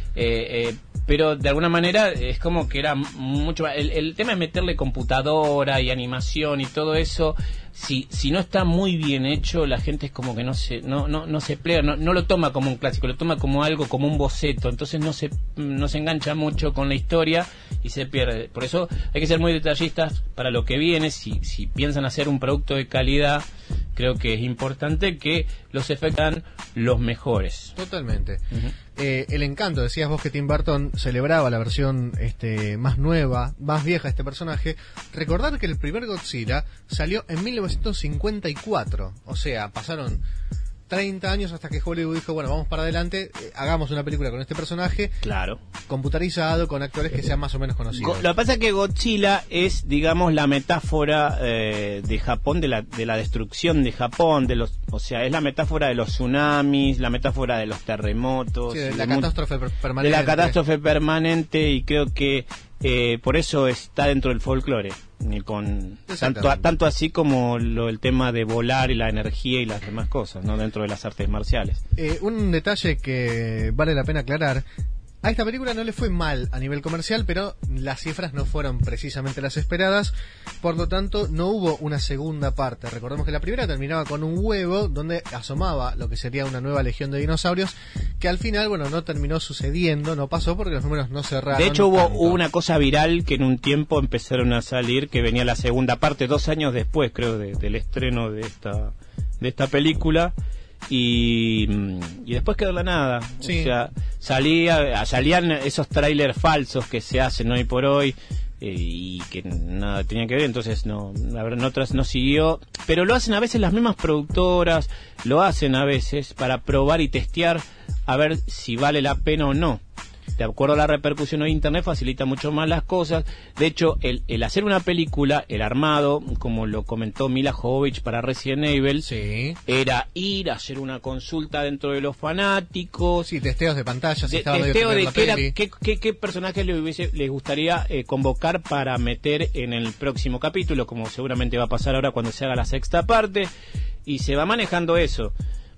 Eh, eh, pero de alguna manera es como que era mucho más, el, el tema es meterle computadora y animación y todo eso. Si si no está muy bien hecho, la gente es como que no se no no no se plega, no, no lo toma como un clásico, lo toma como algo, como un boceto, entonces no se no se engancha mucho con la historia y se pierde. Por eso hay que ser muy detallistas para lo que viene. Si si piensan hacer un producto de calidad, creo que es importante que los efectos sean los mejores. Totalmente. Eh, el encanto, decías vos que Tim Burton celebraba la versión este, más nueva, más vieja de este personaje. Recordar que el primer Godzilla salió en mil novecientos cincuenta y cuatro, o sea, pasaron treinta años hasta que Hollywood dijo, bueno, vamos para adelante, eh, hagamos una película con este personaje. Claro. Computarizado, con actores que sean más o menos conocidos. Go- Lo que pasa es que Godzilla es, digamos, la metáfora eh, de Japón, de la, de la destrucción de Japón, de los, o sea, es la metáfora de los tsunamis, la metáfora de los terremotos, Sí, de y la de mu- catástrofe per- de permanente. la catástrofe permanente, y creo que eh, por eso está dentro del folclore, y con tanto, tanto así como lo, el tema de volar y la energía y las demás cosas, no dentro de las artes marciales. Eh, un detalle que vale la pena aclarar. A esta película no le fue mal a nivel comercial, pero las cifras no fueron precisamente las esperadas, por lo tanto no hubo una segunda parte. Recordemos que la primera terminaba con un huevo donde asomaba lo que sería una nueva legión de dinosaurios, que al final, bueno, no terminó sucediendo, no pasó porque los números no cerraron. De hecho hubo, tanto. hubo una cosa viral que en un tiempo empezaron a salir, que venía la segunda parte, dos años después creo de- del estreno de esta de esta película, y, y después quedó la nada. Sí. O sea, salía, salían esos trailers falsos que se hacen hoy por hoy, eh, y que nada tenían que ver, entonces no, la verdad, en otras no siguió, pero lo hacen a veces las mismas productoras, lo hacen a veces para probar y testear a ver si vale la pena o no. De acuerdo a la repercusión de Internet facilita mucho más las cosas. De hecho, el, el hacer una película, el armado, como lo comentó Mila Jovovich para Resident Evil, sí, era ir a hacer una consulta dentro de los fanáticos. Sí, testeos de pantallas. De, estaba medio testeo primero de la qué, era, peli. qué, qué, qué personajes les, hubiese, les gustaría eh, convocar para meter en el próximo capítulo, como seguramente va a pasar ahora cuando se haga la sexta parte, y se va manejando eso.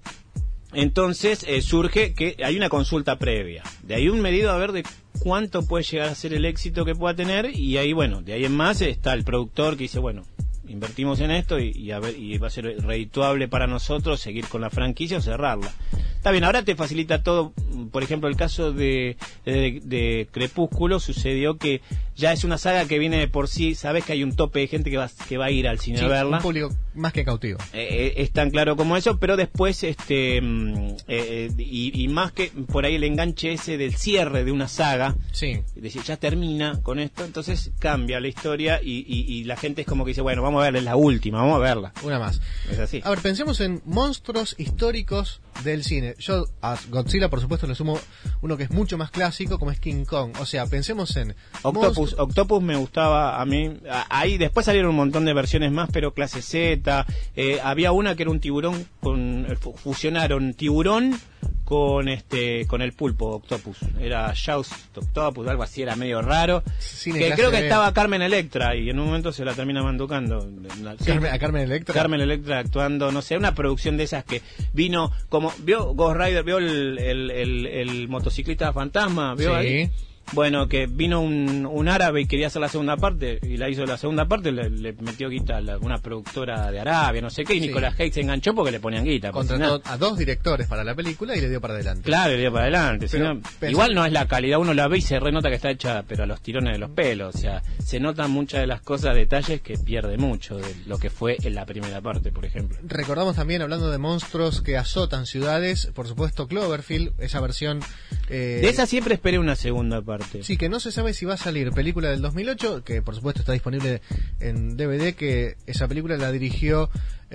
Entonces eh, surge que hay una consulta previa, de ahí un medido a ver de cuánto puede llegar a ser el éxito que pueda tener, y ahí bueno, de ahí en más está el productor que dice, bueno, invertimos en esto y, y, a ver, y va a ser redituable para nosotros seguir con la franquicia o cerrarla. Está bien, ahora te facilita todo. Por ejemplo, el caso de, de, de Crepúsculo sucedió que ya es una saga que viene de por sí, sabes que hay un tope de gente que va, que va a ir al cine Sí, a verla. un público más que cautivo. Eh, es tan claro como eso, pero después este mm, eh, y, y más que por ahí el enganche ese del cierre de una saga, sí, es decir, ya termina con esto, entonces cambia la historia y, y, y la gente es como que dice, bueno, vamos a verla, es la última, vamos a verla. Una más. Es así. A ver, pensemos en monstruos históricos del cine. Yo a Godzilla, por supuesto, le sumo uno que es mucho más clásico, como es King Kong. O sea, pensemos en Octopus, Octopus me gustaba a mí. A- Ahí después salieron un montón de versiones más, pero clase Z. Eh, había una que era un tiburón con fu- fusionaron tiburón con este con el pulpo Octopus. Era Jaws Octopus, algo así, era medio raro. Cine que clase creo que B. estaba Carmen Electra y en un momento se la termina manducando. Carmen, ¿a Carmen Electra? Carmen Electra actuando, no sé, una producción de esas que vino como, ¿vio Ghost Rider? ¿Vio el, el, el, el motociclista fantasma? ¿Vio Sí. ahí? Bueno, que vino un, un árabe y quería hacer la segunda parte y la hizo la segunda parte, le, le metió guita a la- una productora de Arabia, no sé qué, y Sí. Nicolas Cage se enganchó porque le ponían guita. porque si Contrató no- a dos directores para la película y le dio para adelante. Claro, le dio para adelante. si Pero, no- pensá- igual no es la calidad, uno la ve y se renota que está hecha, pero a los tirones de los pelos. O sea, se notan muchas de las cosas, detalles que pierde mucho de lo que fue en la primera parte, por ejemplo. Recordamos también, hablando de monstruos que azotan ciudades, por supuesto Cloverfield, esa versión... eh, De esa siempre esperé una segunda parte. Sí, que no se sabe si va a salir, película del dos mil ocho, que por supuesto está disponible en D V D, que esa película la dirigió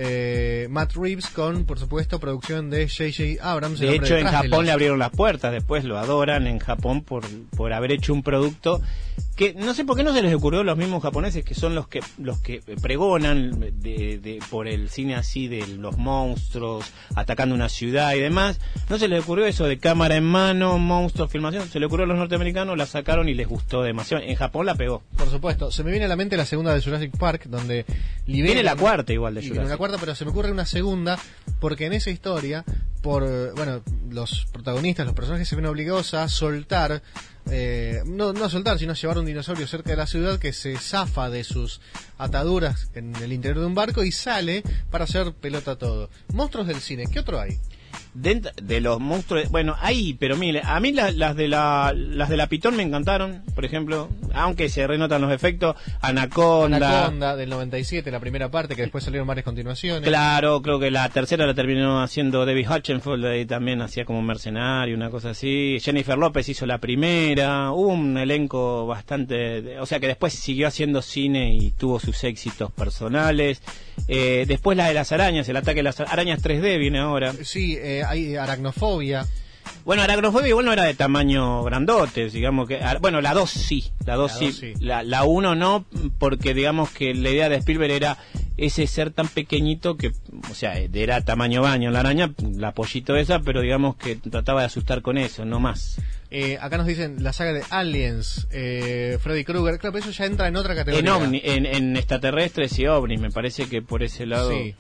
eh, Matt Reeves con, por supuesto, producción de J J Abrams. el De hombre hecho, en detrás de Japón los- le abrieron las puertas, después lo adoran en Japón por, por haber hecho un producto que no sé por qué no se les ocurrió a los mismos japoneses, que son los que los que pregonan de, de- por el cine así de los monstruos atacando una ciudad y demás. No se les ocurrió eso de cámara en mano, monstruos, filmación. Se le ocurrió a los norteamericanos, la sacaron y les gustó demasiado. En Japón la pegó. Por supuesto, se me viene a la mente la segunda de Jurassic Park, donde liberan... Viene la cuarta igual de y Jurassic. viene una cuarta, pero se me ocurre una segunda, porque en esa historia, por eh, bueno, los protagonistas, los personajes se ven obligados a soltar, eh, no, no a soltar, sino a llevar un dinosaurio cerca de la ciudad que se zafa de sus ataduras en el interior de un barco y sale para hacer pelota todo. Monstruos del cine, ¿qué otro hay? Dentro de los monstruos, bueno, hay, pero mire, a mí la- las de la las de la Pitón me encantaron, por ejemplo, aunque se renotan los efectos. Anaconda, Anaconda del noventa y siete, la primera parte, que después salieron varias continuaciones. claro, creo que la tercera la terminó haciendo David Hutchinson, ahí también hacía como un mercenario, una cosa así. Jennifer López hizo la primera, hubo un elenco bastante, o sea que después siguió haciendo cine y tuvo sus éxitos personales. Eh, después la de las arañas, el ataque de las arañas tres D viene ahora. Sí, eh, hay aracnofobia. Bueno, Aracnofobia igual no era de tamaño grandote, digamos que... ah, Bueno, la dos sí, la dos La sí, dos sí. La, la uno no, porque digamos que la idea de Spielberg era ese ser tan pequeñito que, o sea, era tamaño baño la araña, la pollito esa, pero digamos que trataba de asustar con eso, no más. Eh, acá nos dicen la saga de Aliens, eh, Freddy Krueger, claro, pero eso ya entra en otra En, categoría. ovni, en, en extraterrestres y ovnis, me parece que por ese lado... Sí.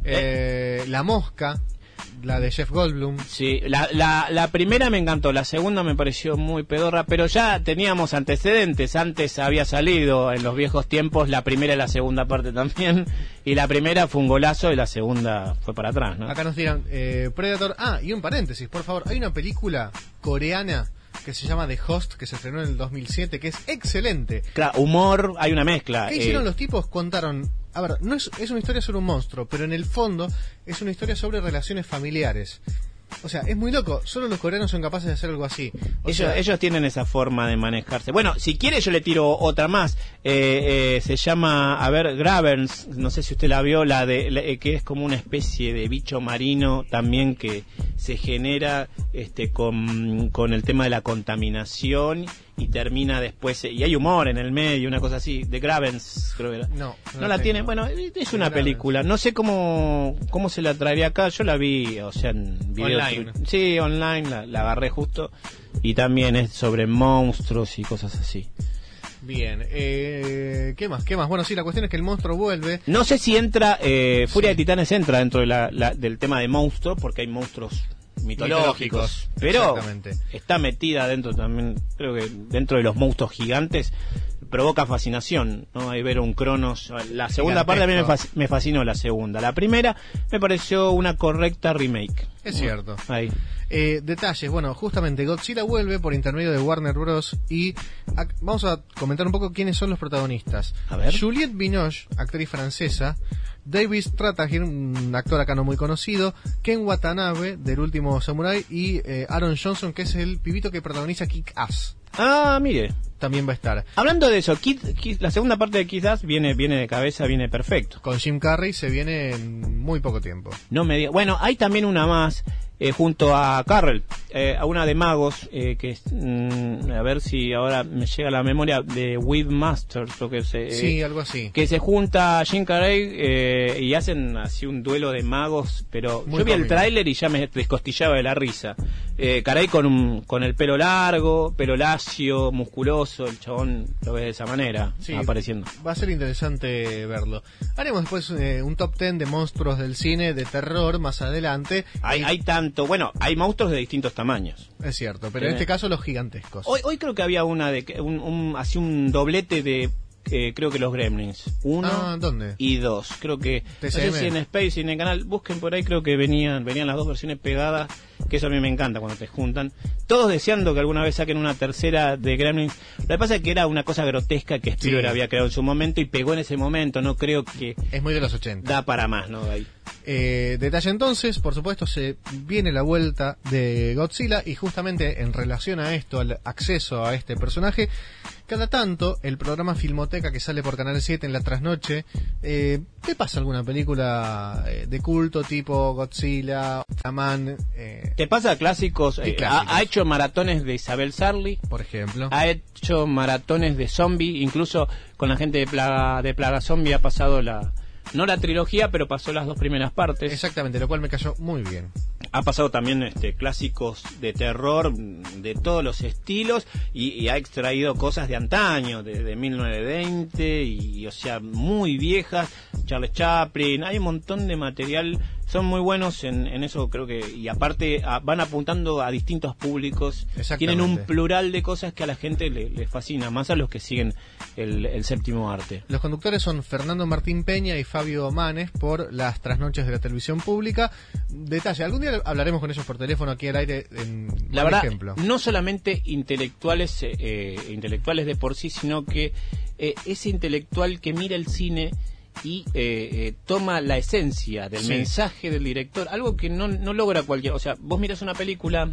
Eh, La Mosca, la de Jeff Goldblum. Sí, la, la, la primera me encantó, la segunda me pareció muy pedorra, pero ya teníamos antecedentes, antes había salido en los viejos tiempos la primera y la segunda parte también, y la primera fue un golazo y la segunda fue para atrás, ¿no? Acá nos dirán eh, Predator. Ah, y un paréntesis, por favor. Hay una película coreana que se llama The Host, que se estrenó en el dos mil siete, que es excelente. Claro, humor, hay una mezcla. ¿Qué eh, hicieron los tipos? Contaron... A ver, no es, es una historia sobre un monstruo, pero en el fondo es una historia sobre relaciones familiares. O sea, es muy loco. Solo los coreanos son capaces de hacer algo así. O Ellos, sea, ellos tienen esa forma de manejarse. Bueno, si quiere yo le tiro otra más. Eh, eh, se llama, a ver, Graverns. No sé si usted la vio, la de la, eh, que es como una especie de bicho marino también que se genera este con, con el tema de la contaminación y termina después. Y hay humor en el medio, una cosa así. De Graverns, creo que era. No, No, no la tengo. tiene. Bueno, es una Graverns. película. No sé cómo, cómo se la traería acá. Yo la vi, o sea, en video. Online. Sí, online, la, la agarré justo. Y también es sobre monstruos y cosas así. Bien, eh, ¿qué más? ¿Qué más? Bueno, sí, la cuestión es que el monstruo vuelve. No sé si entra, eh, Furia Sí. de Titanes entra dentro de la, la- del tema de monstruos, porque hay monstruos mitológicos. Mitológicos, Pero exactamente. está metida dentro también, creo que dentro de los monstruos gigantes. Provoca fascinación, ¿no? Ahí ver un Cronos. La segunda parte a mí me, Gigantesco. fasc- me fascinó la segunda. La primera me pareció una correcta remake. Es cierto. Ahí. Eh, detalles, bueno, justamente Godzilla vuelve por intermedio de Warner Bros. Y ac- vamos a comentar un poco quiénes son los protagonistas. A ver. Juliette Binoche, actriz francesa. David Strathairn, un actor acá no muy conocido. Ken Watanabe, del último Samurai. Y eh, Aaron Johnson, que es el pibito que protagoniza Kick-Ass. Ah, mire. También va a estar. Hablando de eso, Kid, Kid- la segunda parte de Kid Ass viene, viene de cabeza, viene perfecto. Con Jim Carrey se viene en muy poco tiempo. No me diga. Bueno, hay también una más eh, junto a Carrell, eh, a una de magos eh, que es, mm, a ver si ahora me llega a la memoria de With Masters, lo que se, eh, Sí, algo así. que se junta Jim Carrey eh, y hacen así un duelo de magos, pero Muy yo vi el cómico. tráiler y ya me descostillaba de la risa. Eh, Caray con un, con el pelo largo, pelo lacio, musculoso, el chabón lo ves de esa manera, Sí, apareciendo. va a ser interesante verlo. Haremos después eh, un top ten de monstruos del cine de terror más adelante. Hay, hay tanto, bueno, hay monstruos de distintos tamaños. Es cierto, pero en este caso los gigantescos. Hoy, hoy creo que había una de que- un, un, así un doblete de eh, creo que los Gremlins. Uno Ah, ¿dónde? y dos. Creo que no T C M. sé si en Space y en el canal, busquen por ahí, creo que venían, venían las dos versiones pegadas, que eso a mí me encanta cuando te juntan. Todos deseando que alguna vez saquen una tercera de Gremlins. Lo que pasa es que era una cosa grotesca que Spielberg Sí. había creado en su momento y pegó en ese momento. No creo que Es muy de los ochenta. da para más, ¿no? Ahí. Eh, detalle entonces, por supuesto, se viene la vuelta de Godzilla y justamente en relación a esto, al acceso a este personaje, cada tanto el programa Filmoteca que sale por Canal siete en la trasnoche, eh, ¿te pasa alguna película eh, de culto tipo Godzilla, Ultraman? Eh, ¿Te pasa clásicos? Y Eh, clásicos. Ha, ha hecho maratones de Isabel Sarli, por ejemplo. ha hecho maratones de zombie, incluso con la gente de Plaga, de Plaga Zombie ha pasado la, no la trilogía, pero pasó las dos primeras partes. Exactamente, lo cual me cayó muy bien. Ha pasado también este, clásicos de terror mm, de todos los estilos y, y ha extraído cosas de antaño, de, de mil novecientos veinte y, y, o sea, muy viejas. Charles Chaplin, hay un montón de material, son muy buenos en, en eso, creo que, y aparte a- van apuntando a distintos públicos, tienen un plural de cosas que a la gente le, le fascina, más a los que siguen el, el séptimo arte. Los conductores son Fernando Martín Peña y Fabio Manes por las trasnoches de la televisión pública. Detalle, algún día hablaremos con ellos por teléfono aquí al aire en La mal verdad, ejemplo. no solamente intelectuales, eh, eh, intelectuales de por sí, sino que eh, ese intelectual que mira el cine y eh, eh, toma la esencia del Sí. mensaje del director, algo que no, no logra cualquier... O sea, vos miras una película,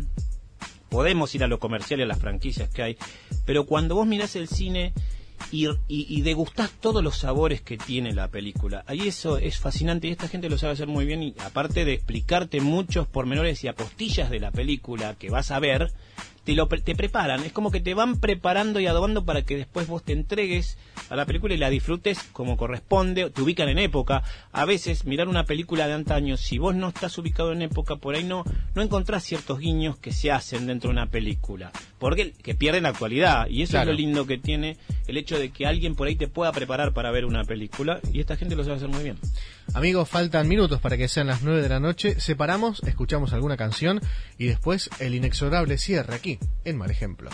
podemos ir a lo comercial y a las franquicias que hay, pero cuando vos mirás el cine y, y, y degustás todos los sabores que tiene la película, ahí eso es fascinante y esta gente lo sabe hacer muy bien, y aparte de explicarte muchos pormenores y apostillas de la película que vas a ver, te, lo, pre- te preparan, es como que te van preparando y adobando para que después vos te entregues a la película y la disfrutes como corresponde, te ubican en época. A veces mirar una película de antaño, si vos no estás ubicado en época, por ahí no, no encontrás ciertos guiños que se hacen dentro de una película, porque que pierden la actualidad, y eso Claro. es lo lindo que tiene el hecho de que alguien por ahí te pueda preparar para ver una película, y esta gente lo sabe hacer muy bien. Amigos, faltan minutos para que sean las nueve de la noche. Separamos, escuchamos alguna canción y después el inexorable cierre aquí, en Mal Ejemplo.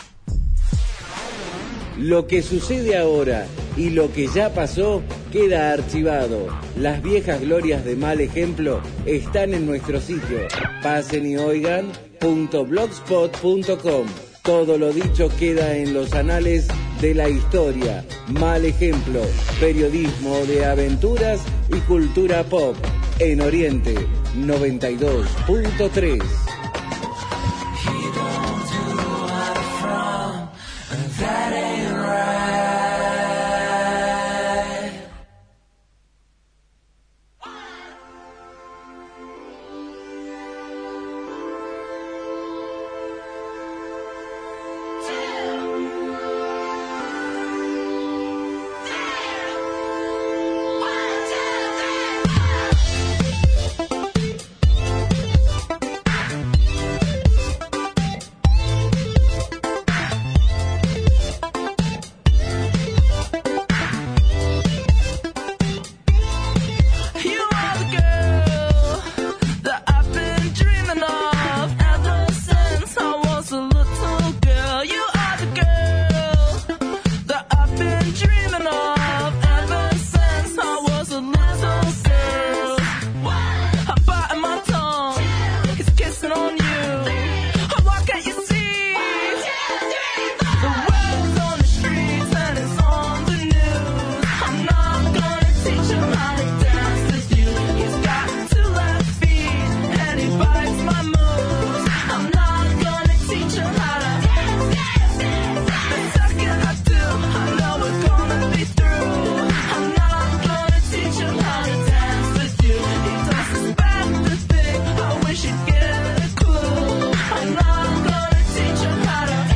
Lo que sucede ahora y lo que ya pasó queda archivado. Las viejas glorias de Mal Ejemplo están en nuestro sitio pasen y oigan punto blogspot punto com. Todo lo dicho queda en los anales de la historia. Mal Ejemplo, periodismo de aventuras y cultura pop. En Oriente noventa y dos punto tres. That ain't right. You are the girl that I've been dreaming of ever since I was a little girl. You are the girl that I've been dreaming of ever since I was a little girl. I'm biting my tongue, he's kissing on you. Why can't you see? The world's on the streets and it's on the news. I'm not gonna teach him how to dance with you. He's got two left feet and he bites my moves. I'm not gonna teach him how to The second I do, I know we're gonna be through. I'm not gonna teach him how to dance with you. He does suspect the thing, I wish he'd get a clue. I'm not gonna teach him how to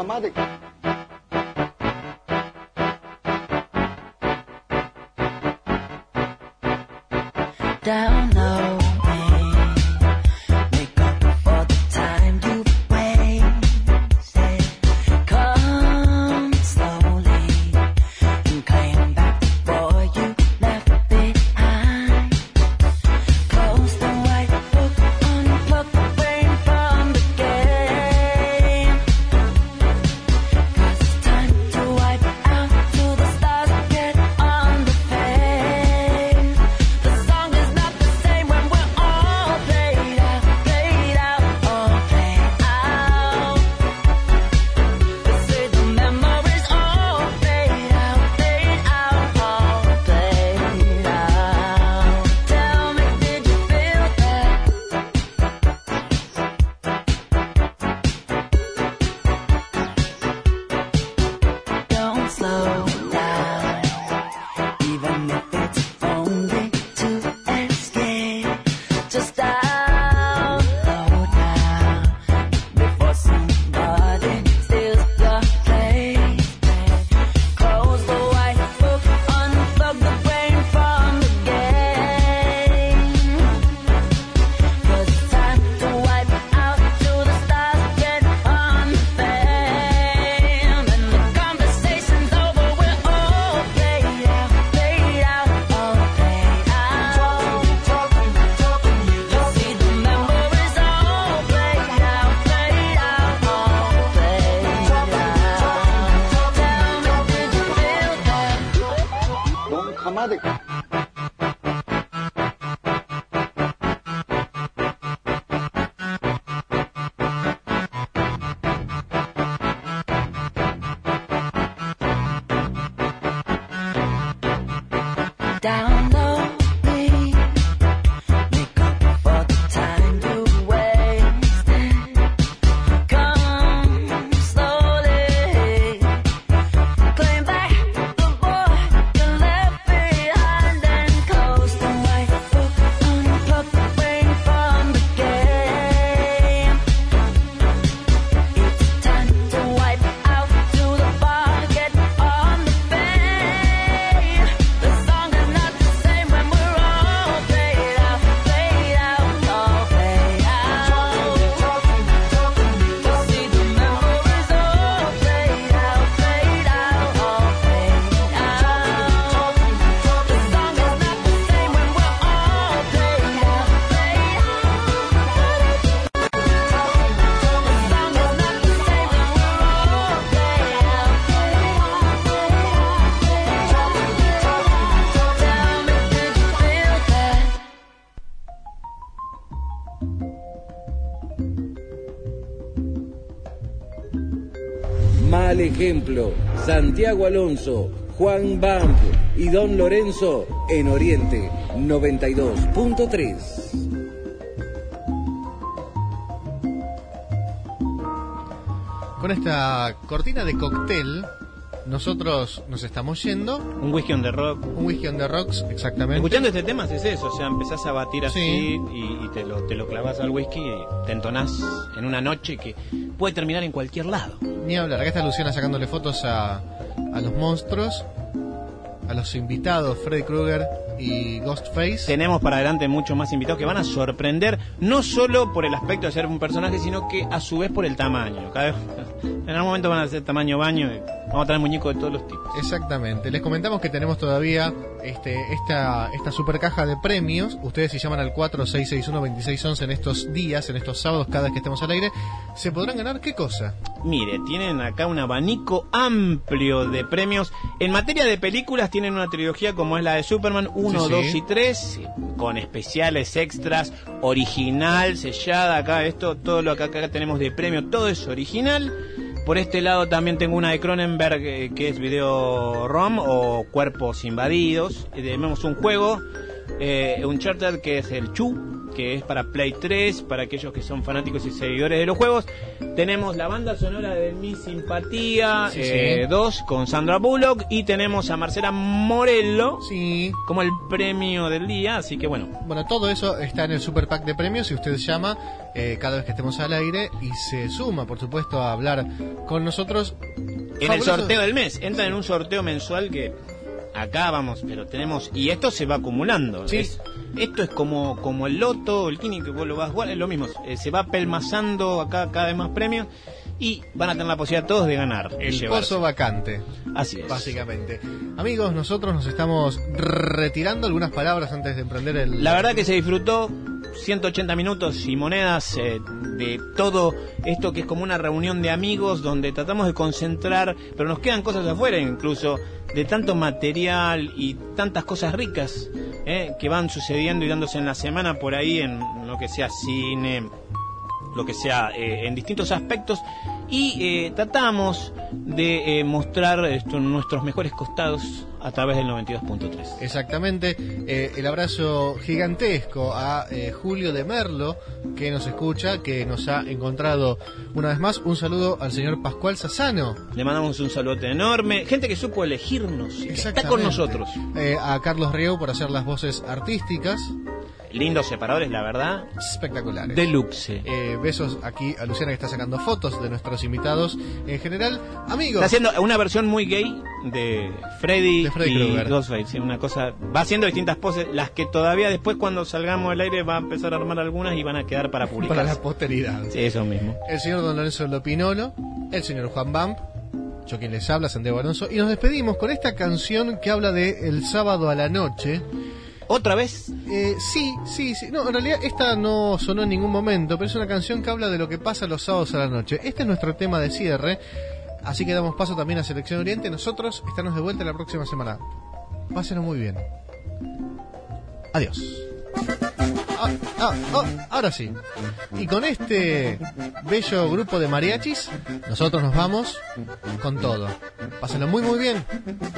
jamás de... Down low, make up for the time you wasted. Come slowly and claim back what you left behind. Close the white book, unplug the brain from the game. 'Cause it's time to wipe out till the stars get on the fame. The song is not the same when we're all played out, played out, all played out. They say the memories all played out, played out, all played out. Tell me, did you feel that? Don't slow down, even if it's only to escape. Just download now before somebody steals your place. Close the white book, unplug the brain from the game. 'Cause it's time to wipe out till the stars get on the fame. And the conversation's over, we're all played out, played out, all played out. You see the memories all played out, played out, all played out. Tell me, did you feel that? No, jamás de... Down slowly, make up for the time you wasted. Come slowly, claim back the boy you left behind and close the white book, unplug the brain from the game. It's time to wipe out till the bar get on the fame. The song is not the same when we're all played out, played out, all played out. You see the memories all played out, played out, all played out. The song is not the same when we're all played out, played out. The song is not the same when we're all Mal Ejemplo, Santiago Alonso, Juan Bamp y Don Lorenzo en Oriente noventa y dos punto tres. Con esta cortina de cóctel, nosotros nos estamos yendo. Un whisky on the rock. Un whisky on the rocks, exactamente. Escuchando este tema es eso, o sea, empezás a batir así Sí. y, y te, lo, te lo clavas al whisky y te entonás en una noche que puede terminar en cualquier lado. Ni hablar, acá está Luciana sacándole fotos a, a los monstruos, a los invitados Freddy Krueger y Ghostface. Tenemos para adelante muchos más invitados que van a sorprender, no solo por el aspecto de ser un personaje, sino que a su vez por el tamaño. Cada vez, en algún momento van a ser tamaño baño y vamos a traer muñecos de todos los tipos. Exactamente. Les comentamos que tenemos todavía este, esta, esta super caja de premios. Ustedes, si llaman al cuatro seis seis uno, dos seis uno once en estos días, en estos sábados, cada vez que estemos al aire, ¿se podrán ganar qué cosa? Mire, tienen acá un abanico amplio de premios. En materia de películas tienen una trilogía como es la de Superman uno, Sí, sí. dos y tres, con especiales extras, original, sellada. Acá esto, todo lo que acá tenemos de premio, todo es original. Por este lado también tengo una de Cronenberg, eh, que es Video ROM o Cuerpos Invadidos. Eh, tenemos un juego, eh, Uncharted, que es el Chu. que es para Play tres, para aquellos que son fanáticos y seguidores de los juegos. Tenemos la banda sonora de Mi Simpatía Sí, eh, sí. dos con Sandra Bullock, y tenemos a Marcela Morello sí. como el premio del día, así que bueno. Bueno, todo eso está en el Super Pack de premios. Si usted llama eh, cada vez que estemos al aire y se suma, por supuesto, a hablar con nosotros. En el Fabuloso. sorteo del mes, entran en un sorteo mensual que acá vamos, pero tenemos, y esto se va acumulando. Sí. Es- esto es como, como el loto, el kini que vos lo vas a jugar, es lo mismo, eh, se va pelmazando acá cada vez más premios y van a tener la posibilidad todos de ganar. de El llevarse. pozo vacante. Así es. Básicamente. Amigos, nosotros nos estamos retirando. Algunas palabras antes de emprender el... La verdad que se disfrutó ciento ochenta minutos y monedas eh, de todo esto que es como una reunión de amigos donde tratamos de concentrar, pero nos quedan cosas afuera incluso, de tanto material y tantas cosas ricas eh, que van sucediendo y dándose en la semana por ahí en lo que sea cine, lo que sea eh, en distintos aspectos, y eh, tratamos de eh, mostrar esto, nuestros mejores costados a través del noventa y dos punto tres. Exactamente. Eh, el abrazo gigantesco a eh, Julio de Merlo, que nos escucha, que nos ha encontrado una vez más. Un saludo al señor Pascual Sassano. Le mandamos un saludote enorme, gente que supo elegirnos y que está con nosotros. Eh, a Carlos Rieu por hacer las voces artísticas. Lindos separadores, la verdad. Espectaculares. Deluxe. Eh, besos aquí a Luciana, que está sacando fotos de nuestros invitados. En general, amigos. Está haciendo una versión muy gay de Freddy, De Freddy y Krueger. Ghostface. ¿sí? Una cosa, va haciendo distintas poses, las que todavía después cuando salgamos al aire va a empezar a armar algunas y van a quedar para publicar. Para la posteridad. Sí, eso mismo. El señor Don Lorenzo Lopinolo, el señor Juan Bamp, yo quien les habla, Santiago Alonso, y nos despedimos con esta canción que habla de el sábado a la noche. ¿Otra vez? Eh, sí, sí, sí. No, en realidad esta no sonó en ningún momento, pero es una canción que habla de lo que pasa los sábados a la noche. Este es nuestro tema de cierre, así que damos paso también a Selección Oriente. Nosotros estaremos de vuelta la próxima semana. Pásenlo muy bien. Adiós. Ah, ah, ah, ahora sí. Y con este bello grupo de mariachis, nosotros nos vamos con todo. Pásenlo muy muy bien.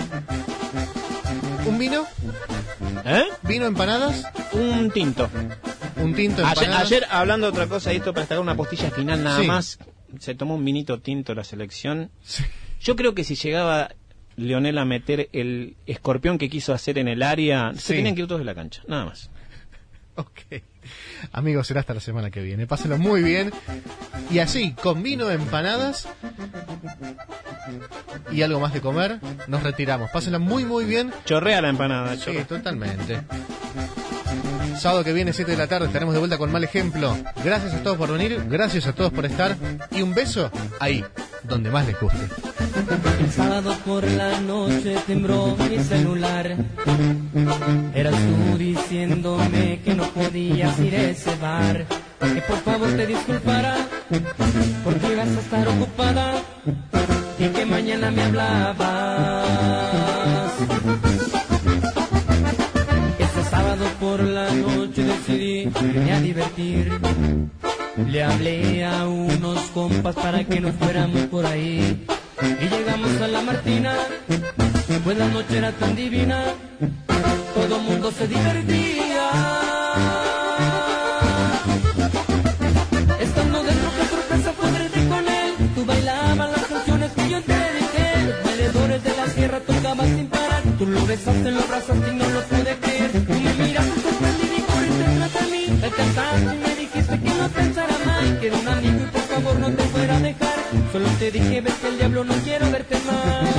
¿Un vino? ¿Eh? ¿Vino, empanadas? Un tinto. Un tinto, Ayer, empanadas. ayer, hablando de otra cosa, y esto para destacar una postilla final nada Sí. más, se tomó un vinito tinto la selección. Yo creo que si llegaba Leonel a meter el escorpión que quiso hacer en el área, se Sí. tenían que ir todos de la cancha, nada más. Ok. Amigos, será hasta la semana que viene. Pásenlo muy bien. Y así, con vino, empanadas y algo más de comer, nos retiramos. Pásenlo muy, muy bien. Chorrea la empanada. Sí, chorrea. totalmente. Sábado que viene, siete de la tarde, estaremos de vuelta con Mal Ejemplo. Gracias a todos por venir, gracias a todos por estar. Y un beso ahí, donde más les guste. El sábado por la noche tembló mi celular. Eras tú diciéndome que no podías ir a ese bar. Que por favor te disculpara, porque ibas a estar ocupada y que mañana me hablabas. Este sábado por la noche decidí irme a divertir. Le hablé a unos compas para que nos fuéramos por ahí. Y llegamos a la Martina, pues la noche era tan divina, todo mundo se divertía. Estando dentro, qué sorpresa fue verte con él. Tú bailabas las canciones que yo te dediqué. Los valedores de la sierra tocaban sin parar. Tú lo besaste, lo abrazaste y no lo pude creer. Tú me miraste sorprendido y corriste tras de mí. Me cantaste y me dijiste que no pensara mal, que era un amigo y por favor no te fuera a dejar. Solo te dije, ves que el diablo no quiero verte más.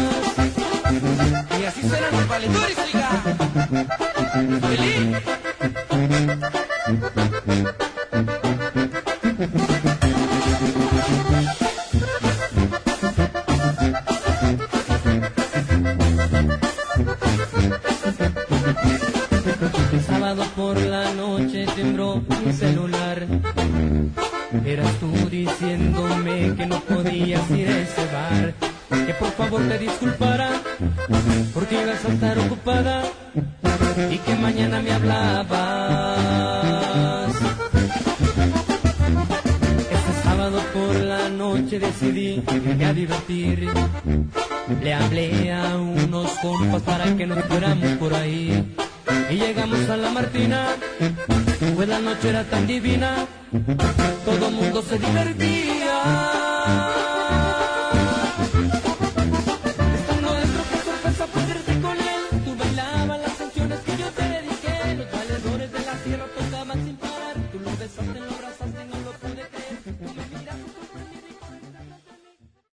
Y así serán los valedores, oiga. ¡Feliz! El sábado por la noche tembló mi celular. Eras tú diciéndome que no podías ir a ese bar. Que por favor te disculpara, porque ibas a estar ocupada y que mañana me hablabas. Este sábado por la noche decidí irme a divertir. Le hablé a unos compas para que nos fuéramos por ahí. Y llegamos a la Martina, pues la noche noche era tan divina, todo el mundo se divertía.